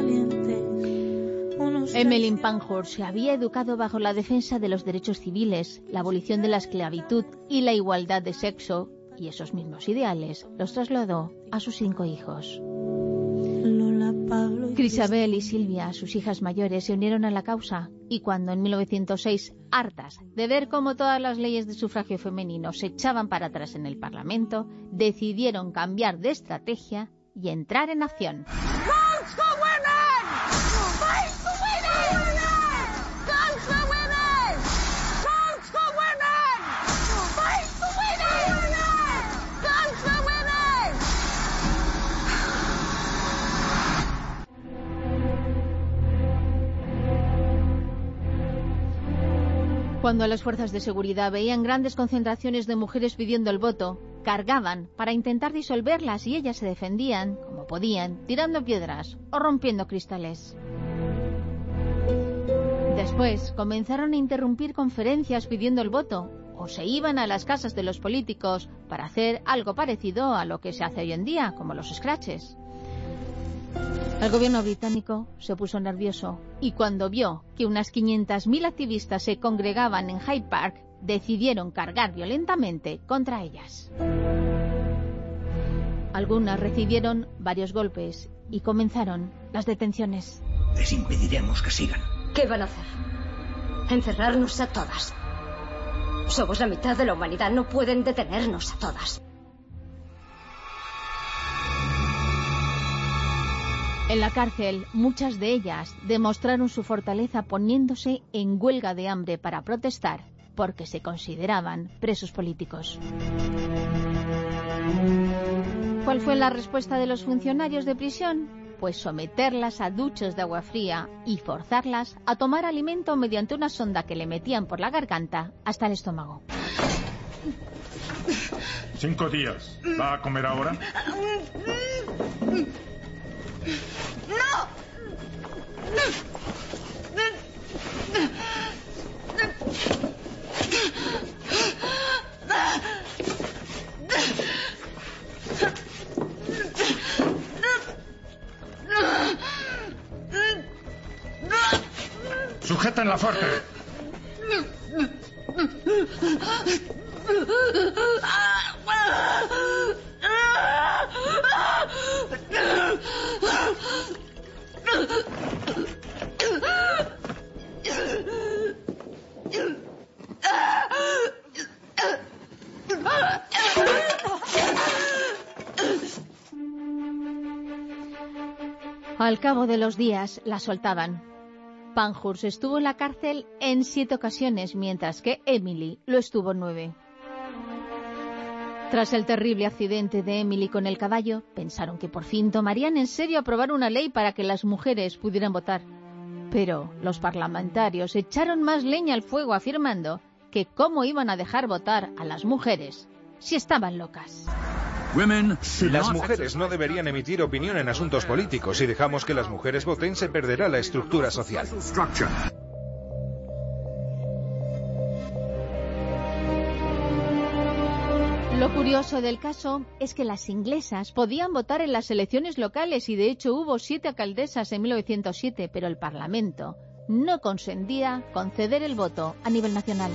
Emmeline Pankhurst se había educado bajo la defensa de los derechos civiles, la abolición de la esclavitud y la igualdad de sexo, y esos mismos ideales los trasladó a sus 5 hijos. Crisabel y Silvia, sus hijas mayores, se unieron a la causa y cuando en 1906, hartas de ver cómo todas las leyes de sufragio femenino se echaban para atrás en el Parlamento, decidieron cambiar de estrategia y entrar en acción. Cuando las fuerzas de seguridad veían grandes concentraciones de mujeres pidiendo el voto, cargaban para intentar disolverlas y ellas se defendían, como podían, tirando piedras o rompiendo cristales. Después comenzaron a interrumpir conferencias pidiendo el voto o se iban a las casas de los políticos para hacer algo parecido a lo que se hace hoy en día, como los scratches. El gobierno británico se puso nervioso y cuando vio que unas 500.000 activistas se congregaban en Hyde Park, decidieron cargar violentamente contra ellas. Algunas recibieron varios golpes y comenzaron las detenciones. Les impediremos que sigan. ¿Qué van a hacer? ¿Encerrarnos a todas? Somos la mitad de la humanidad, no pueden detenernos a todas. En la cárcel, muchas de ellas demostraron su fortaleza poniéndose en huelga de hambre para protestar, porque se consideraban presos políticos. ¿Cuál fue la respuesta de los funcionarios de prisión? Pues someterlas a duchos de agua fría y forzarlas a tomar alimento mediante una sonda que le metían por la garganta hasta el estómago. 5 días. ¿Va a comer ahora? ¡No! Tenla fuerte. Al cabo de los días la soltaban. Pankhurst estuvo en la cárcel en 7 ocasiones, mientras que Emily lo estuvo 9. Tras el terrible accidente de Emily con el caballo, pensaron que por fin tomarían en serio aprobar una ley para que las mujeres pudieran votar. Pero los parlamentarios echaron más leña al fuego afirmando que cómo iban a dejar votar a las mujeres si estaban locas. Las mujeres no deberían emitir opinión en asuntos políticos. Si dejamos que las mujeres voten, se perderá la estructura social. Lo curioso del caso es que las inglesas podían votar en las elecciones locales y de hecho hubo 7 alcaldesas en 1907, pero el Parlamento no consentía conceder el voto a nivel nacional.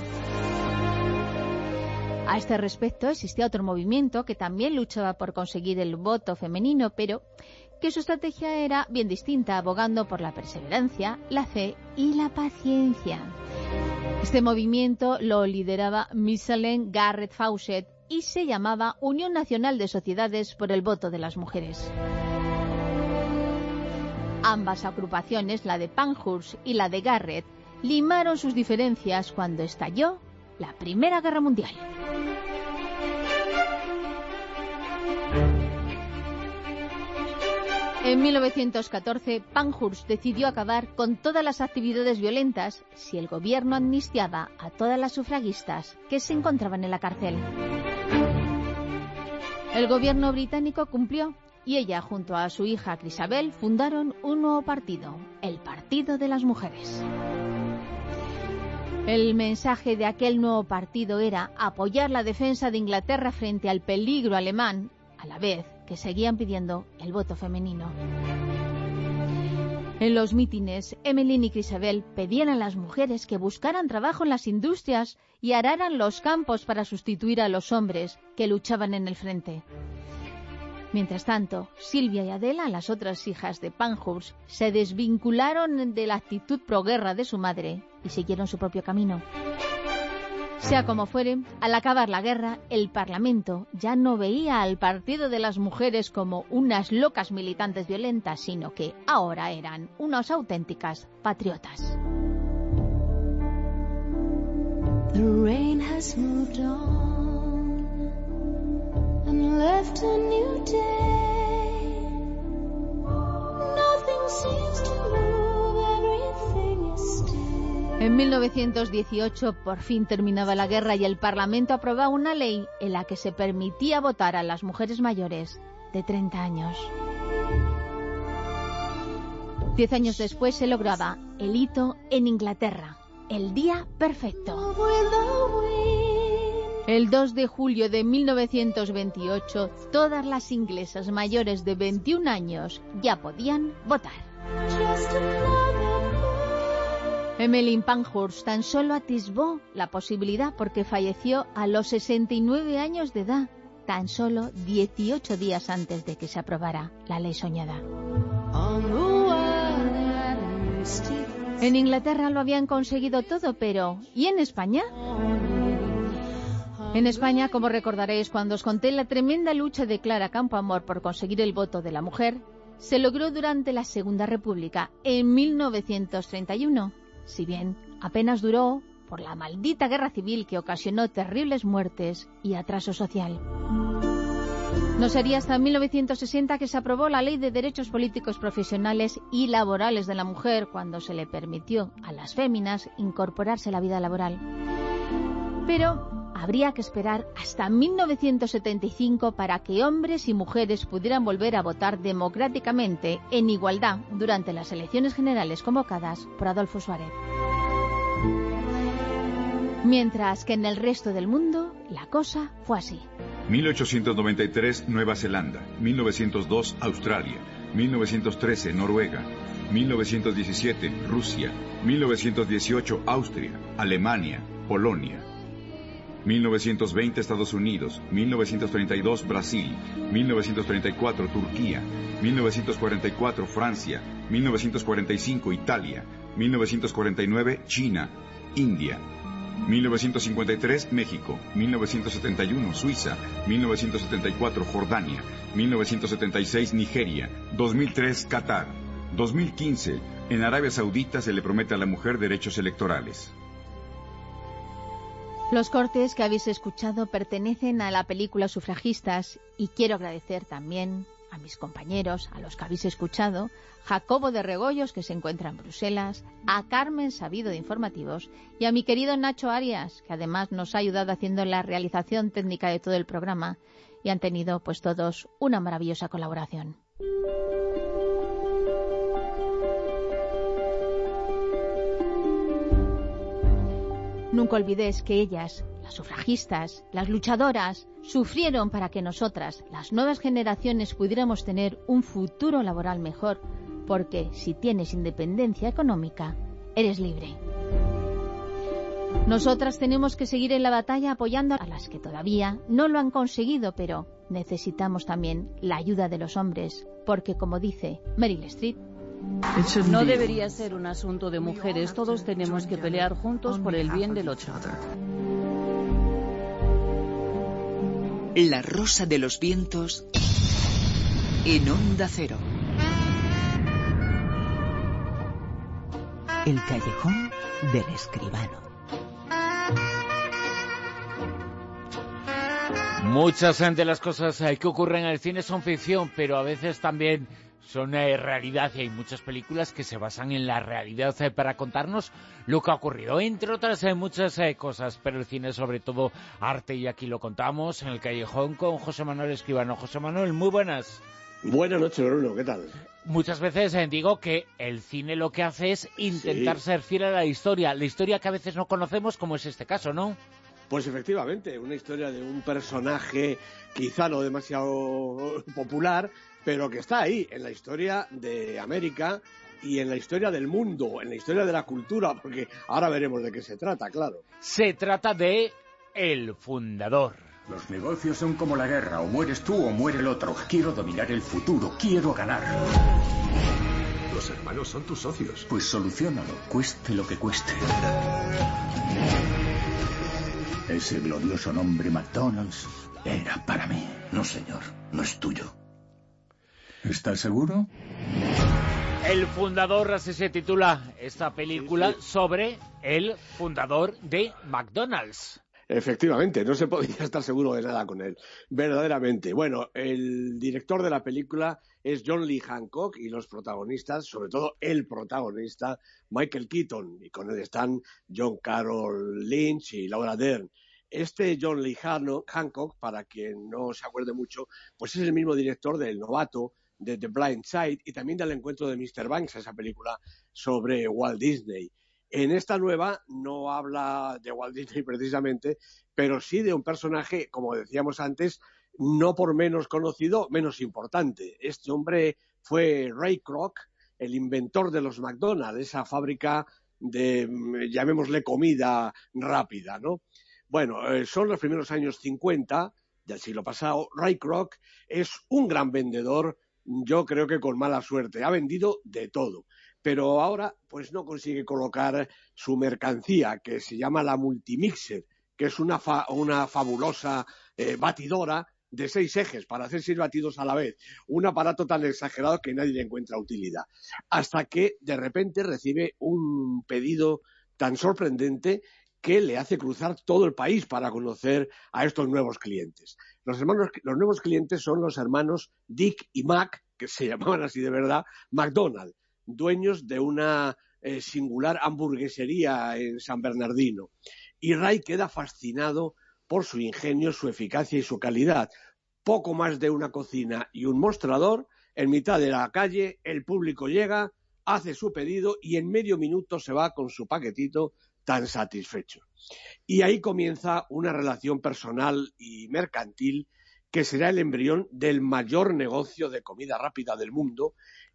A este respecto existía otro movimiento que también luchaba por conseguir el voto femenino, pero que su estrategia era bien distinta, abogando por la perseverancia, la fe y la paciencia. Este movimiento lo lideraba Miss Ellen Garrett Fawcett y se llamaba Unión Nacional de Sociedades por el Voto de las Mujeres. Ambas agrupaciones, la de Pankhurst y la de Garrett, limaron sus diferencias cuando estalló la Primera Guerra Mundial. En 1914, Pankhurst decidió acabar con todas las actividades violentas si el gobierno amnistiaba a todas las sufragistas que se encontraban en la cárcel. El gobierno británico cumplió y ella, junto a su hija Chrisabel, fundaron un nuevo partido, el Partido de las Mujeres. El mensaje de aquel nuevo partido era apoyar la defensa de Inglaterra frente al peligro alemán, a la vez que seguían pidiendo el voto femenino. En los mítines, Emmeline y Chrisabel pedían a las mujeres que buscaran trabajo en las industrias y araran los campos para sustituir a los hombres que luchaban en el frente. Mientras tanto, Silvia y Adela, las otras hijas de Pankhurst, se desvincularon de la actitud proguerra de su madre y siguieron su propio camino. Sea como fuere, al acabar la guerra, el Parlamento ya no veía al Partido de las Mujeres como unas locas militantes violentas, sino que ahora eran unas auténticas patriotas. The rain has moved on and left a new day. Nothing seems to move, everything is still. En 1918 por fin terminaba la guerra y el Parlamento aprobaba una ley en la que se permitía votar a las mujeres mayores de 30 años. 10 años después se lograba el hito en Inglaterra, el día perfecto. El 2 de julio de 1928, todas las inglesas mayores de 21 años ya podían votar. Emmeline Pankhurst tan solo atisbó la posibilidad porque falleció a los 69 años de edad, tan solo 18 días antes de que se aprobara la ley soñada. En Inglaterra lo habían conseguido todo, pero ¿y en España? En España, como recordaréis cuando os conté la tremenda lucha de Clara Campoamor por conseguir el voto de la mujer, se logró durante la Segunda República, en 1931. Si bien apenas duró por la maldita guerra civil que ocasionó terribles muertes y atraso social. No sería hasta 1960 que se aprobó la Ley de Derechos Políticos Profesionales y Laborales de la Mujer, cuando se le permitió a las féminas incorporarse a la vida laboral. Pero habría que esperar hasta 1975 para que hombres y mujeres pudieran volver a votar democráticamente en igualdad durante las elecciones generales convocadas por Adolfo Suárez. Mientras que en el resto del mundo la cosa fue así. 1893 Nueva Zelanda, 1902 Australia, 1913 Noruega, 1917, Rusia. 1918, Austria, Alemania, Polonia. 1920, Estados Unidos. 1932, Brasil. 1934, Turquía. 1944, Francia. 1945, Italia. 1949, China, India. 1953, México. 1971, Suiza. 1974, Jordania. 1976, Nigeria. 2003, Qatar. 2015, en Arabia Saudita se le promete a la mujer derechos electorales. Los cortes que habéis escuchado pertenecen a la película Sufragistas y quiero agradecer también a mis compañeros, a los que habéis escuchado, Jacobo de Regoyos, que se encuentra en Bruselas, a Carmen Sabido de Informativos y a mi querido Nacho Arias, que además nos ha ayudado haciendo la realización técnica de todo el programa y han tenido pues todos una maravillosa colaboración. Nunca olvidéis que ellas, las sufragistas, las luchadoras, sufrieron para que nosotras, las nuevas generaciones, pudiéramos tener un futuro laboral mejor, porque si tienes independencia económica, eres libre. Nosotras tenemos que seguir en la batalla apoyando a las que todavía no lo han conseguido, pero necesitamos también la ayuda de los hombres, porque como dice Meryl Streep, no debería ser un asunto de mujeres, todos tenemos que pelear juntos por el bien del otro. La Rosa de los Vientos en Onda Cero. El callejón del escribano. Muchas de las cosas que ocurren en el cine son ficción, pero a veces también son realidad, y hay muchas películas que se basan en la realidad para contarnos lo que ha ocurrido, entre otras muchas cosas, pero el cine es sobre todo arte, y aquí lo contamos en el callejón con José Manuel Escribano. José Manuel, muy buenas. Buenas noches, Bruno, ¿qué tal? Muchas veces digo que el cine lo que hace es intentar ser fiel a la historia que a veces no conocemos, como es este caso, ¿no? Pues efectivamente, una historia de un personaje quizá no demasiado popular, pero que está ahí, en la historia de América y en la historia del mundo, en la historia de la cultura, porque ahora veremos de qué se trata, claro. Se trata de El Fundador. Los negocios son como la guerra, o mueres tú o muere el otro. Quiero dominar el futuro, quiero ganar. Los hermanos son tus socios. Pues soluciónalo, cueste lo que cueste. Ese glorioso nombre McDonald's era para mí. No, señor, no es tuyo. ¿Estás seguro? El Fundador, así se titula esta película, sobre el fundador de McDonald's. Efectivamente, no se podía estar seguro de nada con él, verdaderamente. Bueno, el director de la película es John Lee Hancock y los protagonistas, sobre todo el protagonista, Michael Keaton, y con él están John Carroll Lynch y Laura Dern. Este John Lee Hancock, para quien no se acuerde mucho, pues es el mismo director del Novato, de The Blind Side y también del Encuentro de Mr. Banks, esa película sobre Walt Disney. En esta nueva no habla de Walt Disney precisamente, pero sí de un personaje, como decíamos antes, no por menos conocido, menos importante. Este hombre fue Ray Kroc, el inventor de los McDonald's, esa fábrica de, llamémosle, comida rápida, ¿no? Bueno, son los primeros años 50 del siglo pasado. Ray Kroc es un gran vendedor, yo creo que con mala suerte. Ha vendido de todo. Pero ahora pues no consigue colocar su mercancía, que se llama la Multimixer, que es una fabulosa batidora de 6 ejes para hacer 6 batidos a la vez. Un aparato tan exagerado que nadie le encuentra utilidad. Hasta que de repente recibe un pedido tan sorprendente que le hace cruzar todo el país para conocer a estos nuevos clientes. Los nuevos clientes son los hermanos Dick y Mac, que se llamaban así de verdad, McDonald, dueños de una singular hamburguesería en San Bernardino. Y Ray queda fascinado por su ingenio, su eficacia y su calidad. Poco más de una cocina y un mostrador, en mitad de la calle, el público llega, hace su pedido y en medio minuto se va con su paquetito tan satisfecho. Y ahí comienza una relación personal y mercantil que será el embrión del mayor negocio de comida rápida del mundo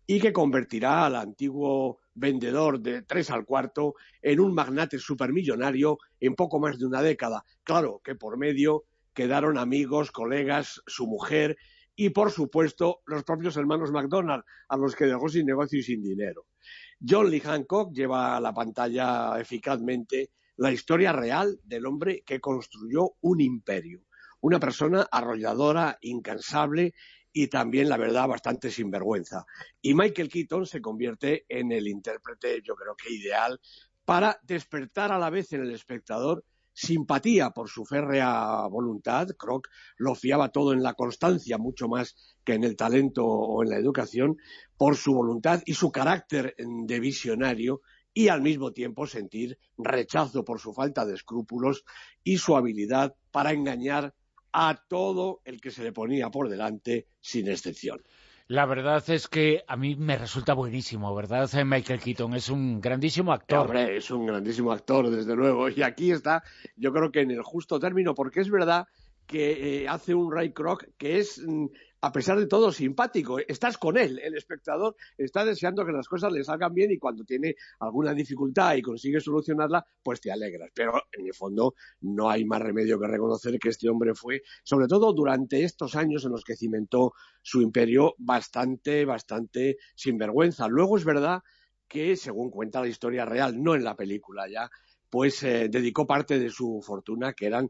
y que convertirá al antiguo vendedor de 3 al cuarto en un magnate supermillonario en poco más de una década. Claro que por medio quedaron amigos, colegas, su mujer y, por supuesto, los propios hermanos McDonald, a los que dejó sin negocio y sin dinero. John Lee Hancock lleva a la pantalla eficazmente la historia real del hombre que construyó un imperio. Una persona arrolladora, incansable y también, la verdad, bastante sinvergüenza. Y Michael Keaton se convierte en el intérprete, yo creo que ideal, para despertar a la vez en el espectador simpatía por su férrea voluntad. Kroc lo fiaba todo en la constancia, mucho más que en el talento o en la educación, por su voluntad y su carácter de visionario, y al mismo tiempo sentir rechazo por su falta de escrúpulos y su habilidad para engañar a todo el que se le ponía por delante, sin excepción. La verdad es que a mí me resulta buenísimo, ¿verdad? Michael Keaton es un grandísimo actor. Hombre, es un grandísimo actor, desde luego. Y aquí está, yo creo que en el justo término, porque es verdad que hace un Ray Kroc que es, a pesar de todo, simpático. Estás con él, el espectador está deseando que las cosas le salgan bien y cuando tiene alguna dificultad y consigue solucionarla, pues te alegras. Pero en el fondo no hay más remedio que reconocer que este hombre fue, sobre todo durante estos años en los que cimentó su imperio, bastante sinvergüenza. Luego es verdad que, según cuenta la historia real, no en la película ya, pues dedicó parte de su fortuna, que eran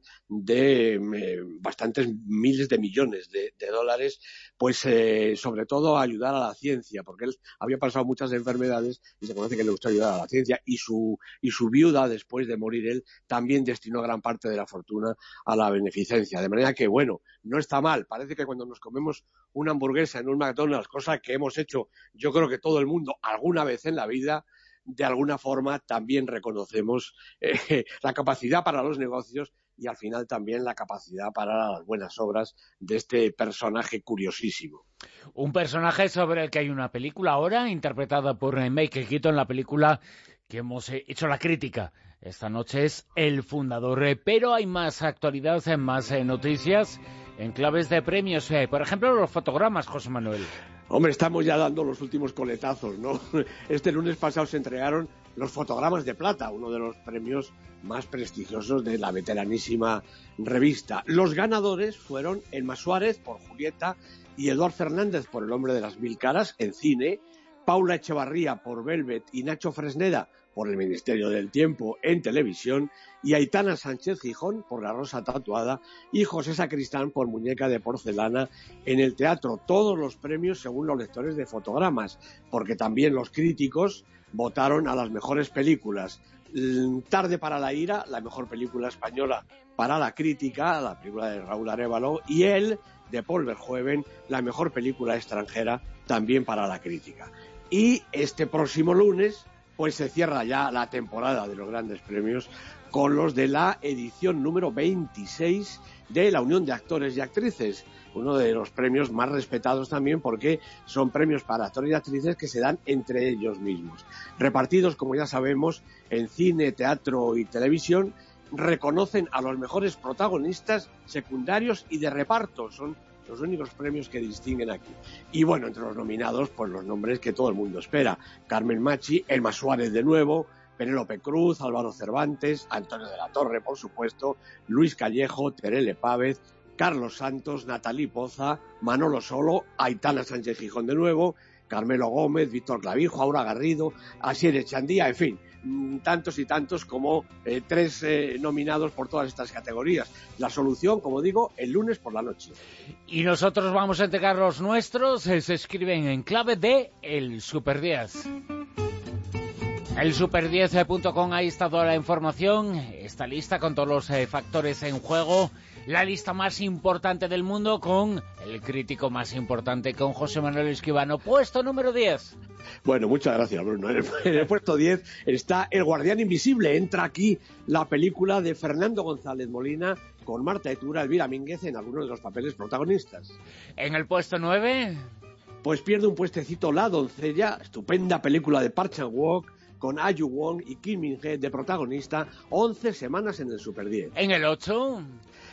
de bastantes miles de millones de dólares, pues sobre todo a ayudar a la ciencia, porque él había pasado muchas enfermedades y se conoce que le gustó ayudar a la ciencia, y su viuda, después de morir él, también destinó gran parte de la fortuna a la beneficencia. De manera que, bueno, no está mal. Parece que cuando nos comemos una hamburguesa en un McDonald's, cosa que hemos hecho yo creo que todo el mundo alguna vez en la vida, de alguna forma también reconocemos la capacidad para los negocios y al final también la capacidad para las buenas obras de este personaje curiosísimo. Un personaje sobre el que hay una película ahora, interpretada por Michael Keaton, la película que hemos hecho la crítica. Esta noche es El Fundador, pero hay más actualidad, más noticias en claves de premios. Por ejemplo, los fotogramas, José Manuel. Hombre, estamos ya dando los últimos coletazos, ¿no? Este lunes pasado se entregaron los fotogramas de plata, uno de los premios más prestigiosos de la veteranísima revista. Los ganadores fueron Elma Suárez por Julieta y Eduard Fernández por El hombre de las mil caras en cine, Paula Echevarría por Velvet y Nacho Fresneda por El Ministerio del Tiempo en televisión, y Aitana Sánchez Gijón por La rosa tatuada y José Sacristán por Muñeca de porcelana en el teatro. Todos los premios según los lectores de fotogramas, porque también los críticos votaron a las mejores películas. Tarde para la ira, la mejor película española para la crítica, la película de Raúl Arévalo, y El, de Paul Verhoeven, la mejor película extranjera también para la crítica. Y este próximo lunes pues se cierra ya la temporada de los grandes premios con los de la edición número 26 de la Unión de Actores y Actrices, uno de los premios más respetados también porque son premios para actores y actrices que se dan entre ellos mismos. Repartidos, como ya sabemos, en cine, teatro y televisión, reconocen a los mejores protagonistas secundarios y de reparto. Son los únicos premios que distinguen aquí. Y bueno, entre los nominados, pues los nombres que todo el mundo espera. Carmen Machi, Elma Suárez de nuevo, Penélope Cruz, Álvaro Cervantes, Antonio de la Torre, por supuesto, Luis Callejo, Terele Pávez, Carlos Santos, Natalí Poza, Manolo Solo, Aitana Sánchez Gijón de nuevo, Carmelo Gómez, Víctor Clavijo, Aura Garrido, Asier Echandía, en fin, tantos y tantos como 3 nominados por todas estas categorías. La solución, como digo, el lunes por la noche. Y nosotros vamos a entregar los nuestros, se escriben en clave de El Super 10. El super10.com, ahí está toda la información, está lista con todos los factores en juego, la lista más importante del mundo con el crítico más importante, con José Manuel Escribano. Puesto número 10. Bueno, muchas gracias, Bruno. En el puesto 10 está El Guardián Invisible. Entra aquí la película de Fernando González Molina con Marta Etura, Elvira Mínguez en algunos de los papeles protagonistas. En el puesto 9... pues pierde un puestecito La Doncella, estupenda película de Park Chan-wook, con Ah Yu-won y Kim Min-hye de protagonista, 11 semanas en el Super 10. En el 8...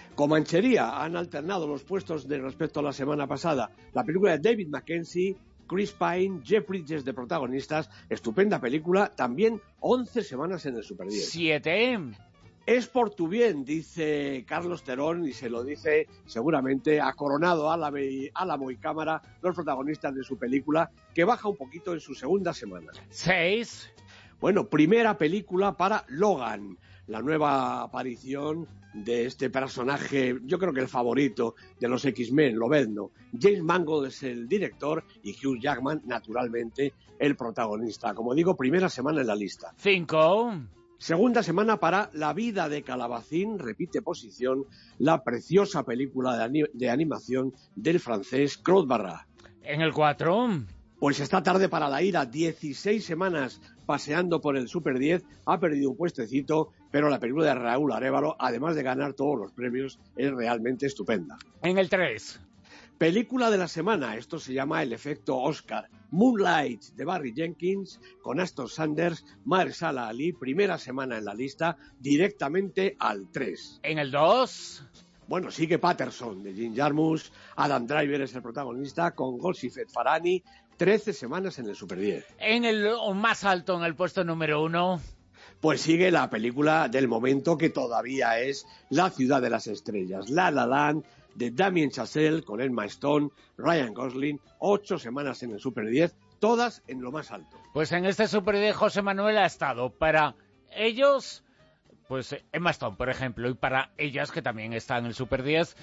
Comanchería, han alternado los puestos respecto a la semana pasada. La película de David Mackenzie, Chris Pine, Jeff Bridges de protagonistas. Estupenda película, también 11 semanas en el Super 10. 7. Es por tu bien, dice Carlos Terón, y se lo dice seguramente a Coronado, Álamo y Cámara, los protagonistas de su película, que baja un poquito en su segunda semana. 6. Bueno, primera película para Logan, la nueva aparición de este personaje, yo creo que el favorito de los X-Men, Lobezno. James Mangold es el director y Hugh Jackman, naturalmente, el protagonista. Como digo, primera semana en la lista. 5. Segunda semana para La vida de Calabacín, repite posición, la preciosa película de animación del francés Claude Barras. En el 4. Pues esta tarde para la ira, 16 semanas paseando por el Super 10, ha perdido un puestecito, pero la película de Raúl Arévalo, además de ganar todos los premios, es realmente estupenda. En el 3. Película de la semana, esto se llama el efecto Oscar. Moonlight, de Barry Jenkins, con Aston Sanders, Mahershala Ali, primera semana en la lista, directamente al 3. En el 2. Bueno, sigue Patterson, de Jim Jarmusch, Adam Driver es el protagonista, con Golshifteh Farahani, 13 semanas en el Super 10. En el más alto, en el puesto número 1. Pues sigue la película del momento, que todavía es La ciudad de las estrellas, La La Land, de Damien Chazelle, con Emma Stone, Ryan Gosling, 8 semanas en el Super 10, todas en lo más alto. Pues en este Super 10 José Manuel ha estado para ellos, pues Emma Stone, por ejemplo, y para ellas, que también están en el Super 10,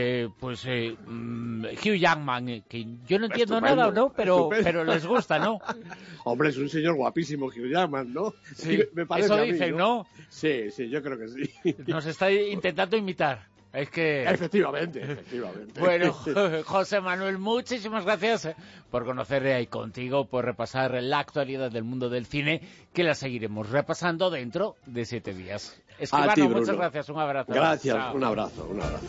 Hugh Jackman, que yo no entiendo Estupendo, nada, ¿no? Pero les gusta, ¿no? Hombre, es un señor guapísimo, Hugh Jackman, ¿no? Sí, me parece eso a mí, dicen, ¿no? Sí, yo creo que sí. Nos está intentando imitar. Es que... Efectivamente. Bueno, José Manuel, muchísimas gracias por conocer contigo, por repasar la actualidad del mundo del cine, que la seguiremos repasando dentro de 7 días. Escribano, a ti, Bruno. muchas gracias, un abrazo. Gracias, Chao. un abrazo.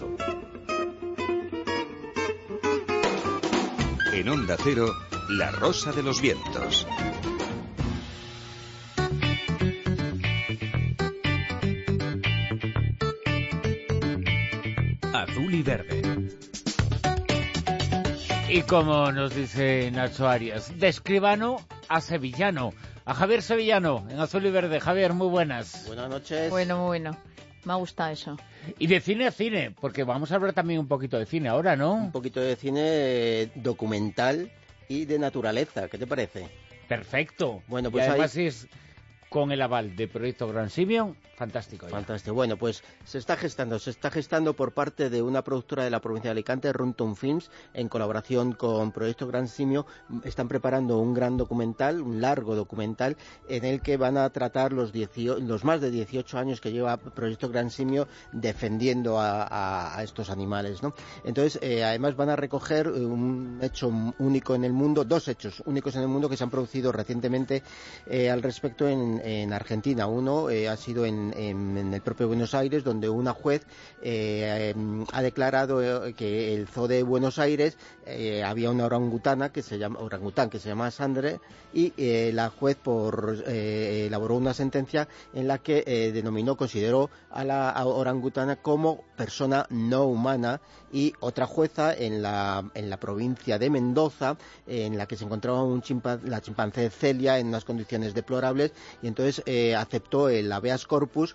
En Onda Cero, La Rosa de los Vientos. Azul y verde. Y como nos dice Nacho Arias, de escribano a sevillano, a Javier Sevillano, en Azul y Verde. Javier, muy buenas. Buenas noches. Bueno, me ha gustado eso. Y de cine a cine, porque vamos a hablar también un poquito de cine ahora, ¿no? Un poquito de cine documental y de naturaleza, ¿qué te parece? Perfecto. Bueno, pues y además es con el aval de Proyecto Gran Simio, fantástico. Fantástico. Bueno, pues se está gestando por parte de una productora de la provincia de Alicante, Runtown Films, en colaboración con Proyecto Gran Simio. Están preparando un gran documental, un largo documental, en el que van a tratar los más de 18 años que lleva Proyecto Gran Simio defendiendo a estos animales, ¿no? Entonces, además van a recoger un hecho único en el mundo, 2 hechos únicos en el mundo que se han producido recientemente al respecto en Argentina. Uno ha sido en el propio Buenos Aires, donde una juez ha declarado que el zoo de Buenos Aires había una orangután que se llama Sandre, y la juez elaboró una sentencia en la que consideró a la orangutana como persona no humana, y otra jueza en la provincia de Mendoza, en la que se encontraba la chimpancé Celia en unas condiciones deplorables, y entonces aceptó el habeas corpus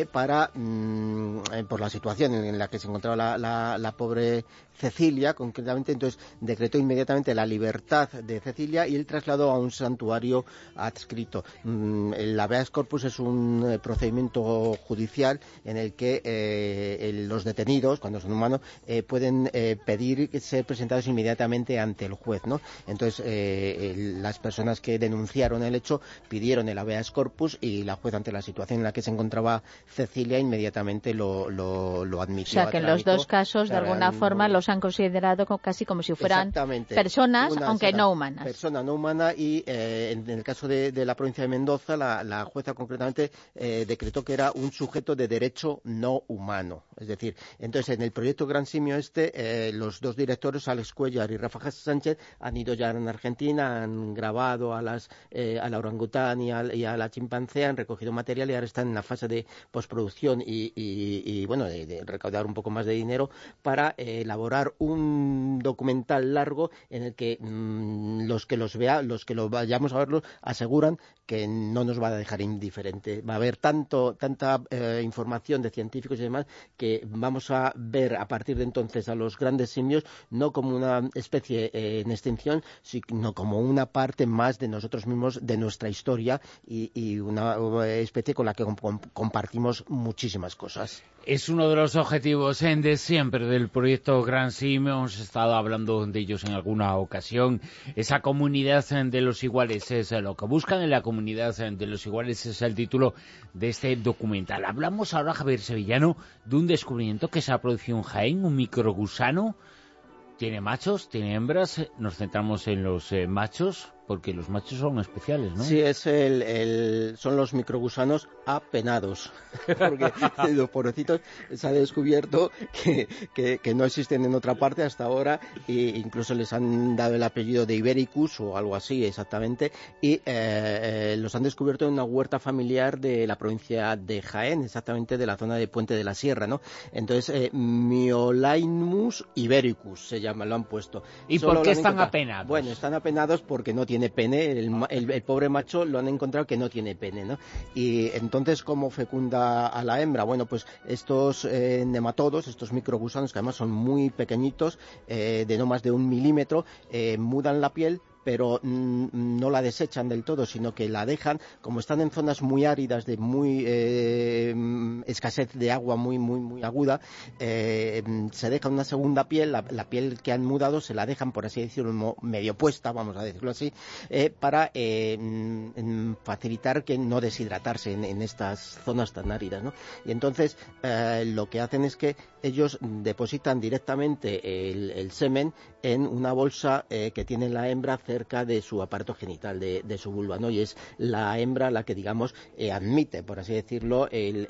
por la situación en la que se encontraba la pobre Cecilia, concretamente. Entonces decretó inmediatamente la libertad de Cecilia y el traslado a un santuario adscrito. El habeas corpus es un procedimiento judicial en el que los detenidos, cuando son humanos, pueden pedir ser presentados inmediatamente ante el juez, ¿no? Entonces las personas que denunciaron el hecho pidieron el habeas corpus, y la juez, ante la situación en la que se encontraba Cecilia, inmediatamente lo admitió. O sea, que en los dos casos, de alguna forma, los han considerado casi como si fueran personas, aunque no humanas. Persona no humana, y en el caso de la provincia de Mendoza, la jueza concretamente decretó que era un sujeto de derecho no humano. Es decir, entonces en el proyecto Gran Simio los dos directores, Alex Cuellar y Rafa Sánchez, han ido ya en Argentina, han grabado a la orangután y a la chimpancé, han recogido material y ahora están en la fase de postproducción y bueno, de recaudar un poco más de dinero para elaborar un documental largo en el que los que lo vayamos a verlo aseguran que no nos va a dejar indiferente. Va a haber tanta información de científicos y demás que vamos a ver a partir de entonces a los grandes simios no como una especie en extinción, sino como una parte más de nosotros mismos, de nuestra historia y una especie con la que compartimos muchísimas cosas. Es uno de los objetivos de siempre del proyecto Gran Simio. Hemos estado hablando de ellos en alguna ocasión. Esa comunidad de los iguales es lo que buscan en la comunidad de los iguales, es el título de este documental. Hablamos ahora, Javier Sevillano, de un descubrimiento que se ha producido en Jaén, un microgusano. Tiene machos, tiene hembras. Nos centramos en los machos, porque los machos son especiales, ¿no? Sí, son los microgusanos apenados, porque los pobrecitos se ha descubierto que no existen en otra parte hasta ahora, e incluso les han dado el apellido de Ibericus o algo así exactamente, y los han descubierto en una huerta familiar de la provincia de Jaén, exactamente de la zona de Puente de la Sierra, ¿no? Entonces, Myolaemus ibericus se llama, lo han puesto. ¿Y por qué están apenados? Bueno, están apenados porque no tiene pene, el pobre macho lo han encontrado que no tiene pene, ¿no? Y entonces, ¿cómo fecunda a la hembra? Bueno, pues estos nematodos, estos microgusanos, que además son muy pequeñitos, de no más de 1 milímetro, mudan la piel, pero no la desechan del todo, sino que la dejan, como están en zonas muy áridas, de muy escasez de agua muy aguda, se deja una segunda piel, la piel que han mudado se la dejan, por así decirlo, medio puesta, vamos a decirlo así, para facilitar que no deshidratarse en estas zonas tan áridas, ¿no? Y entonces lo que hacen es que ellos depositan directamente el semen en una bolsa que tiene la hembra cerca de su aparato genital, de su vulva, ¿no? Y es la hembra la que, digamos, admite, por así decirlo,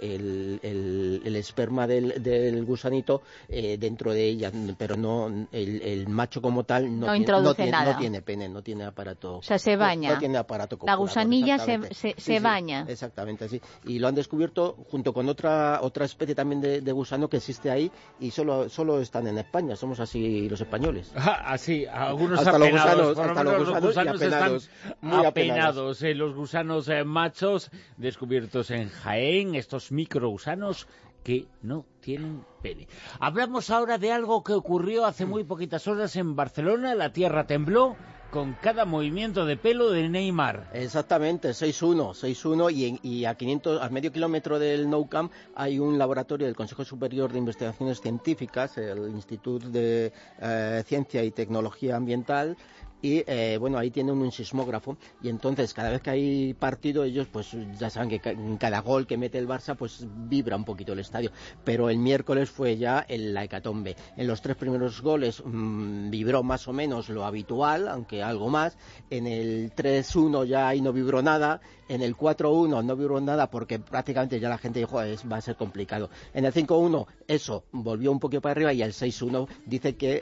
el esperma del gusanito dentro de ella, pero no el macho como tal no tiene pene, no tiene aparato. O sea, se baña. No tiene aparato copulador. La gusanilla se baña. Exactamente, así. Y lo han descubierto junto con otra especie también de gusano que existe ahí, y solo están en España. Somos así los españoles. Así, algunos hasta apenados. Los gusanos apenados, están muy apenados. Los gusanos machos descubiertos en Jaén, estos microgusanos que no tienen pene. Hablamos ahora de algo que ocurrió hace muy poquitas horas en Barcelona. La tierra tembló con cada movimiento de pelo de Neymar. Exactamente, 6-1 y a medio kilómetro del Nou Camp hay un laboratorio del Consejo Superior de Investigaciones Científicas, el Instituto de Ciencia y Tecnología Ambiental, y bueno, ahí tiene un sismógrafo, y entonces cada vez que hay partido ellos pues ya saben que en cada gol que mete el Barça pues vibra un poquito el estadio, pero el miércoles fue ya la hecatombe. En los 3 primeros goles vibró más o menos lo habitual, aunque algo más. En el 3-1 ya ahí no vibró nada, en el 4-1 no vibró nada porque prácticamente ya la gente dijo va a ser complicado. En el 5-1 eso volvió un poquito para arriba, y el 6-1 dice que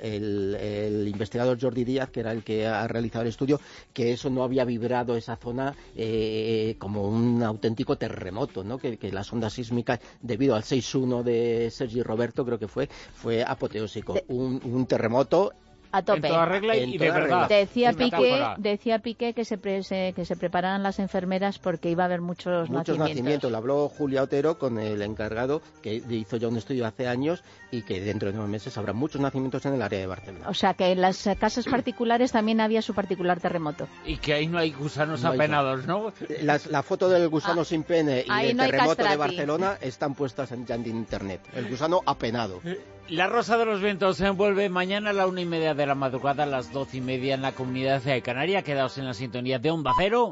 el investigador Jordi Díaz, que era el que ha realizado el estudio, que eso no había vibrado esa zona como un auténtico terremoto, ¿no? Que las ondas sísmicas, debido al 6-1 de Sergi Roberto, creo que fue apoteósico, un terremoto a tope. En toda regla y de verdad. Decía Piqué que se prepararan las enfermeras porque iba a haber muchos nacimientos. Lo habló Julia Otero con el encargado, que hizo ya un estudio hace años, y que dentro de 9 meses habrá muchos nacimientos en el área de Barcelona. O sea que en las casas particulares también había su particular terremoto. Y que ahí no hay gusanos apenados, ¿no? La foto del gusano sin pene y del terremoto de Barcelona están puestas ya en internet. El gusano apenado. La Rosa de los Vientos se envuelve mañana a la 1:30 de la madrugada, a las 12:30 en la Comunidad Canaria. Quedaos en la sintonía de Onda Cero.